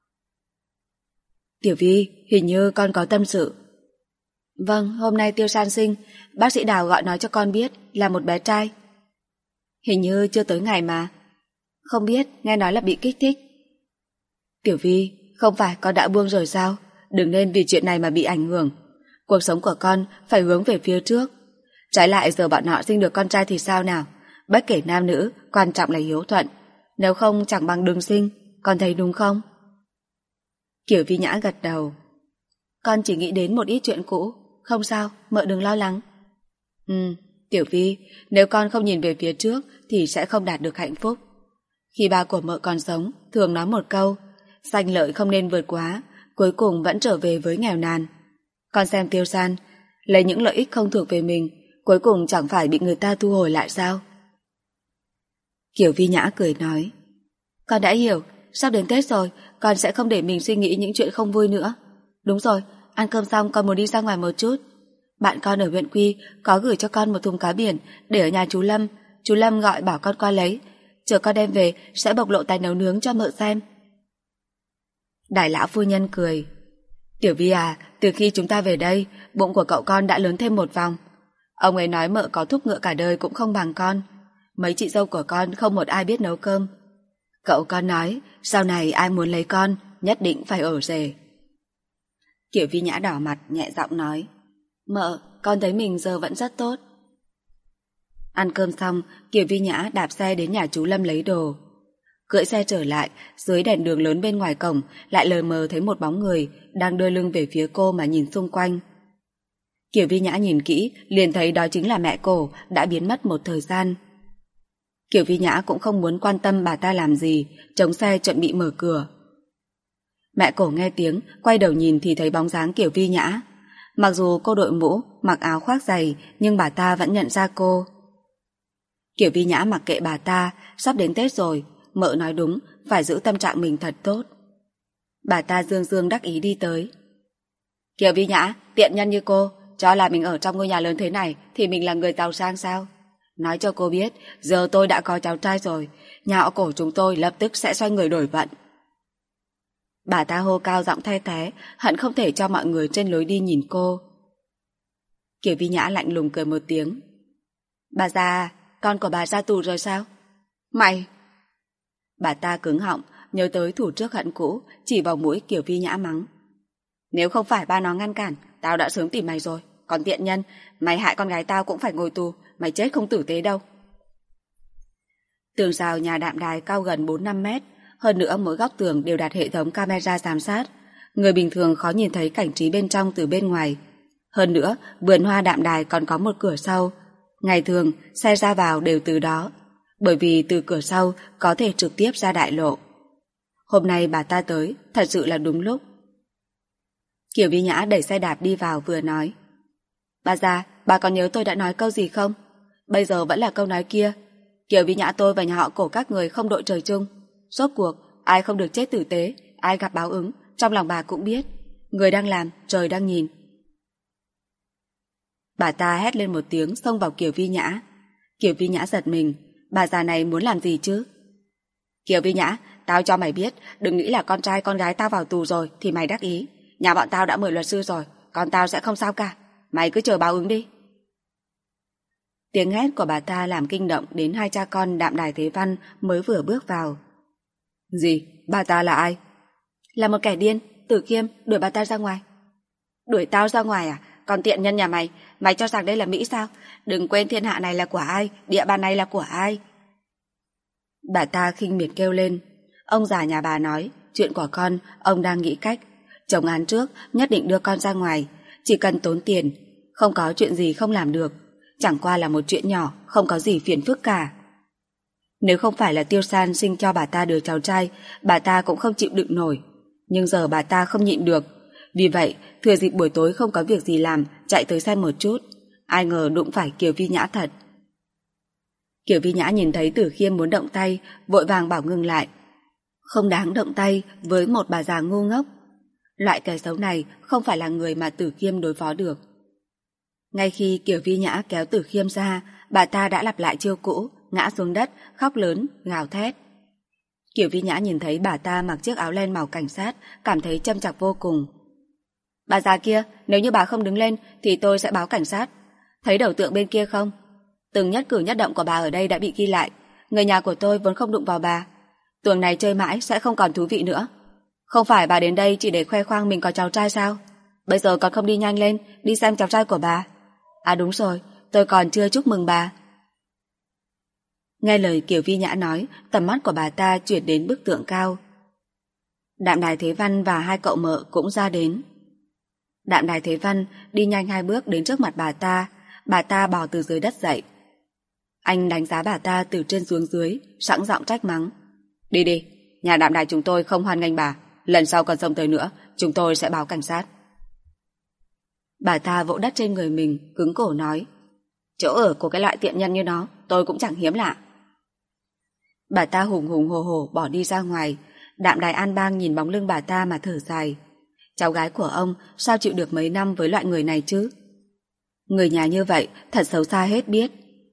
Tiểu Vi, hình như con có tâm sự. Vâng, hôm nay Tiêu San sinh, bác sĩ Đào gọi nói cho con biết là một bé trai. Hình như chưa tới ngày mà. Không biết, nghe nói là bị kích thích. Tiểu Vi, không phải con đã buông rồi sao? Đừng nên vì chuyện này mà bị ảnh hưởng. Cuộc sống của con phải hướng về phía trước. Trái lại giờ bọn họ sinh được con trai thì sao nào? Bất kể nam nữ, quan trọng là hiếu thuận. Nếu không chẳng bằng đừng sinh, con thấy đúng không? Kiều Vi Nhã gật đầu. Con chỉ nghĩ đến một ít chuyện cũ. Không sao, mợ đừng lo lắng. Tiểu Vi, nếu con không nhìn về phía trước thì sẽ không đạt được hạnh phúc. Khi ba của mợ còn sống, thường nói một câu, sanh lợi không nên vượt quá, cuối cùng vẫn trở về với nghèo nàn. Con xem Tiêu San, lấy những lợi ích không thuộc về mình, cuối cùng chẳng phải bị người ta thu hồi lại sao? Kiều Vi Nhã cười nói, con đã hiểu, sắp đến Tết rồi, con sẽ không để mình suy nghĩ những chuyện không vui nữa. Đúng rồi, ăn cơm xong con muốn đi ra ngoài một chút. Bạn con ở huyện Quy có gửi cho con một thùng cá biển để ở nhà chú Lâm gọi bảo con qua lấy, chờ con đem về sẽ bộc lộ tài nấu nướng cho mợ xem. Đại lão phu nhân cười, Tiểu Vi à, từ khi chúng ta về đây, bụng của cậu con đã lớn thêm một vòng. Ông ấy nói mợ có thúc ngựa cả đời cũng không bằng con. Mấy chị dâu của con không một ai biết nấu cơm. Cậu con nói, sau này ai muốn lấy con, nhất định phải ở rể. Kiều Vi Nhã đỏ mặt, nhẹ giọng nói, mợ, con thấy mình giờ vẫn rất tốt. Ăn cơm xong, Kiều Vi Nhã đạp xe đến nhà chú Lâm lấy đồ. Cưỡi xe trở lại, dưới đèn đường lớn bên ngoài cổng lại lờ mờ thấy một bóng người đang đưa lưng về phía cô mà nhìn xung quanh. Kiều Vi Nhã nhìn kỹ, liền thấy đó chính là mẹ cô đã biến mất một thời gian. Kiều Vi Nhã cũng không muốn quan tâm bà ta làm gì, chống xe chuẩn bị mở cửa. Mẹ cổ nghe tiếng, quay đầu nhìn thì thấy bóng dáng Kiều Vi Nhã. Mặc dù cô đội mũ, mặc áo khoác dày, nhưng bà ta vẫn nhận ra cô. Kiều Vi Nhã mặc kệ bà ta, sắp đến Tết rồi, mợ nói đúng, phải giữ tâm trạng mình thật tốt. Bà ta dương dương đắc ý đi tới. Kiều Vi Nhã, tiện nhân như cô, cho là mình ở trong ngôi nhà lớn thế này thì mình là người giàu sang sao? Nói cho cô biết, giờ tôi đã có cháu trai rồi, nhà họ Cổ chúng tôi lập tức sẽ xoay người đổi vận. Bà ta hô cao giọng the thé, hận không thể cho mọi người trên lối đi nhìn cô. Kiều Vi Nhã lạnh lùng cười một tiếng. Bà già, con của bà ra tù rồi sao? Mày! Bà ta cứng họng, nhớ tới thủ trước hận cũ, chỉ vào mũi Kiều Vi Nhã mắng. Nếu không phải ba nó ngăn cản, tao đã sớm tìm mày rồi. Còn tiện nhân, mày hại con gái tao cũng phải ngồi tù, mày chết không tử tế đâu. Tường rào nhà Đạm Đài cao gần 4-5 mét, hơn nữa mỗi góc tường đều đặt hệ thống camera giám sát. Người bình thường khó nhìn thấy cảnh trí bên trong từ bên ngoài. Hơn nữa, vườn hoa Đạm Đài còn có một cửa sau. Ngày thường, xe ra vào đều từ đó, bởi vì từ cửa sau có thể trực tiếp ra đại lộ. Hôm nay bà ta tới, thật sự là đúng lúc. Kiều Vi Nhã đẩy xe đạp đi vào vừa nói. Bà già, bà còn nhớ tôi đã nói câu gì không? Bây giờ vẫn là câu nói kia. Kiều Vi Nhã tôi và nhà họ Cổ các người không đội trời chung. Rốt cuộc, ai không được chết tử tế, ai gặp báo ứng, trong lòng bà cũng biết. Người đang làm, trời đang nhìn. Bà ta hét lên một tiếng xông vào Kiều Vi Nhã. Kiều Vi Nhã giật mình, bà già này muốn làm gì chứ? Kiều Vi Nhã, tao cho mày biết, đừng nghĩ là con trai con gái tao vào tù rồi thì mày đắc ý. Nhà bọn tao đã mời luật sư rồi, con tao sẽ không sao cả. Mày cứ chờ báo ứng đi. Tiếng hét của bà ta làm kinh động đến hai cha con Đạm Đài Thế Văn mới vừa bước vào. Gì? Bà ta là ai? Là một kẻ điên, Tử Khiêm, đuổi bà ta ra ngoài. Đuổi tao ra ngoài à? Còn tiện nhân nhà mày, mày cho rằng đây là Mỹ sao? Đừng quên thiên hạ này là của ai, địa bàn này là của ai? Bà ta khinh miệt kêu lên. Ông già nhà bà nói, chuyện của con, ông đang nghĩ cách. Chồng án trước, nhất định đưa con ra ngoài. Chỉ cần tốn tiền, không có chuyện gì không làm được. Chẳng qua là một chuyện nhỏ, không có gì phiền phức cả. Nếu không phải là Tiêu San sinh cho bà ta đứa cháu trai, bà ta cũng không chịu đựng nổi. Nhưng giờ bà ta không nhịn được. Vì vậy, thừa dịp buổi tối không có việc gì làm, chạy tới xem một chút. Ai ngờ đụng phải Kiều Vi Nhã thật. Kiều Vi Nhã nhìn thấy Tử Khiêm muốn động tay, vội vàng bảo ngừng lại. Không đáng động tay với một bà già ngu ngốc. Loại kẻ xấu này không phải là người mà Tử Khiêm đối phó được. Ngay khi Kiều Vi Nhã kéo Tử Khiêm ra, bà ta đã lặp lại chiêu cũ, ngã xuống đất, khóc lớn, gào thét. Kiều Vi Nhã nhìn thấy bà ta mặc chiếc áo len màu cảnh sát, cảm thấy châm chọc vô cùng. Bà già kia, nếu như bà không đứng lên thì tôi sẽ báo cảnh sát. Thấy đầu tượng bên kia không? Từng nhất cử nhất động của bà ở đây đã bị ghi lại. Người nhà của tôi vốn không đụng vào bà. Tuồng này chơi mãi sẽ không còn thú vị nữa. Không phải bà đến đây chỉ để khoe khoang mình có cháu trai sao? Bây giờ còn không đi nhanh lên, đi xem cháu trai của bà. À đúng rồi, tôi còn chưa chúc mừng bà. Nghe lời Kiều Vi Nhã nói, tầm mắt của bà ta chuyển đến bức tượng cao. Đạm Đài Thế Văn và hai cậu mợ cũng ra đến. Đạm Đài Thế Văn đi nhanh 2 bước đến trước mặt bà ta bò từ dưới đất dậy. Anh đánh giá bà ta từ trên xuống dưới, sẵn giọng trách mắng. Đi đi, nhà Đạm Đài chúng tôi không hoan nghênh bà. Lần sau còn xông tới nữa, chúng tôi sẽ báo cảnh sát. Bà ta vỗ đất trên người mình, cứng cổ nói. Chỗ ở của cái loại tiện nhân như nó, tôi cũng chẳng hiếm lạ. Bà ta hùng hùng hồ hồ bỏ đi ra ngoài. Đạm Đài An Bang nhìn bóng lưng bà ta mà thở dài. Cháu gái của ông sao chịu được mấy năm với loại người này chứ? Người nhà như vậy thật xấu xa hết biết.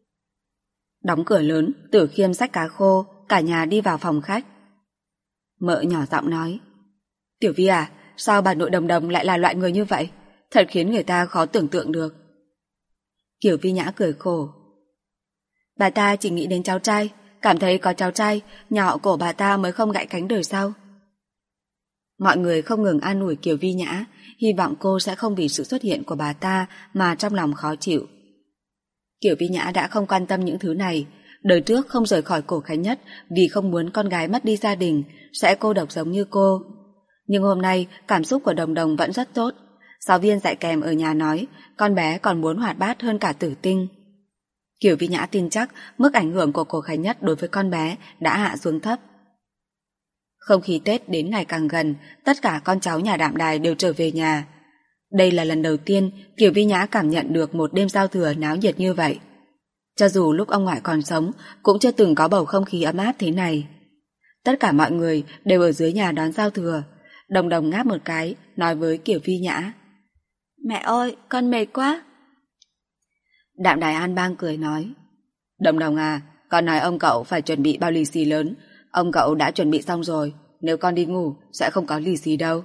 Đóng cửa lớn, Tử Khiêm xách cá khô, cả nhà đi vào phòng khách. Mợ nhỏ giọng nói. Tiểu Vi à, sao bà nội Đồng Đồng lại là loại người như vậy? Thật khiến người ta khó tưởng tượng được. Kiều Vi Nhã cười khổ. Bà ta chỉ nghĩ đến cháu trai, cảm thấy có cháu trai, nhà họ Cổ bà ta mới không gãy cánh đời sau. Mọi người không ngừng an ủi Kiều Vi Nhã, hy vọng cô sẽ không vì sự xuất hiện của bà ta mà trong lòng khó chịu. Kiều Vi Nhã đã không quan tâm những thứ này. Đời trước không rời khỏi Cổ Khánh Nhất vì không muốn con gái mất đi gia đình, sẽ cô độc giống như cô. Nhưng hôm nay cảm xúc của Đồng Đồng vẫn rất tốt. Giáo viên dạy kèm ở nhà nói con bé còn muốn hoạt bát hơn cả Tử Tinh. Kiều Vi Nhã tin chắc mức ảnh hưởng của Cổ Khánh Nhất đối với con bé đã hạ xuống thấp. Không khí Tết đến ngày càng gần, tất cả con cháu nhà Đạm Đài đều trở về nhà. Đây là lần đầu tiên Kiều Vi Nhã cảm nhận được một đêm giao thừa náo nhiệt như vậy. Cho dù lúc ông ngoại còn sống, cũng chưa từng có bầu không khí ấm áp thế này. Tất cả mọi người đều ở dưới nhà đón giao thừa. Đồng Đồng ngáp một cái, nói với Kiều Vi Nhã. Mẹ ơi, con mệt quá. Đạm Đài An Bang cười nói. Đồng Đồng à, con nói ông cậu phải chuẩn bị bao lì xì lớn. Ông cậu đã chuẩn bị xong rồi, nếu con đi ngủ sẽ không có lì xì đâu.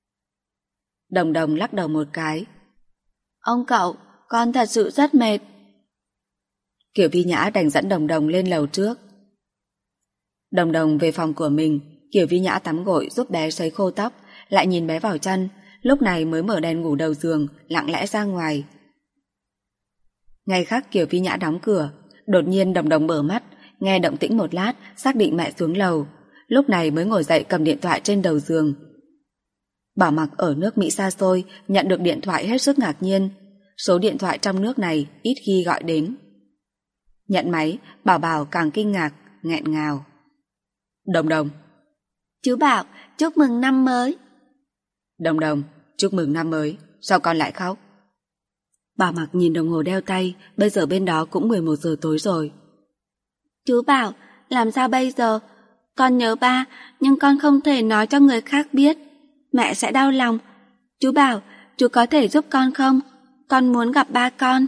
Đồng Đồng lắc đầu một cái. Ông cậu, con thật sự rất mệt. Kiều Vi Nhã đành dẫn Đồng Đồng lên lầu trước. Đồng Đồng về phòng của mình, Kiều Vi Nhã tắm gội giúp bé sấy khô tóc, lại nhìn bé vào chăn, lúc này mới mở đèn ngủ đầu giường, lặng lẽ ra ngoài. Ngày khác Kiều Vi Nhã đóng cửa, đột nhiên Đồng Đồng mở mắt, nghe động tĩnh một lát, xác định mẹ xuống lầu, lúc này mới ngồi dậy cầm điện thoại trên đầu giường. Bảo Mặc ở nước Mỹ xa xôi, nhận được điện thoại hết sức ngạc nhiên. Số điện thoại trong nước này ít khi gọi đến. Nhận máy, Bảo Bảo càng kinh ngạc, nghẹn ngào. Đồng Đồng. Chú Bảo, chúc mừng năm mới. Đồng Đồng, chúc mừng năm mới, sao con lại khóc? Bảo Mặc nhìn đồng hồ đeo tay, bây giờ bên đó cũng 11 giờ tối rồi. Chú Bảo, làm sao bây giờ? Con nhớ ba, nhưng con không thể nói cho người khác biết. Mẹ sẽ đau lòng. Chú Bảo, chú có thể giúp con không? Con muốn gặp ba con.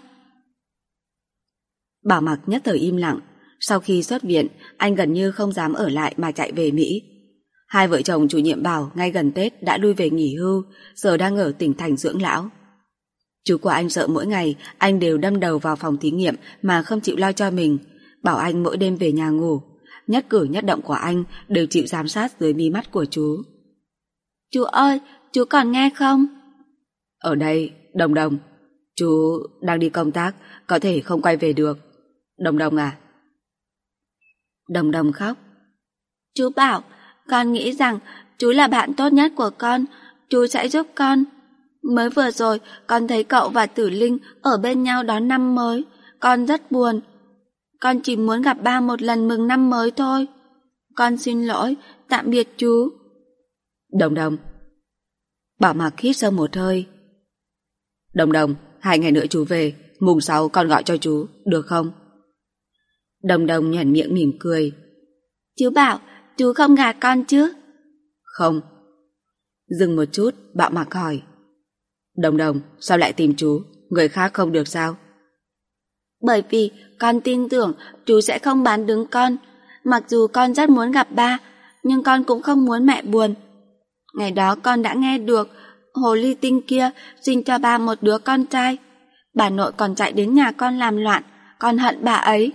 Bảo Mặc nhất thời im lặng. Sau khi xuất viện, anh gần như không dám ở lại mà chạy về Mỹ. Hai vợ chồng chủ nhiệm Bảo ngay gần Tết đã lui về nghỉ hưu, giờ đang ở tỉnh thành dưỡng lão. Chú của anh sợ mỗi ngày anh đều đâm đầu vào phòng thí nghiệm mà không chịu lo cho mình, bảo anh mỗi đêm về nhà ngủ. Nhất cử nhất động của anh đều chịu giám sát dưới mí mắt của chú. Chú ơi, chú còn nghe không? Ở đây, Đồng Đồng. Chú đang đi công tác, có thể không quay về được. Đồng Đồng à? Đồng Đồng khóc. Chú Bảo, con nghĩ rằng chú là bạn tốt nhất của con, chú sẽ giúp con. Mới vừa rồi, con thấy cậu và Tử Linh ở bên nhau đón năm mới, con rất buồn. Con chỉ muốn gặp ba một lần mừng năm mới thôi. Con xin lỗi, tạm biệt chú. Đồng Đồng. Bảo Mặc hít sâu một hơi. Đồng Đồng, 2 ngày nữa chú về, mùng 6 con gọi cho chú, được không? Đồng Đồng nhoẻn miệng mỉm cười. Chú Bảo, chú không gạt con chứ? Không. Dừng một chút, Bảo Mặc hỏi. Đồng Đồng, sao lại tìm chú? Người khác không được sao? Bởi vì con tin tưởng chú sẽ không bán đứng con. Mặc dù con rất muốn gặp ba, nhưng con cũng không muốn mẹ buồn. Ngày đó con đã nghe được hồ ly tinh kia sinh cho ba một đứa con trai. Bà nội còn chạy đến nhà con làm loạn, con hận bà ấy.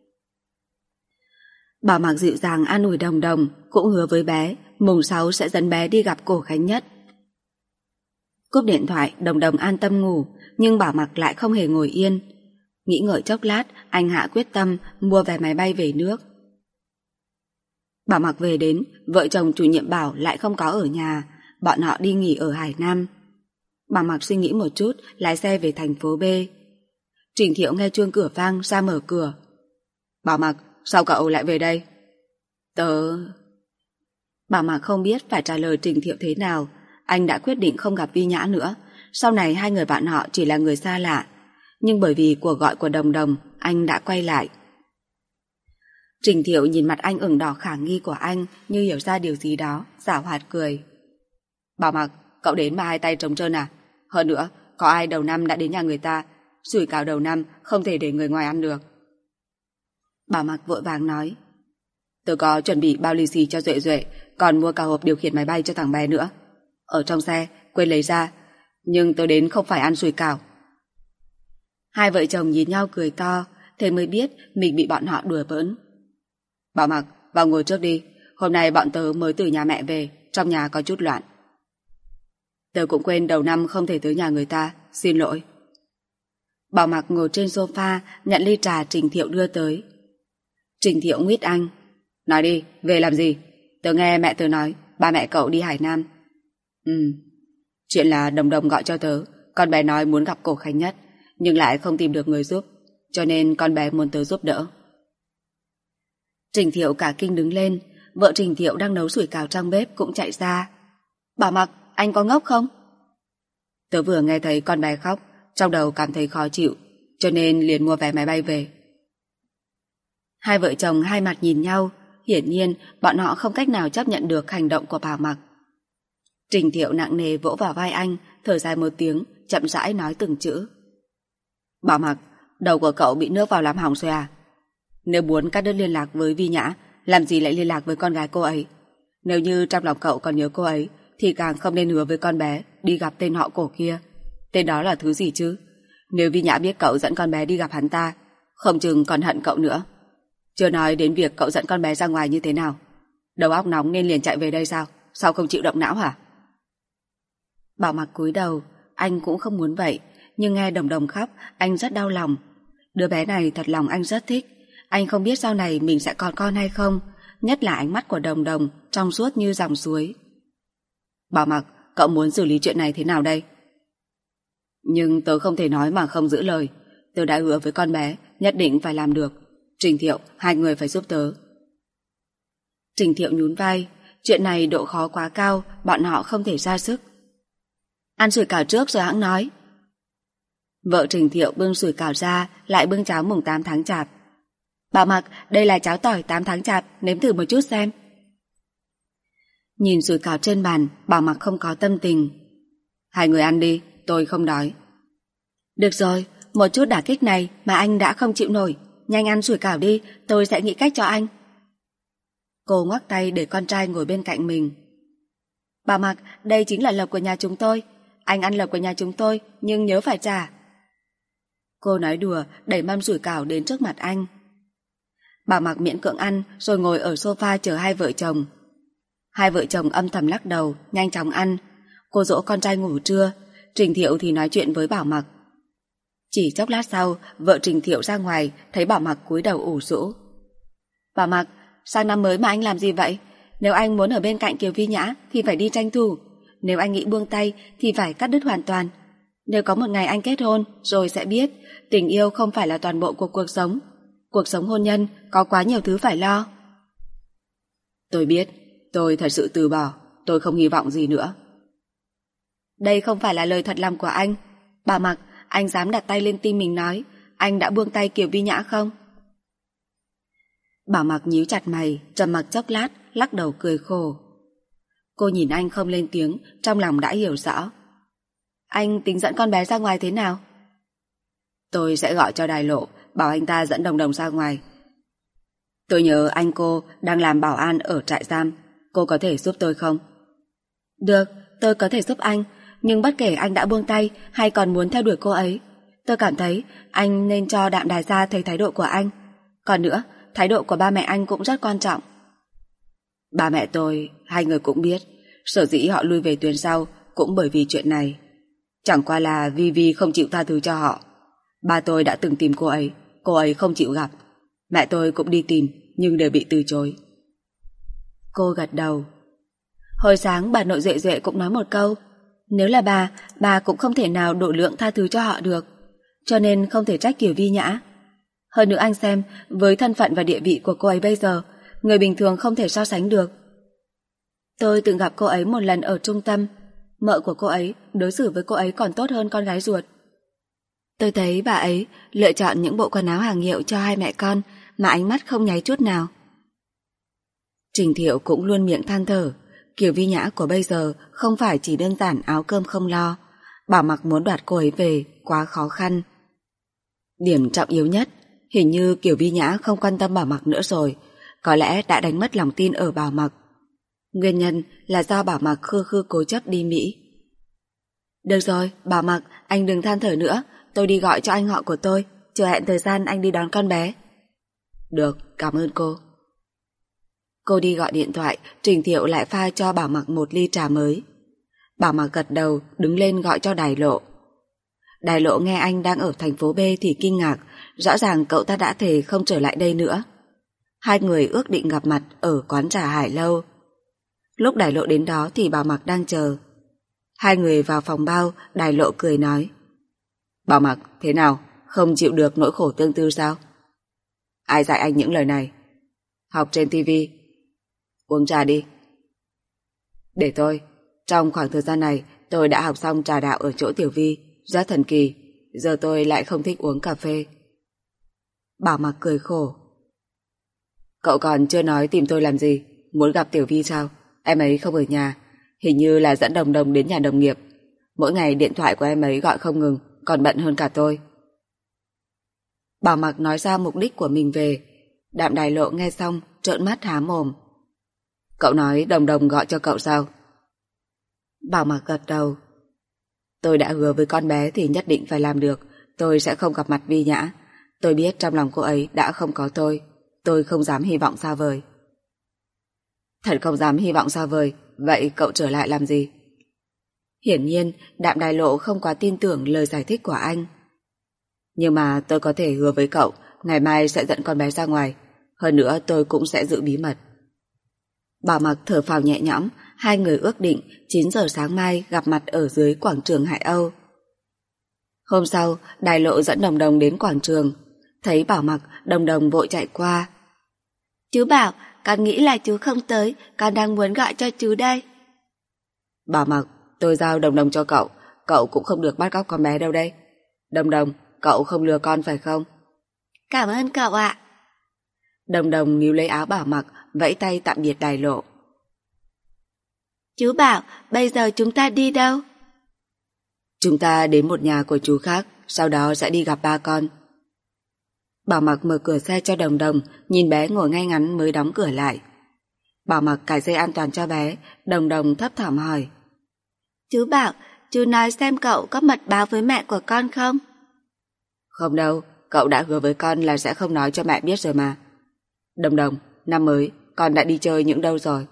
Bảo Mặc dịu dàng an ủi Đồng Đồng, cũng hứa với bé mùng 6 sẽ dẫn bé đi gặp Cổ Khánh Nhất. Cúp điện thoại, Đồng Đồng an tâm ngủ, nhưng Bảo Mặc lại không hề ngồi yên. Nghĩ ngợi chốc lát, anh hạ quyết tâm mua vé máy bay về nước. Bảo Mặc về đến, vợ chồng chủ nhiệm Bảo lại không có ở nhà, bọn họ đi nghỉ ở Hải Nam. Bảo Mặc suy nghĩ một chút, lái xe về thành phố B. Trình Thiệu nghe chuông cửa vang ra mở cửa. Bảo Mặc, sao cậu lại về đây? Bảo Mạc không biết phải trả lời Trình Thiệu thế nào. Anh đã quyết định không gặp Vi Nhã nữa. Sau này hai người bạn họ chỉ là người xa lạ. Nhưng bởi vì cuộc gọi của Đồng Đồng, anh đã quay lại. Trình Thiệu nhìn mặt anh ửng đỏ khả nghi của anh như hiểu ra điều gì đó, giảo hoạt cười. Bảo Mạc, cậu đến mà hai tay trống trơn à? Hơn nữa, có ai đầu năm đã đến nhà người ta? Sủi cảo đầu năm không thể để người ngoài ăn được. Bảo Mạc vội vàng nói. Tôi có chuẩn bị bao lì xì cho Duệ Duệ, còn mua cả hộp điều khiển máy bay cho thằng bé nữa. Ở trong xe, quên lấy ra. Nhưng tôi đến không phải ăn sủi cảo. Hai vợ chồng nhìn nhau cười to, thế mới biết mình bị bọn họ đùa bỡn. Bảo Mạc, vào ngồi trước đi. Hôm nay bọn tớ mới từ nhà mẹ về, trong nhà có chút loạn. Tớ cũng quên đầu năm không thể tới nhà người ta, xin lỗi. Bảo Mạc ngồi trên sofa, nhận ly trà Trình Thiệu đưa tới. Trình Thiệu nguyết anh. Nói đi, về làm gì? Tớ nghe mẹ tớ nói, ba mẹ cậu đi Hải Nam. Chuyện là Đồng Đồng gọi cho tớ, con bé nói muốn gặp Cổ Khánh Nhất, nhưng lại không tìm được người giúp, cho nên con bé muốn tớ giúp đỡ. Trình Thiệu cả kinh đứng lên, vợ Trình Thiệu đang nấu sủi cảo trong bếp cũng chạy ra. Bảo Mạc, anh có ngốc không? Tớ vừa nghe thấy con bé khóc, trong đầu cảm thấy khó chịu, cho nên liền mua vé máy bay về. Hai vợ chồng hai mặt nhìn nhau, hiển nhiên bọn họ không cách nào chấp nhận được hành động của Bảo Mạc. Trình Thiệu nặng nề vỗ vào vai anh, thở dài một tiếng, chậm rãi nói từng chữ. Bảo Mạc, đầu của cậu bị nước vào làm hỏng rồi à? Nếu muốn cắt đứt liên lạc với Vi Nhã, làm gì lại liên lạc với con gái cô ấy? Nếu như trong lòng cậu còn nhớ cô ấy, thì càng không nên hứa với con bé đi gặp tên họ Cổ kia. Tên đó là thứ gì chứ? Nếu Vi Nhã biết cậu dẫn con bé đi gặp hắn ta, không chừng còn hận cậu nữa. Chưa nói đến việc cậu dẫn con bé ra ngoài như thế nào. Đầu óc nóng nên liền chạy về đây sao? Sao không chịu động não hả? Bảo Mạc cúi đầu, anh cũng không muốn vậy, nhưng nghe Đồng Đồng khóc, anh rất đau lòng. Đứa bé này thật lòng anh rất thích. Anh không biết sau này mình sẽ còn con hay không, nhất là ánh mắt của Đồng Đồng trong suốt như dòng suối. Bảo Mạc, cậu muốn xử lý chuyện này thế nào đây? Nhưng tớ không thể nói mà không giữ lời. Tớ đã hứa với con bé, nhất định phải làm được. Trình Thiệu, hai người phải giúp tớ. Trình Thiệu nhún vai, chuyện này độ khó quá cao, bọn họ không thể ra sức. Ăn sủi cảo trước rồi hẵng nói. Vợ Trình Thiệu bưng sủi cảo ra, lại bưng cháo mùng 8 tháng chạp. Bảo Mạc, đây là cháo tỏi 8 tháng chạp, nếm thử một chút xem. Nhìn sủi cảo trên bàn, Bảo Mạc không có tâm tình. Hai người ăn đi, tôi không đói. Được rồi, một chút đả kích này mà anh đã không chịu nổi. Nhanh ăn sủi cảo đi, tôi sẽ nghĩ cách cho anh. Cô ngoắc tay để con trai ngồi bên cạnh mình. Bảo Mạc, đây chính là lộc của nhà chúng tôi. Anh ăn lộc của nhà chúng tôi, nhưng nhớ phải trả. Cô nói đùa, đẩy mâm sủi cảo đến trước mặt anh. Bảo Mạc miễn cưỡng ăn, rồi ngồi ở sofa chờ hai vợ chồng. Hai vợ chồng âm thầm lắc đầu, nhanh chóng ăn. Cô dỗ con trai ngủ trưa, Trình Thiệu thì nói chuyện với Bảo Mạc. Chỉ chốc lát sau, vợ Trình Thiệu ra ngoài, thấy Bảo Mạc cúi đầu ủ rũ. Bảo Mạc, sang năm mới mà anh làm gì vậy? Nếu anh muốn ở bên cạnh Kiều Vi Nhã thì phải đi tranh thủ. Nếu anh nghĩ buông tay thì phải cắt đứt hoàn toàn. Nếu có một ngày anh kết hôn, rồi sẽ biết tình yêu không phải là toàn bộ của cuộc sống. Cuộc sống hôn nhân có quá nhiều thứ phải lo. Tôi biết, tôi thật sự từ bỏ, tôi không hy vọng gì nữa. Đây không phải là lời thật lòng của anh. Bảo Mạc, anh dám đặt tay lên tim mình nói anh đã buông tay Kiều Vi Nhã không? Bảo Mạc nhíu chặt mày, trầm mặc chốc lát, lắc đầu cười khổ. Cô nhìn anh không lên tiếng, trong lòng đã hiểu rõ. Anh tính dẫn con bé ra ngoài thế nào? Tôi sẽ gọi cho Đài Lộ, bảo anh ta dẫn Đồng Đồng ra ngoài. Tôi nhớ anh cô đang làm bảo an ở trại giam, cô có thể giúp tôi không? Được, tôi có thể giúp anh, nhưng bất kể anh đã buông tay hay còn muốn theo đuổi cô ấy, tôi cảm thấy anh nên cho Đạm Đài Gia thấy thái độ của anh. Còn nữa, thái độ của ba mẹ anh cũng rất quan trọng. Ba mẹ tôi, hai người cũng biết, sở dĩ họ lui về tuyến sau cũng bởi vì chuyện này. Chẳng qua là Vi không chịu tha thứ cho họ. Ba tôi đã từng tìm cô ấy không chịu gặp. Mẹ tôi cũng đi tìm, nhưng đều bị từ chối. Cô gật đầu. Hồi sáng bà nội Duệ Duệ cũng nói một câu, nếu là bà cũng không thể nào độ lượng tha thứ cho họ được, cho nên không thể trách Kiều Vi Nhã. Hơn nữa anh xem, với thân phận và địa vị của cô ấy bây giờ, người bình thường không thể so sánh được. Tôi từng gặp cô ấy một lần ở trung tâm. Mợ của cô ấy đối xử với cô ấy còn tốt hơn con gái ruột. Tôi thấy bà ấy lựa chọn những bộ quần áo hàng hiệu cho hai mẹ con mà ánh mắt không nháy chút nào. Trình Thiệu cũng luôn miệng than thở. Kiều Vi Nhã của bây giờ không phải chỉ đơn giản áo cơm không lo. Bảo Mặc muốn đoạt cô ấy về quá khó khăn. Điểm trọng yếu nhất, hình như Kiều Vi Nhã không quan tâm Bảo Mặc nữa rồi. Có lẽ đã đánh mất lòng tin ở Bảo Mặc. Nguyên nhân là do Bảo Mặc khư khư cố chấp đi Mỹ. Được rồi, Bảo Mặc, anh đừng than thở nữa. Tôi đi gọi cho anh họ của tôi, chờ hẹn thời gian anh đi đón con bé. Được, cảm ơn cô. Cô đi gọi điện thoại, Trình Thiệu lại pha cho Bảo Mặc một ly trà mới. Bảo Mặc gật đầu, đứng lên gọi cho Đài Lộ. Đài Lộ nghe anh đang ở thành phố B thì kinh ngạc, rõ ràng cậu ta đã thề không trở lại đây nữa. Hai người ước định gặp mặt ở quán trà Hải Lâu. Lúc Đài Lộ đến đó thì Bảo Mặc đang chờ. Hai người vào phòng bao, Đài Lộ cười nói. Bảo Mặc, thế nào? Không chịu được nỗi khổ tương tư sao? Ai dạy anh những lời này? Học trên TV. Uống trà đi. Để tôi. Trong khoảng thời gian này, tôi đã học xong trà đạo ở chỗ Tiểu Vi, rất thần kỳ. Giờ tôi lại không thích uống cà phê. Bảo Mặc cười khổ. Cậu còn chưa nói tìm tôi làm gì? Muốn gặp Tiểu Vi sao? Em ấy không ở nhà. Hình như là dẫn Đồng Đồng đến nhà đồng nghiệp. Mỗi ngày điện thoại của em ấy gọi không ngừng, còn bận hơn cả tôi. Bảo Mặc nói ra mục đích của mình về. Đạm Đài Lộ nghe xong, trợn mắt há mồm. Cậu nói Đồng Đồng gọi cho cậu sao? Bảo Mặc gật đầu. Tôi đã hứa với con bé thì nhất định phải làm được. Tôi sẽ không gặp mặt Vi Nhã. Tôi biết trong lòng cô ấy đã không có tôi. Tôi không dám hy vọng xa vời. Thật không dám hy vọng xa vời. Vậy cậu trở lại làm gì? Hiển nhiên, Đạm Đài Lộ không quá tin tưởng lời giải thích của anh. Nhưng mà tôi có thể hứa với cậu, ngày mai sẽ dẫn con bé ra ngoài. Hơn nữa tôi cũng sẽ giữ bí mật. Bảo Mặc thở phào nhẹ nhõm, hai người ước định 9 giờ sáng mai gặp mặt ở dưới quảng trường Hải Âu. Hôm sau, Đài Lộ dẫn Đồng Đồng đến quảng trường. Thấy Bảo Mặc, Đồng Đồng vội chạy qua. Chú Bảo, con nghĩ là chú không tới, con đang muốn gọi cho chú đây. Bảo Mặc, tôi giao Đồng Đồng cho cậu, cậu cũng không được bắt cóc con bé đâu đây. Đồng Đồng, cậu không lừa con phải không? Cảm ơn cậu ạ. Đồng Đồng níu lấy áo Bảo Mặc, vẫy tay tạm biệt Đài Lộ. Chú Bảo, bây giờ chúng ta đi đâu? Chúng ta đến một nhà của chú khác, sau đó sẽ đi gặp ba con. Bảo Mặc mở cửa xe cho Đồng Đồng, nhìn bé ngồi ngay ngắn mới đóng cửa lại. Bảo Mặc cài dây an toàn cho bé, Đồng Đồng thấp thỏm hỏi. Chú Bảo, chú nói xem cậu có mật báo với mẹ của con không? Không đâu, cậu đã hứa với con là sẽ không nói cho mẹ biết rồi mà. Đồng Đồng, năm mới, con đã đi chơi những đâu rồi?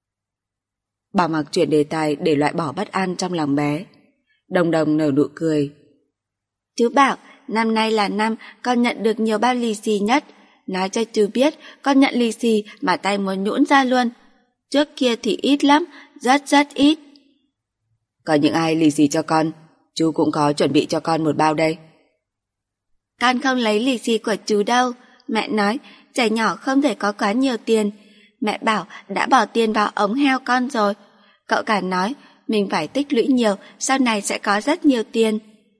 Bảo Mặc chuyển đề tài để loại bỏ bất an trong lòng bé. Đồng Đồng nở nụ cười. Chú Bảo, năm nay là năm con nhận được nhiều bao lì xì nhất. Nói cho chú biết, con nhận lì xì mà tay muốn nhũn ra luôn. Trước kia thì ít lắm, rất rất ít. Có những ai lì xì cho con? Chú cũng có chuẩn bị cho con một bao đây. Con không lấy lì xì của chú đâu. Mẹ nói trẻ nhỏ không thể có quá nhiều tiền. Mẹ bảo đã bỏ tiền vào ống heo con rồi. Cậu cả nói mình phải tích lũy nhiều, sau này sẽ có rất nhiều tiền.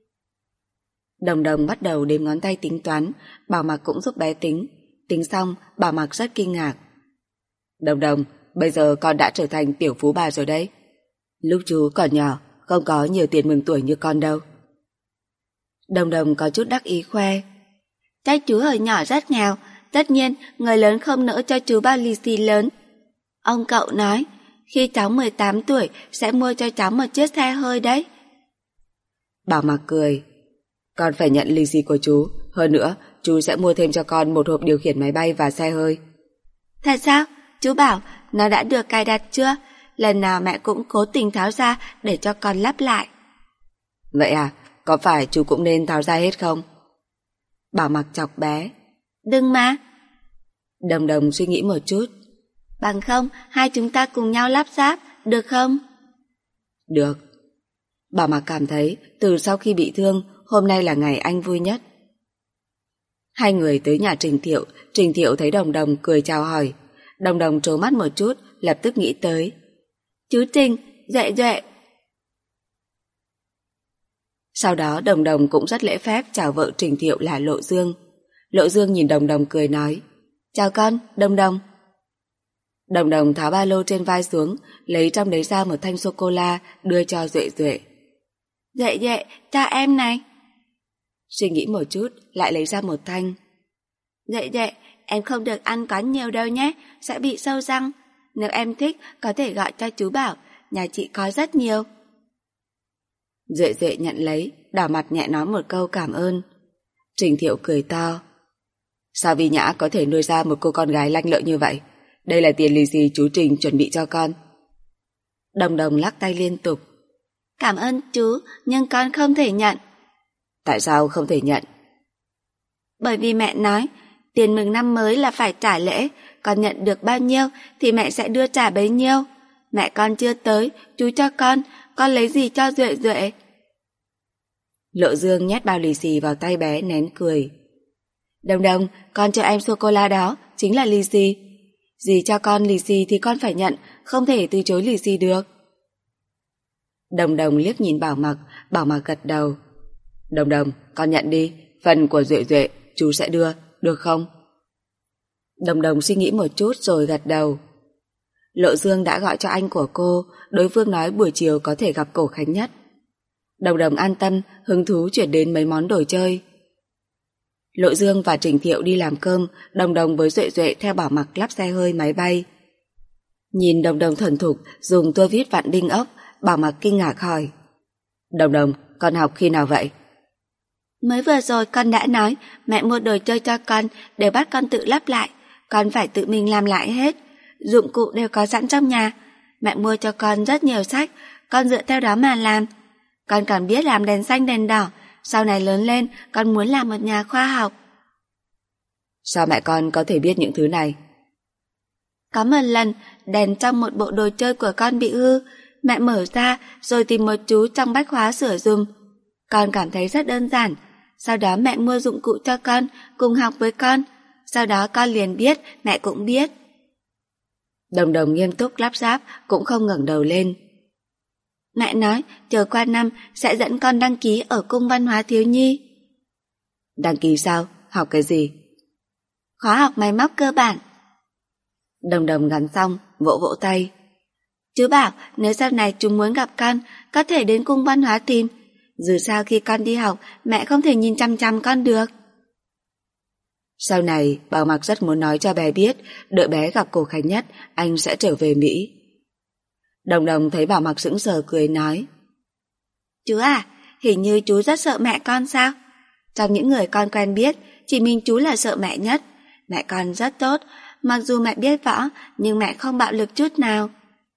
Đồng Đồng bắt đầu đếm ngón tay tính toán, Bảo Mặc cũng giúp bé tính. Tính xong, Bảo Mặc rất kinh ngạc. Đồng Đồng, bây giờ con đã trở thành tiểu phú bà rồi đấy. Lúc chú còn nhỏ, không có nhiều tiền mừng tuổi như con đâu. Đồng Đồng có chút đắc ý khoe. Chắc chú hồi nhỏ rất nghèo, tất nhiên người lớn không nỡ cho chú bao lì xì lớn. Ông cậu nói, khi cháu 18 tuổi sẽ mua cho cháu một chiếc xe hơi đấy. Bảo Mặc cười. Con phải nhận lì xì của chú, hơn nữa chú sẽ mua thêm cho con một hộp điều khiển máy bay và xe hơi. Thật sao? Chú bảo nó đã được cài đặt chưa? Lần nào mẹ cũng cố tình tháo ra để cho con lắp lại. Vậy à, có phải chú cũng nên tháo ra hết không? Bảo Mặc chọc bé. Đừng mà. Đồng Đồng suy nghĩ một chút. Bằng không, hai chúng ta cùng nhau lắp ráp, được không? Được. Bảo Mặc cảm thấy từ sau khi bị thương, hôm nay là ngày anh vui nhất. Hai người tới nhà Trình Thiệu thấy Đồng Đồng cười chào hỏi. Đồng Đồng trố mắt một chút, lập tức nghĩ tới. Chú Trình, Duệ Duệ. Sau đó Đồng Đồng cũng rất lễ phép chào vợ Trình Thiệu là Lộ Dương. Lộ Dương nhìn Đồng Đồng cười nói, chào con, Đồng Đồng. Đồng Đồng tháo ba lô trên vai xuống, lấy trong đấy ra một thanh sô-cô-la đưa cho Duệ Duệ. Duệ Duệ, cho em này. Suy nghĩ một chút, lại lấy ra một thanh. Duệ Duệ, em không được ăn quá nhiều đâu nhé, sẽ bị sâu răng. Nếu em thích, có thể gọi cho chú Bảo, nhà chị có rất nhiều. Duệ Duệ nhận lấy, đỏ mặt nhẹ nói một câu cảm ơn. Trình Thiệu cười to. Sao Vi Nhã có thể nuôi ra một cô con gái lanh lợi như vậy? Đây là tiền lì xì chú Trình chuẩn bị cho con. Đồng Đồng lắc tay liên tục. Cảm ơn chú, nhưng con không thể nhận. Tại sao không thể nhận? Bởi vì mẹ nói, tiền mừng năm mới là phải trả lễ, con nhận được bao nhiêu thì mẹ sẽ đưa trả bấy nhiêu. Mẹ con chưa tới, chú cho con lấy gì cho Duệ Duệ? Lộ Dương nhét bao lì xì vào tay bé nén cười. Đồng Đồng, con cho em sô-cô-la đó, chính là lì xì. Dì cho con lì xì thì con phải nhận, không thể từ chối lì xì được. Đồng Đồng liếc nhìn Bảo Mặc gật đầu. Đồng Đồng, con nhận đi, phần của Duệ Duệ chú sẽ đưa, được không? Đồng Đồng suy nghĩ một chút rồi gật đầu. Lộ Dương đã gọi cho anh của cô, đối phương nói buổi chiều có thể gặp Cổ Khánh Nhất. Đồng Đồng an tâm, hứng thú chuyển đến mấy món đồ chơi. Lộ Dương và Trình Thiệu đi làm cơm, Đồng Đồng với Duệ Duệ theo Bảo Mặc lắp xe hơi máy bay. Nhìn Đồng Đồng thuần thục dùng tua vít vặn đinh ốc, Bảo Mặc kinh ngạc hỏi. Đồng Đồng, con học khi nào vậy? Mới vừa rồi con đã nói mẹ mua đồ chơi cho con để bắt con tự lắp lại. Con phải tự mình làm lại hết. Dụng cụ đều có sẵn trong nhà. Mẹ mua cho con rất nhiều sách, con dựa theo đó mà làm. Con còn biết làm đèn xanh đèn đỏ. Sau này lớn lên con muốn làm một nhà khoa học. Sao mẹ con có thể biết những thứ này? Có một lần đèn trong một bộ đồ chơi của con bị hư. Mẹ mở ra rồi tìm một chú trong bách hóa sửa dùm. Con cảm thấy rất đơn giản. Sau đó mẹ mua dụng cụ cho con, cùng học với con. Sau đó con liền biết, mẹ cũng biết. Đồng Đồng nghiêm túc lắp ráp, cũng không ngẩng đầu lên. Mẹ nói, chờ qua năm sẽ dẫn con đăng ký ở Cung Văn hóa Thiếu nhi. Đăng ký sao? Học cái gì? Khóa học máy móc cơ bản. Đồng Đồng gắn xong, vỗ vỗ tay. Chú bảo, nếu sau này chú muốn gặp con, có thể đến Cung Văn hóa tìm. Dù sao khi con đi học, mẹ không thể nhìn chăm chăm con được. Sau này, Bảo Mặc rất muốn nói cho bé biết, đợi bé gặp Cổ Khánh Nhất, anh sẽ trở về Mỹ. Đồng Đồng thấy Bảo Mặc sững sờ cười nói. Chú à, hình như chú rất sợ mẹ con sao? Trong những người con quen biết, chỉ mình chú là sợ mẹ nhất. Mẹ con rất tốt, mặc dù mẹ biết võ, nhưng mẹ không bạo lực chút nào.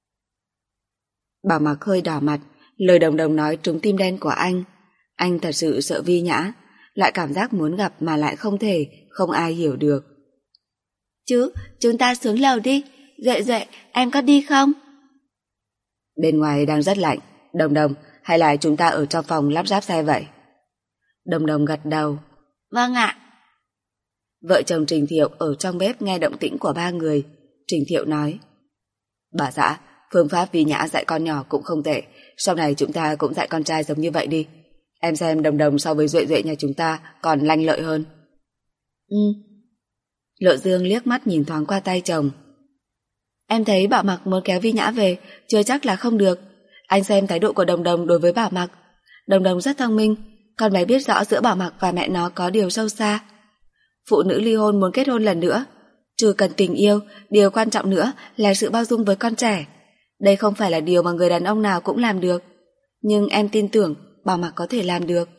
Bảo Mặc hơi đỏ mặt, lời Đồng Đồng nói trúng tim đen của anh. Anh thật sự sợ Vi Nhã, lại cảm giác muốn gặp mà lại không thể, không ai hiểu được. Chú, chúng ta xuống lầu đi. Duệ Duệ, em có đi không? Bên ngoài đang rất lạnh. Đồng Đồng, hay là chúng ta ở trong phòng lắp ráp xe vậy? Đồng Đồng gật đầu. Vâng ạ. Vợ chồng Trình Thiệu ở trong bếp nghe động tĩnh của ba người. Trình Thiệu nói. Bà xã, phương pháp Vi Nhã dạy con nhỏ cũng không tệ. Sau này chúng ta cũng dạy con trai giống như vậy đi. Em xem Đồng Đồng so với Duệ Duệ nhà chúng ta còn lanh lợi hơn. Lộ Dương liếc mắt nhìn thoáng qua tay chồng. Em thấy Bảo Mặc muốn kéo Vi Nhã về, chưa chắc là không được. Anh xem thái độ của Đồng Đồng đối với Bảo Mặc. Đồng Đồng rất thông minh, con bé biết rõ giữa Bảo Mặc và mẹ nó có điều sâu xa. Phụ nữ ly hôn muốn kết hôn lần nữa, trừ cần tình yêu, điều quan trọng nữa là sự bao dung với con trẻ. Đây không phải là điều mà người đàn ông nào cũng làm được. Nhưng em tin tưởng Bảo Mặc có thể làm được.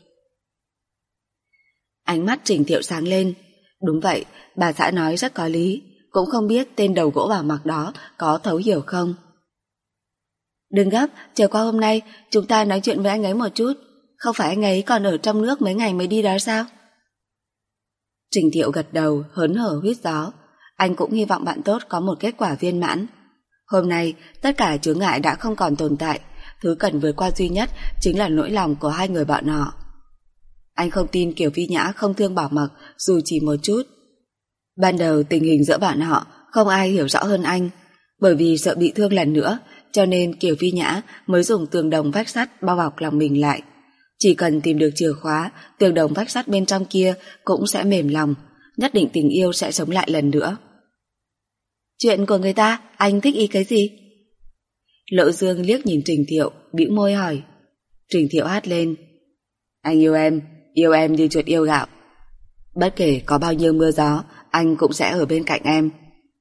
Ánh mắt Trình Thiệu sáng lên. Đúng vậy, bà xã nói rất có lý. Cũng không biết tên đầu gỗ Bảo Mặc đó có thấu hiểu không. Đừng gấp, chờ qua hôm nay chúng ta nói chuyện với anh ấy một chút. Không phải anh ấy còn ở trong nước mấy ngày mới đi đó sao? Trình Thiệu gật đầu, hớn hở huýt gió. Anh cũng hy vọng bạn tốt có một kết quả viên mãn. Hôm nay, tất cả chướng ngại đã không còn tồn tại. Thứ cần vượt qua duy nhất chính là nỗi lòng của hai người bọn họ. Anh không tin Kiều Vi Nhã không thương Bảo Mặc dù chỉ một chút. Ban đầu tình hình giữa bọn họ không ai hiểu rõ hơn anh. Bởi vì sợ bị thương lần nữa cho nên Kiều Vi Nhã mới dùng tường đồng vách sắt bao bọc lòng mình lại. Chỉ cần tìm được chìa khóa, tường đồng vách sắt bên trong kia cũng sẽ mềm lòng, nhất định tình yêu sẽ sống lại lần nữa. Chuyện của người ta, anh thích ý cái gì? Lộ Dương liếc nhìn Trình Thiệu, bĩu môi hỏi. Trình Thiệu hát lên. Anh yêu em như chuột yêu gạo. Bất kể có bao nhiêu mưa gió, anh cũng sẽ ở bên cạnh em.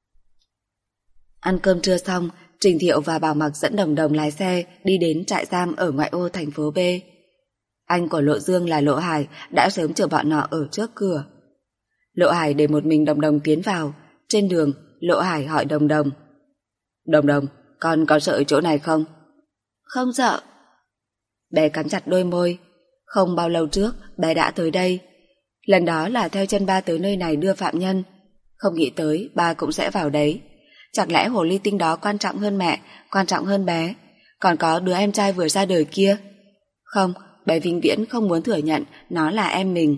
Ăn cơm trưa xong, Trình Thiệu và Bảo Mặc dẫn Đồng Đồng lái xe đi đến trại giam ở ngoại ô thành phố B. Anh của Lộ Dương là Lộ Hải đã sớm chờ bọn họ ở trước cửa. Lộ Hải để một mình Đồng Đồng tiến vào. Trên đường, Lộ Hải hỏi Đồng Đồng. Đồng Đồng, con có sợ chỗ này không? Không sợ. Bé cắn chặt đôi môi. Không bao lâu trước, bé đã tới đây. Lần đó là theo chân ba tới nơi này đưa phạm nhân. Không nghĩ tới ba cũng sẽ vào đấy. Chẳng lẽ hồ ly tinh đó quan trọng hơn mẹ, quan trọng hơn bé? Còn có đứa em trai vừa ra đời kia? Không, bé vĩnh viễn không muốn thừa nhận nó là em mình.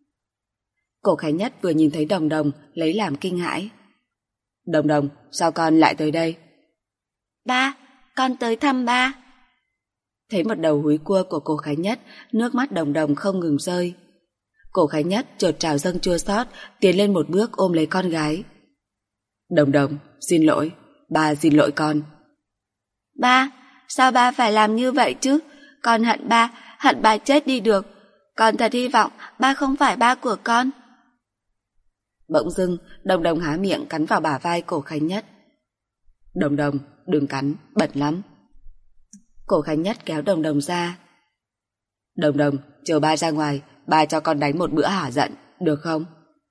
Cổ Khánh Nhất vừa nhìn thấy Đồng Đồng lấy làm kinh hãi. Đồng Đồng, sao con lại tới đây? Ba, con tới thăm ba. Thấy một đầu húi cua của cô Khánh Nhất, nước mắt Đồng Đồng không ngừng rơi. Cổ Khánh Nhất chợt trào dâng chua xót, tiến lên một bước ôm lấy con gái. Đồng Đồng, xin lỗi, ba xin lỗi con. Ba, sao ba phải làm như vậy chứ? Con hận ba chết đi được. Con thật hy vọng ba không phải ba của con. Bỗng dưng, Đồng Đồng há miệng cắn vào bả vai Cổ Khánh Nhất. Đồng Đồng, đừng cắn, bẩn lắm. Cổ Khánh Nhất kéo Đồng Đồng ra. Đồng Đồng, chờ ba ra ngoài, ba cho con đánh một bữa hả giận, được không?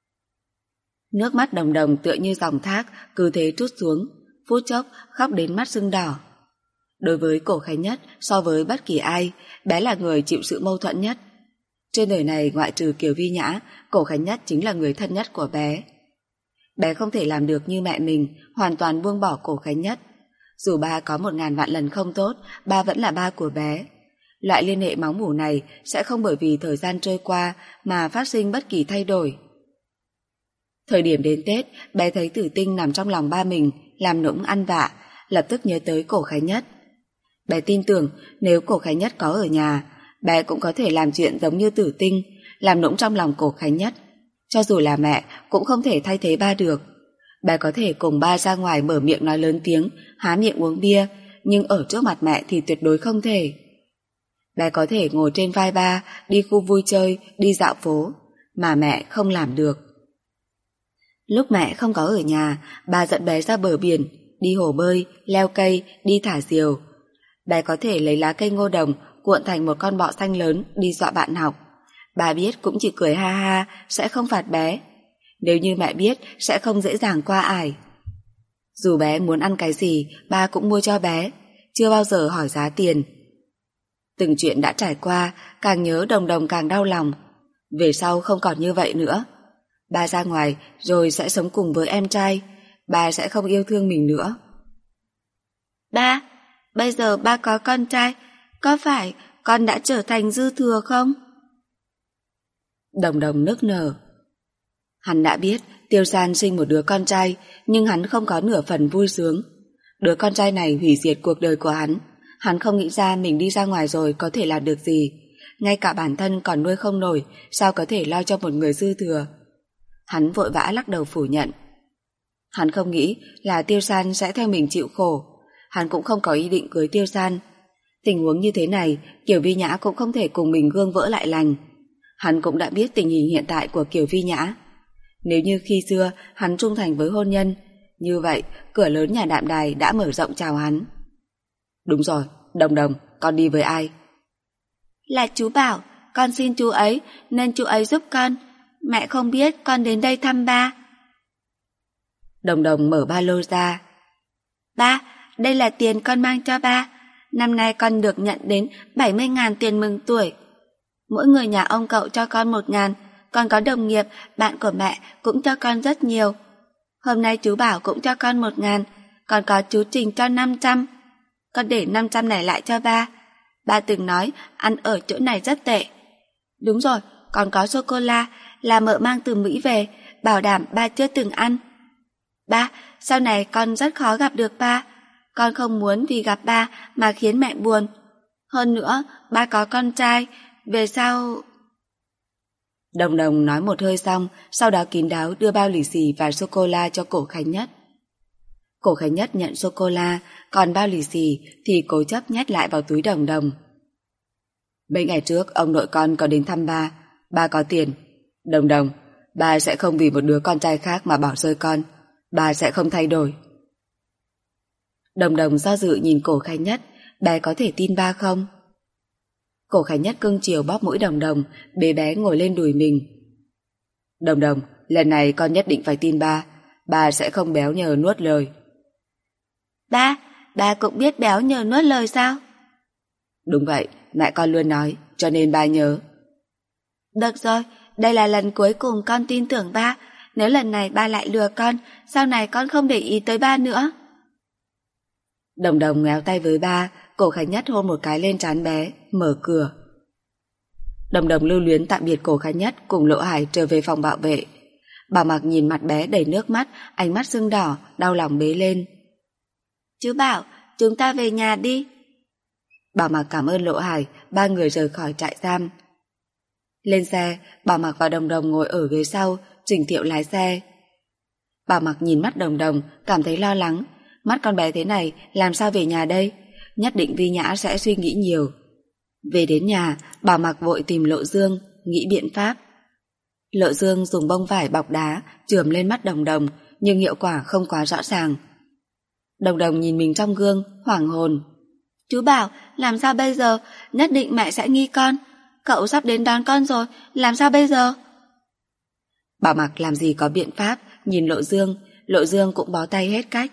Nước mắt Đồng Đồng tựa như dòng thác, cứ thế trút xuống, phút chốc khóc đến mắt sưng đỏ. Đối với Cổ Khánh Nhất, so với bất kỳ ai, bé là người chịu sự mâu thuẫn nhất. Trên đời này ngoại trừ Kiều Vi Nhã, Cổ Khánh Nhất chính là người thân nhất của bé. Bé không thể làm được như mẹ mình, hoàn toàn buông bỏ Cổ Khánh Nhất. Dù ba có 1000 vạn lần không tốt, ba vẫn là ba của bé. Loại liên hệ máu mủ này sẽ không bởi vì thời gian trôi qua mà phát sinh bất kỳ thay đổi. Thời điểm đến Tết, bé thấy Tử Tinh nằm trong lòng ba mình, làm nũng ăn vạ, lập tức nhớ tới Cổ Khánh Nhất. Bé tin tưởng nếu Cổ Khánh Nhất có ở nhà, bé cũng có thể làm chuyện giống như Tử Tinh, làm nũng trong lòng Cổ Khánh Nhất. Cho dù là mẹ, cũng không thể thay thế ba được. Bé có thể cùng ba ra ngoài mở miệng nói lớn tiếng, há miệng uống bia, nhưng ở trước mặt mẹ thì tuyệt đối không thể. Bé có thể ngồi trên vai ba, đi khu vui chơi, đi dạo phố, mà mẹ không làm được. Lúc mẹ không có ở nhà, ba dẫn bé ra bờ biển, đi hồ bơi, leo cây, đi thả diều. Bé có thể lấy lá cây ngô đồng cuộn thành một con bọ xanh lớn đi dọa bạn học. Bà biết cũng chỉ cười ha ha, sẽ không phạt bé. Nếu như mẹ biết, sẽ không dễ dàng qua ải. Dù bé muốn ăn cái gì, ba cũng mua cho bé, chưa bao giờ hỏi giá tiền. Từng chuyện đã trải qua, càng nhớ Đồng Đồng càng đau lòng. Về sau không còn như vậy nữa. Ba ra ngoài rồi sẽ sống cùng với em trai, ba sẽ không yêu thương mình nữa. Ba, bây giờ ba có con trai, có phải con đã trở thành dư thừa không? Đồng Đồng nức nở. Hắn đã biết Tiêu San sinh một đứa con trai, nhưng hắn không có nửa phần vui sướng. Đứa con trai này hủy diệt cuộc đời của hắn. Hắn không nghĩ ra mình đi ra ngoài rồi có thể làm được gì. Ngay cả bản thân còn nuôi không nổi, sao có thể lo cho một người dư thừa. Hắn vội vã lắc đầu phủ nhận. Hắn không nghĩ là Tiêu San sẽ theo mình chịu khổ. Hắn cũng không có ý định cưới Tiêu San. Tình huống như thế này, Kiều Vi Nhã cũng không thể cùng mình gương vỡ lại lành. Hắn cũng đã biết tình hình hiện tại của Kiều Vi Nhã. Nếu như khi xưa hắn trung thành với hôn nhân, như vậy cửa lớn nhà Đạm Đài đã mở rộng chào hắn. Đúng rồi, Đồng Đồng, con đi với ai? Là chú Bảo, con xin chú ấy, nên chú ấy giúp con. Mẹ không biết con đến đây thăm ba. Đồng Đồng mở ba lô ra. Ba, đây là tiền con mang cho ba. Năm nay con được nhận đến 70.000 tiền mừng tuổi. Mỗi người nhà ông cậu cho con 1.000. Còn có đồng nghiệp, bạn của mẹ cũng cho con rất nhiều. Hôm nay chú Bảo cũng cho con 1.000. Còn có chú Trình cho 500. Con để 500 này lại cho ba. Ba từng nói ăn ở chỗ này rất tệ. Đúng rồi, còn có sô-cô-la là mợ mang từ Mỹ về, bảo đảm ba chưa từng ăn. Ba, sau này con rất khó gặp được ba. con không muốn vì gặp ba mà khiến mẹ buồn. Hơn nữa, ba có con trai, về sau... Đồng Đồng nói một hơi xong, sau đó kín đáo đưa bao lì xì và sô-cô-la cho Cổ Khánh Nhất. Cổ Khánh Nhất nhận sô-cô-la, còn bao lì xì thì cố chấp nhét lại vào túi Đồng Đồng. Mấy ngày trước, ông nội con có đến thăm ba có tiền. Đồng Đồng, ba sẽ không vì một đứa con trai khác mà bỏ rơi con. Ba sẽ không thay đổi. Đồng Đồng do dự nhìn Cổ Khánh Nhất, bé có thể tin ba không? Cổ Khánh Nhất cưng chiều bóp mũi Đồng Đồng, bế bé ngồi lên đùi mình. Đồng Đồng, lần này con nhất định phải tin ba sẽ không béo nhờ nuốt lời. Ba cũng biết béo nhờ nuốt lời sao? Đúng vậy, mẹ con luôn nói, cho nên ba nhớ. Được rồi, đây là lần cuối cùng con tin tưởng ba. Nếu lần này ba lại lừa con, sau này con không để ý tới ba nữa. Đồng Đồng ngoéo tay với ba, Cổ Khánh Nhất hôn một cái lên trán bé, mở cửa. Đồng Đồng lưu luyến tạm biệt Cổ Khánh Nhất cùng Lộ Hải trở về phòng bảo vệ. Bảo Mặc nhìn mặt bé đầy nước mắt, ánh mắt sưng đỏ, đau lòng bế lên. Chú Bảo, chúng ta về nhà đi. Bảo Mặc cảm ơn Lộ Hải, ba người rời khỏi trại giam. Lên xe, Bảo Mặc và Đồng Đồng ngồi ở ghế sau, Trình Thiệu lái xe. Bảo Mặc nhìn mắt Đồng Đồng, cảm thấy lo lắng. Mắt con bé thế này, làm sao về nhà đây? Nhất định Vi Nhã sẽ suy nghĩ nhiều. Về đến nhà, Bảo Mặc vội tìm Lộ Dương, nghĩ biện pháp. Lộ Dương dùng bông vải bọc đá, chườm lên mắt Đồng Đồng, nhưng hiệu quả không quá rõ ràng. Đồng Đồng nhìn mình trong gương, hoảng hồn. Chú Bảo, làm sao bây giờ? Nhất định mẹ sẽ nghi con. Cậu sắp đến đón con rồi, làm sao bây giờ? Bảo Mặc làm gì có biện pháp, nhìn Lộ Dương cũng bó tay hết cách.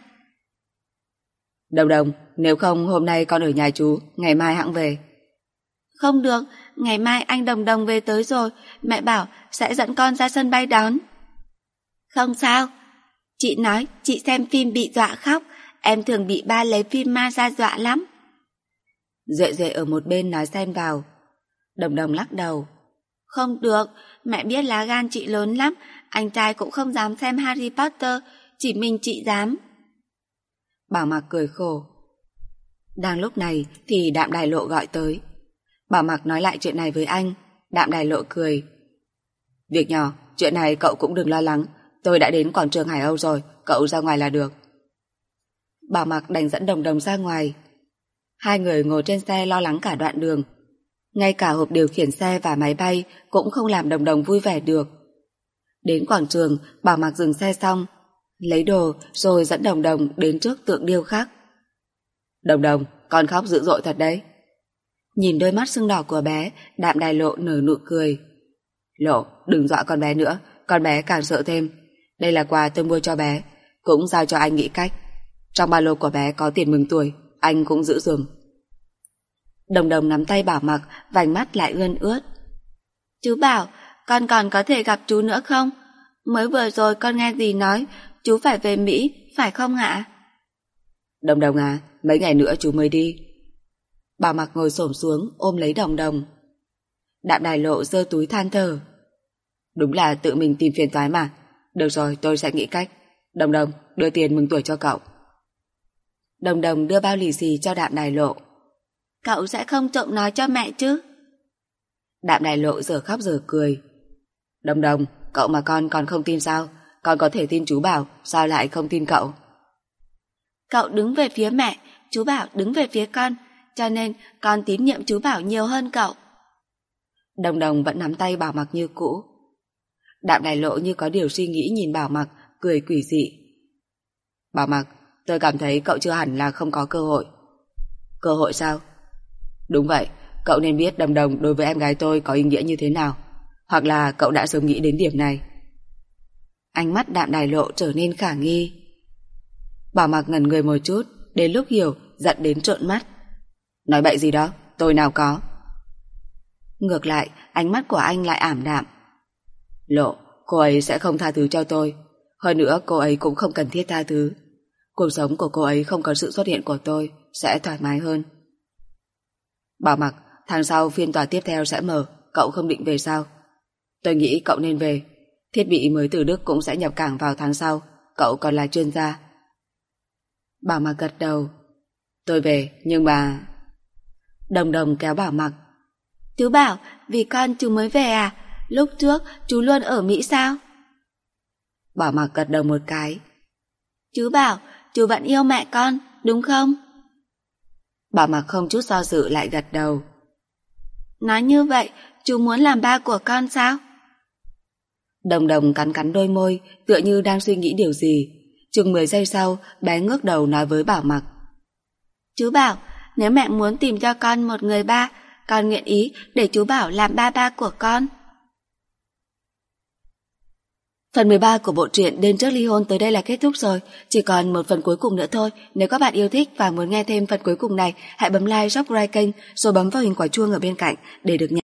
Đồng Đồng, nếu không hôm nay con ở nhà chú, ngày mai hẵng về. Không được, ngày mai anh Đồng Đồng về tới rồi, mẹ bảo sẽ dẫn con ra sân bay đón. Không sao, chị nói chị xem phim bị dọa khóc, em thường bị ba lấy phim ma ra dọa lắm. Duệ Duệ ở một bên nói xen vào. Đồng Đồng lắc đầu. Không được, mẹ biết lá gan chị lớn lắm, anh trai cũng không dám xem Harry Potter, chỉ mình chị dám. Bảo Mặc cười khổ. Đang lúc này thì Đạm Đài Lộ gọi tới. Bảo Mặc nói lại chuyện này với anh. Đạm Đài Lộ cười. Việc nhỏ, chuyện này cậu cũng đừng lo lắng. Tôi đã đến quảng trường Hải Âu rồi, cậu ra ngoài là được. Bảo Mặc đành dẫn Đồng Đồng ra ngoài. Hai người ngồi trên xe lo lắng cả đoạn đường. Ngay cả hộp điều khiển xe và máy bay cũng không làm Đồng Đồng vui vẻ được. Đến quảng trường, Bảo Mặc dừng xe xong, lấy đồ rồi dẫn Đồng Đồng đến trước tượng điêu khắc. Đồng Đồng, con khóc dữ dội thật đấy. Nhìn đôi mắt sưng đỏ của bé, Đạm Đài Lộ nở nụ cười. Lộ, đừng dọa con bé nữa, con bé càng sợ thêm. Đây là quà tôi mua cho bé, cũng giao cho anh nghĩ cách. Trong ba lô của bé có tiền mừng tuổi, anh cũng giữ dùm. Đồng Đồng nắm tay Bảo Mặc, vành mắt lại ươn ướt. Chú Bảo, con còn có thể gặp chú nữa không? Mới vừa rồi con nghe dì nói chú phải về Mỹ, phải không ạ? Đồng Đồng à, mấy ngày nữa chú mới đi. Bảo Mặc ngồi xổm xuống ôm lấy Đồng Đồng. Đạm Đài Lộ giơ túi than thở. Đúng là tự mình tìm phiền toái mà. Được rồi, tôi sẽ nghĩ cách. Đồng Đồng, đưa tiền mừng tuổi cho cậu. Đồng Đồng đưa bao lì xì cho Đạm Đài Lộ. Cậu sẽ không trộm nói cho mẹ chứ? Đạm Đài Lộ giờ khóc giờ cười. Đồng Đồng, cậu mà con còn không tin sao? Con có thể tin chú Bảo, sao lại không tin cậu? Cậu đứng về phía mẹ, chú Bảo đứng về phía con, cho nên con tín nhiệm chú Bảo nhiều hơn cậu. Đồng Đồng vẫn nắm tay Bảo Mặc như cũ. Đạm Đài Lộ như có điều suy nghĩ nhìn Bảo Mặc, cười quỷ dị. Bảo Mặc, tôi cảm thấy cậu chưa hẳn là không có cơ hội. Cơ hội sao? Đúng vậy, cậu nên biết Đồng Đồng đối với em gái tôi có ý nghĩa như thế nào. Hoặc là cậu đã sớm nghĩ đến điểm này. Ánh mắt Đạm Đài Lộ trở nên khả nghi. Bảo Mặc ngẩn người một chút, đến lúc hiểu, giận đến trợn mắt. Nói bậy gì đó, tôi nào có. Ngược lại, ánh mắt của anh lại ảm đạm. Lộ, cô ấy sẽ không tha thứ cho tôi. Hơn nữa cô ấy cũng không cần thiết tha thứ. Cuộc sống của cô ấy không có sự xuất hiện của tôi sẽ thoải mái hơn. Bảo Mặc, tháng sau phiên tòa tiếp theo sẽ mở, cậu không định về sao? Tôi nghĩ cậu nên về. Thiết bị mới từ Đức cũng sẽ nhập cảng vào tháng sau, cậu còn là chuyên gia. Bảo Mặc gật đầu. Tôi về, nhưng mà... Đồng Đồng kéo Bảo Mặc. Chú Bảo, vì con chú mới về à? Lúc trước chú luôn ở Mỹ sao? Bảo Mặc gật đầu một cái. Chú Bảo, chú vẫn yêu mẹ con, đúng không? Bảo Mặc không chút do dự lại gật đầu. Nói như vậy, chú muốn làm ba của con sao? Đồng Đồng cắn cắn đôi môi, tựa như đang suy nghĩ điều gì. Chừng 10 giây sau, bé ngước đầu nói với Bảo Mặc. Chú Bảo, nếu mẹ muốn tìm cho con một người ba, con nguyện ý để chú Bảo làm ba của con. Phần 13 của bộ truyện Đêm trước ly hôn tới đây là kết thúc rồi. Chỉ còn một phần cuối cùng nữa thôi. Nếu các bạn yêu thích và muốn nghe thêm phần cuối cùng này, hãy bấm like, subscribe kênh, rồi bấm vào hình quả chuông ở bên cạnh để được nhận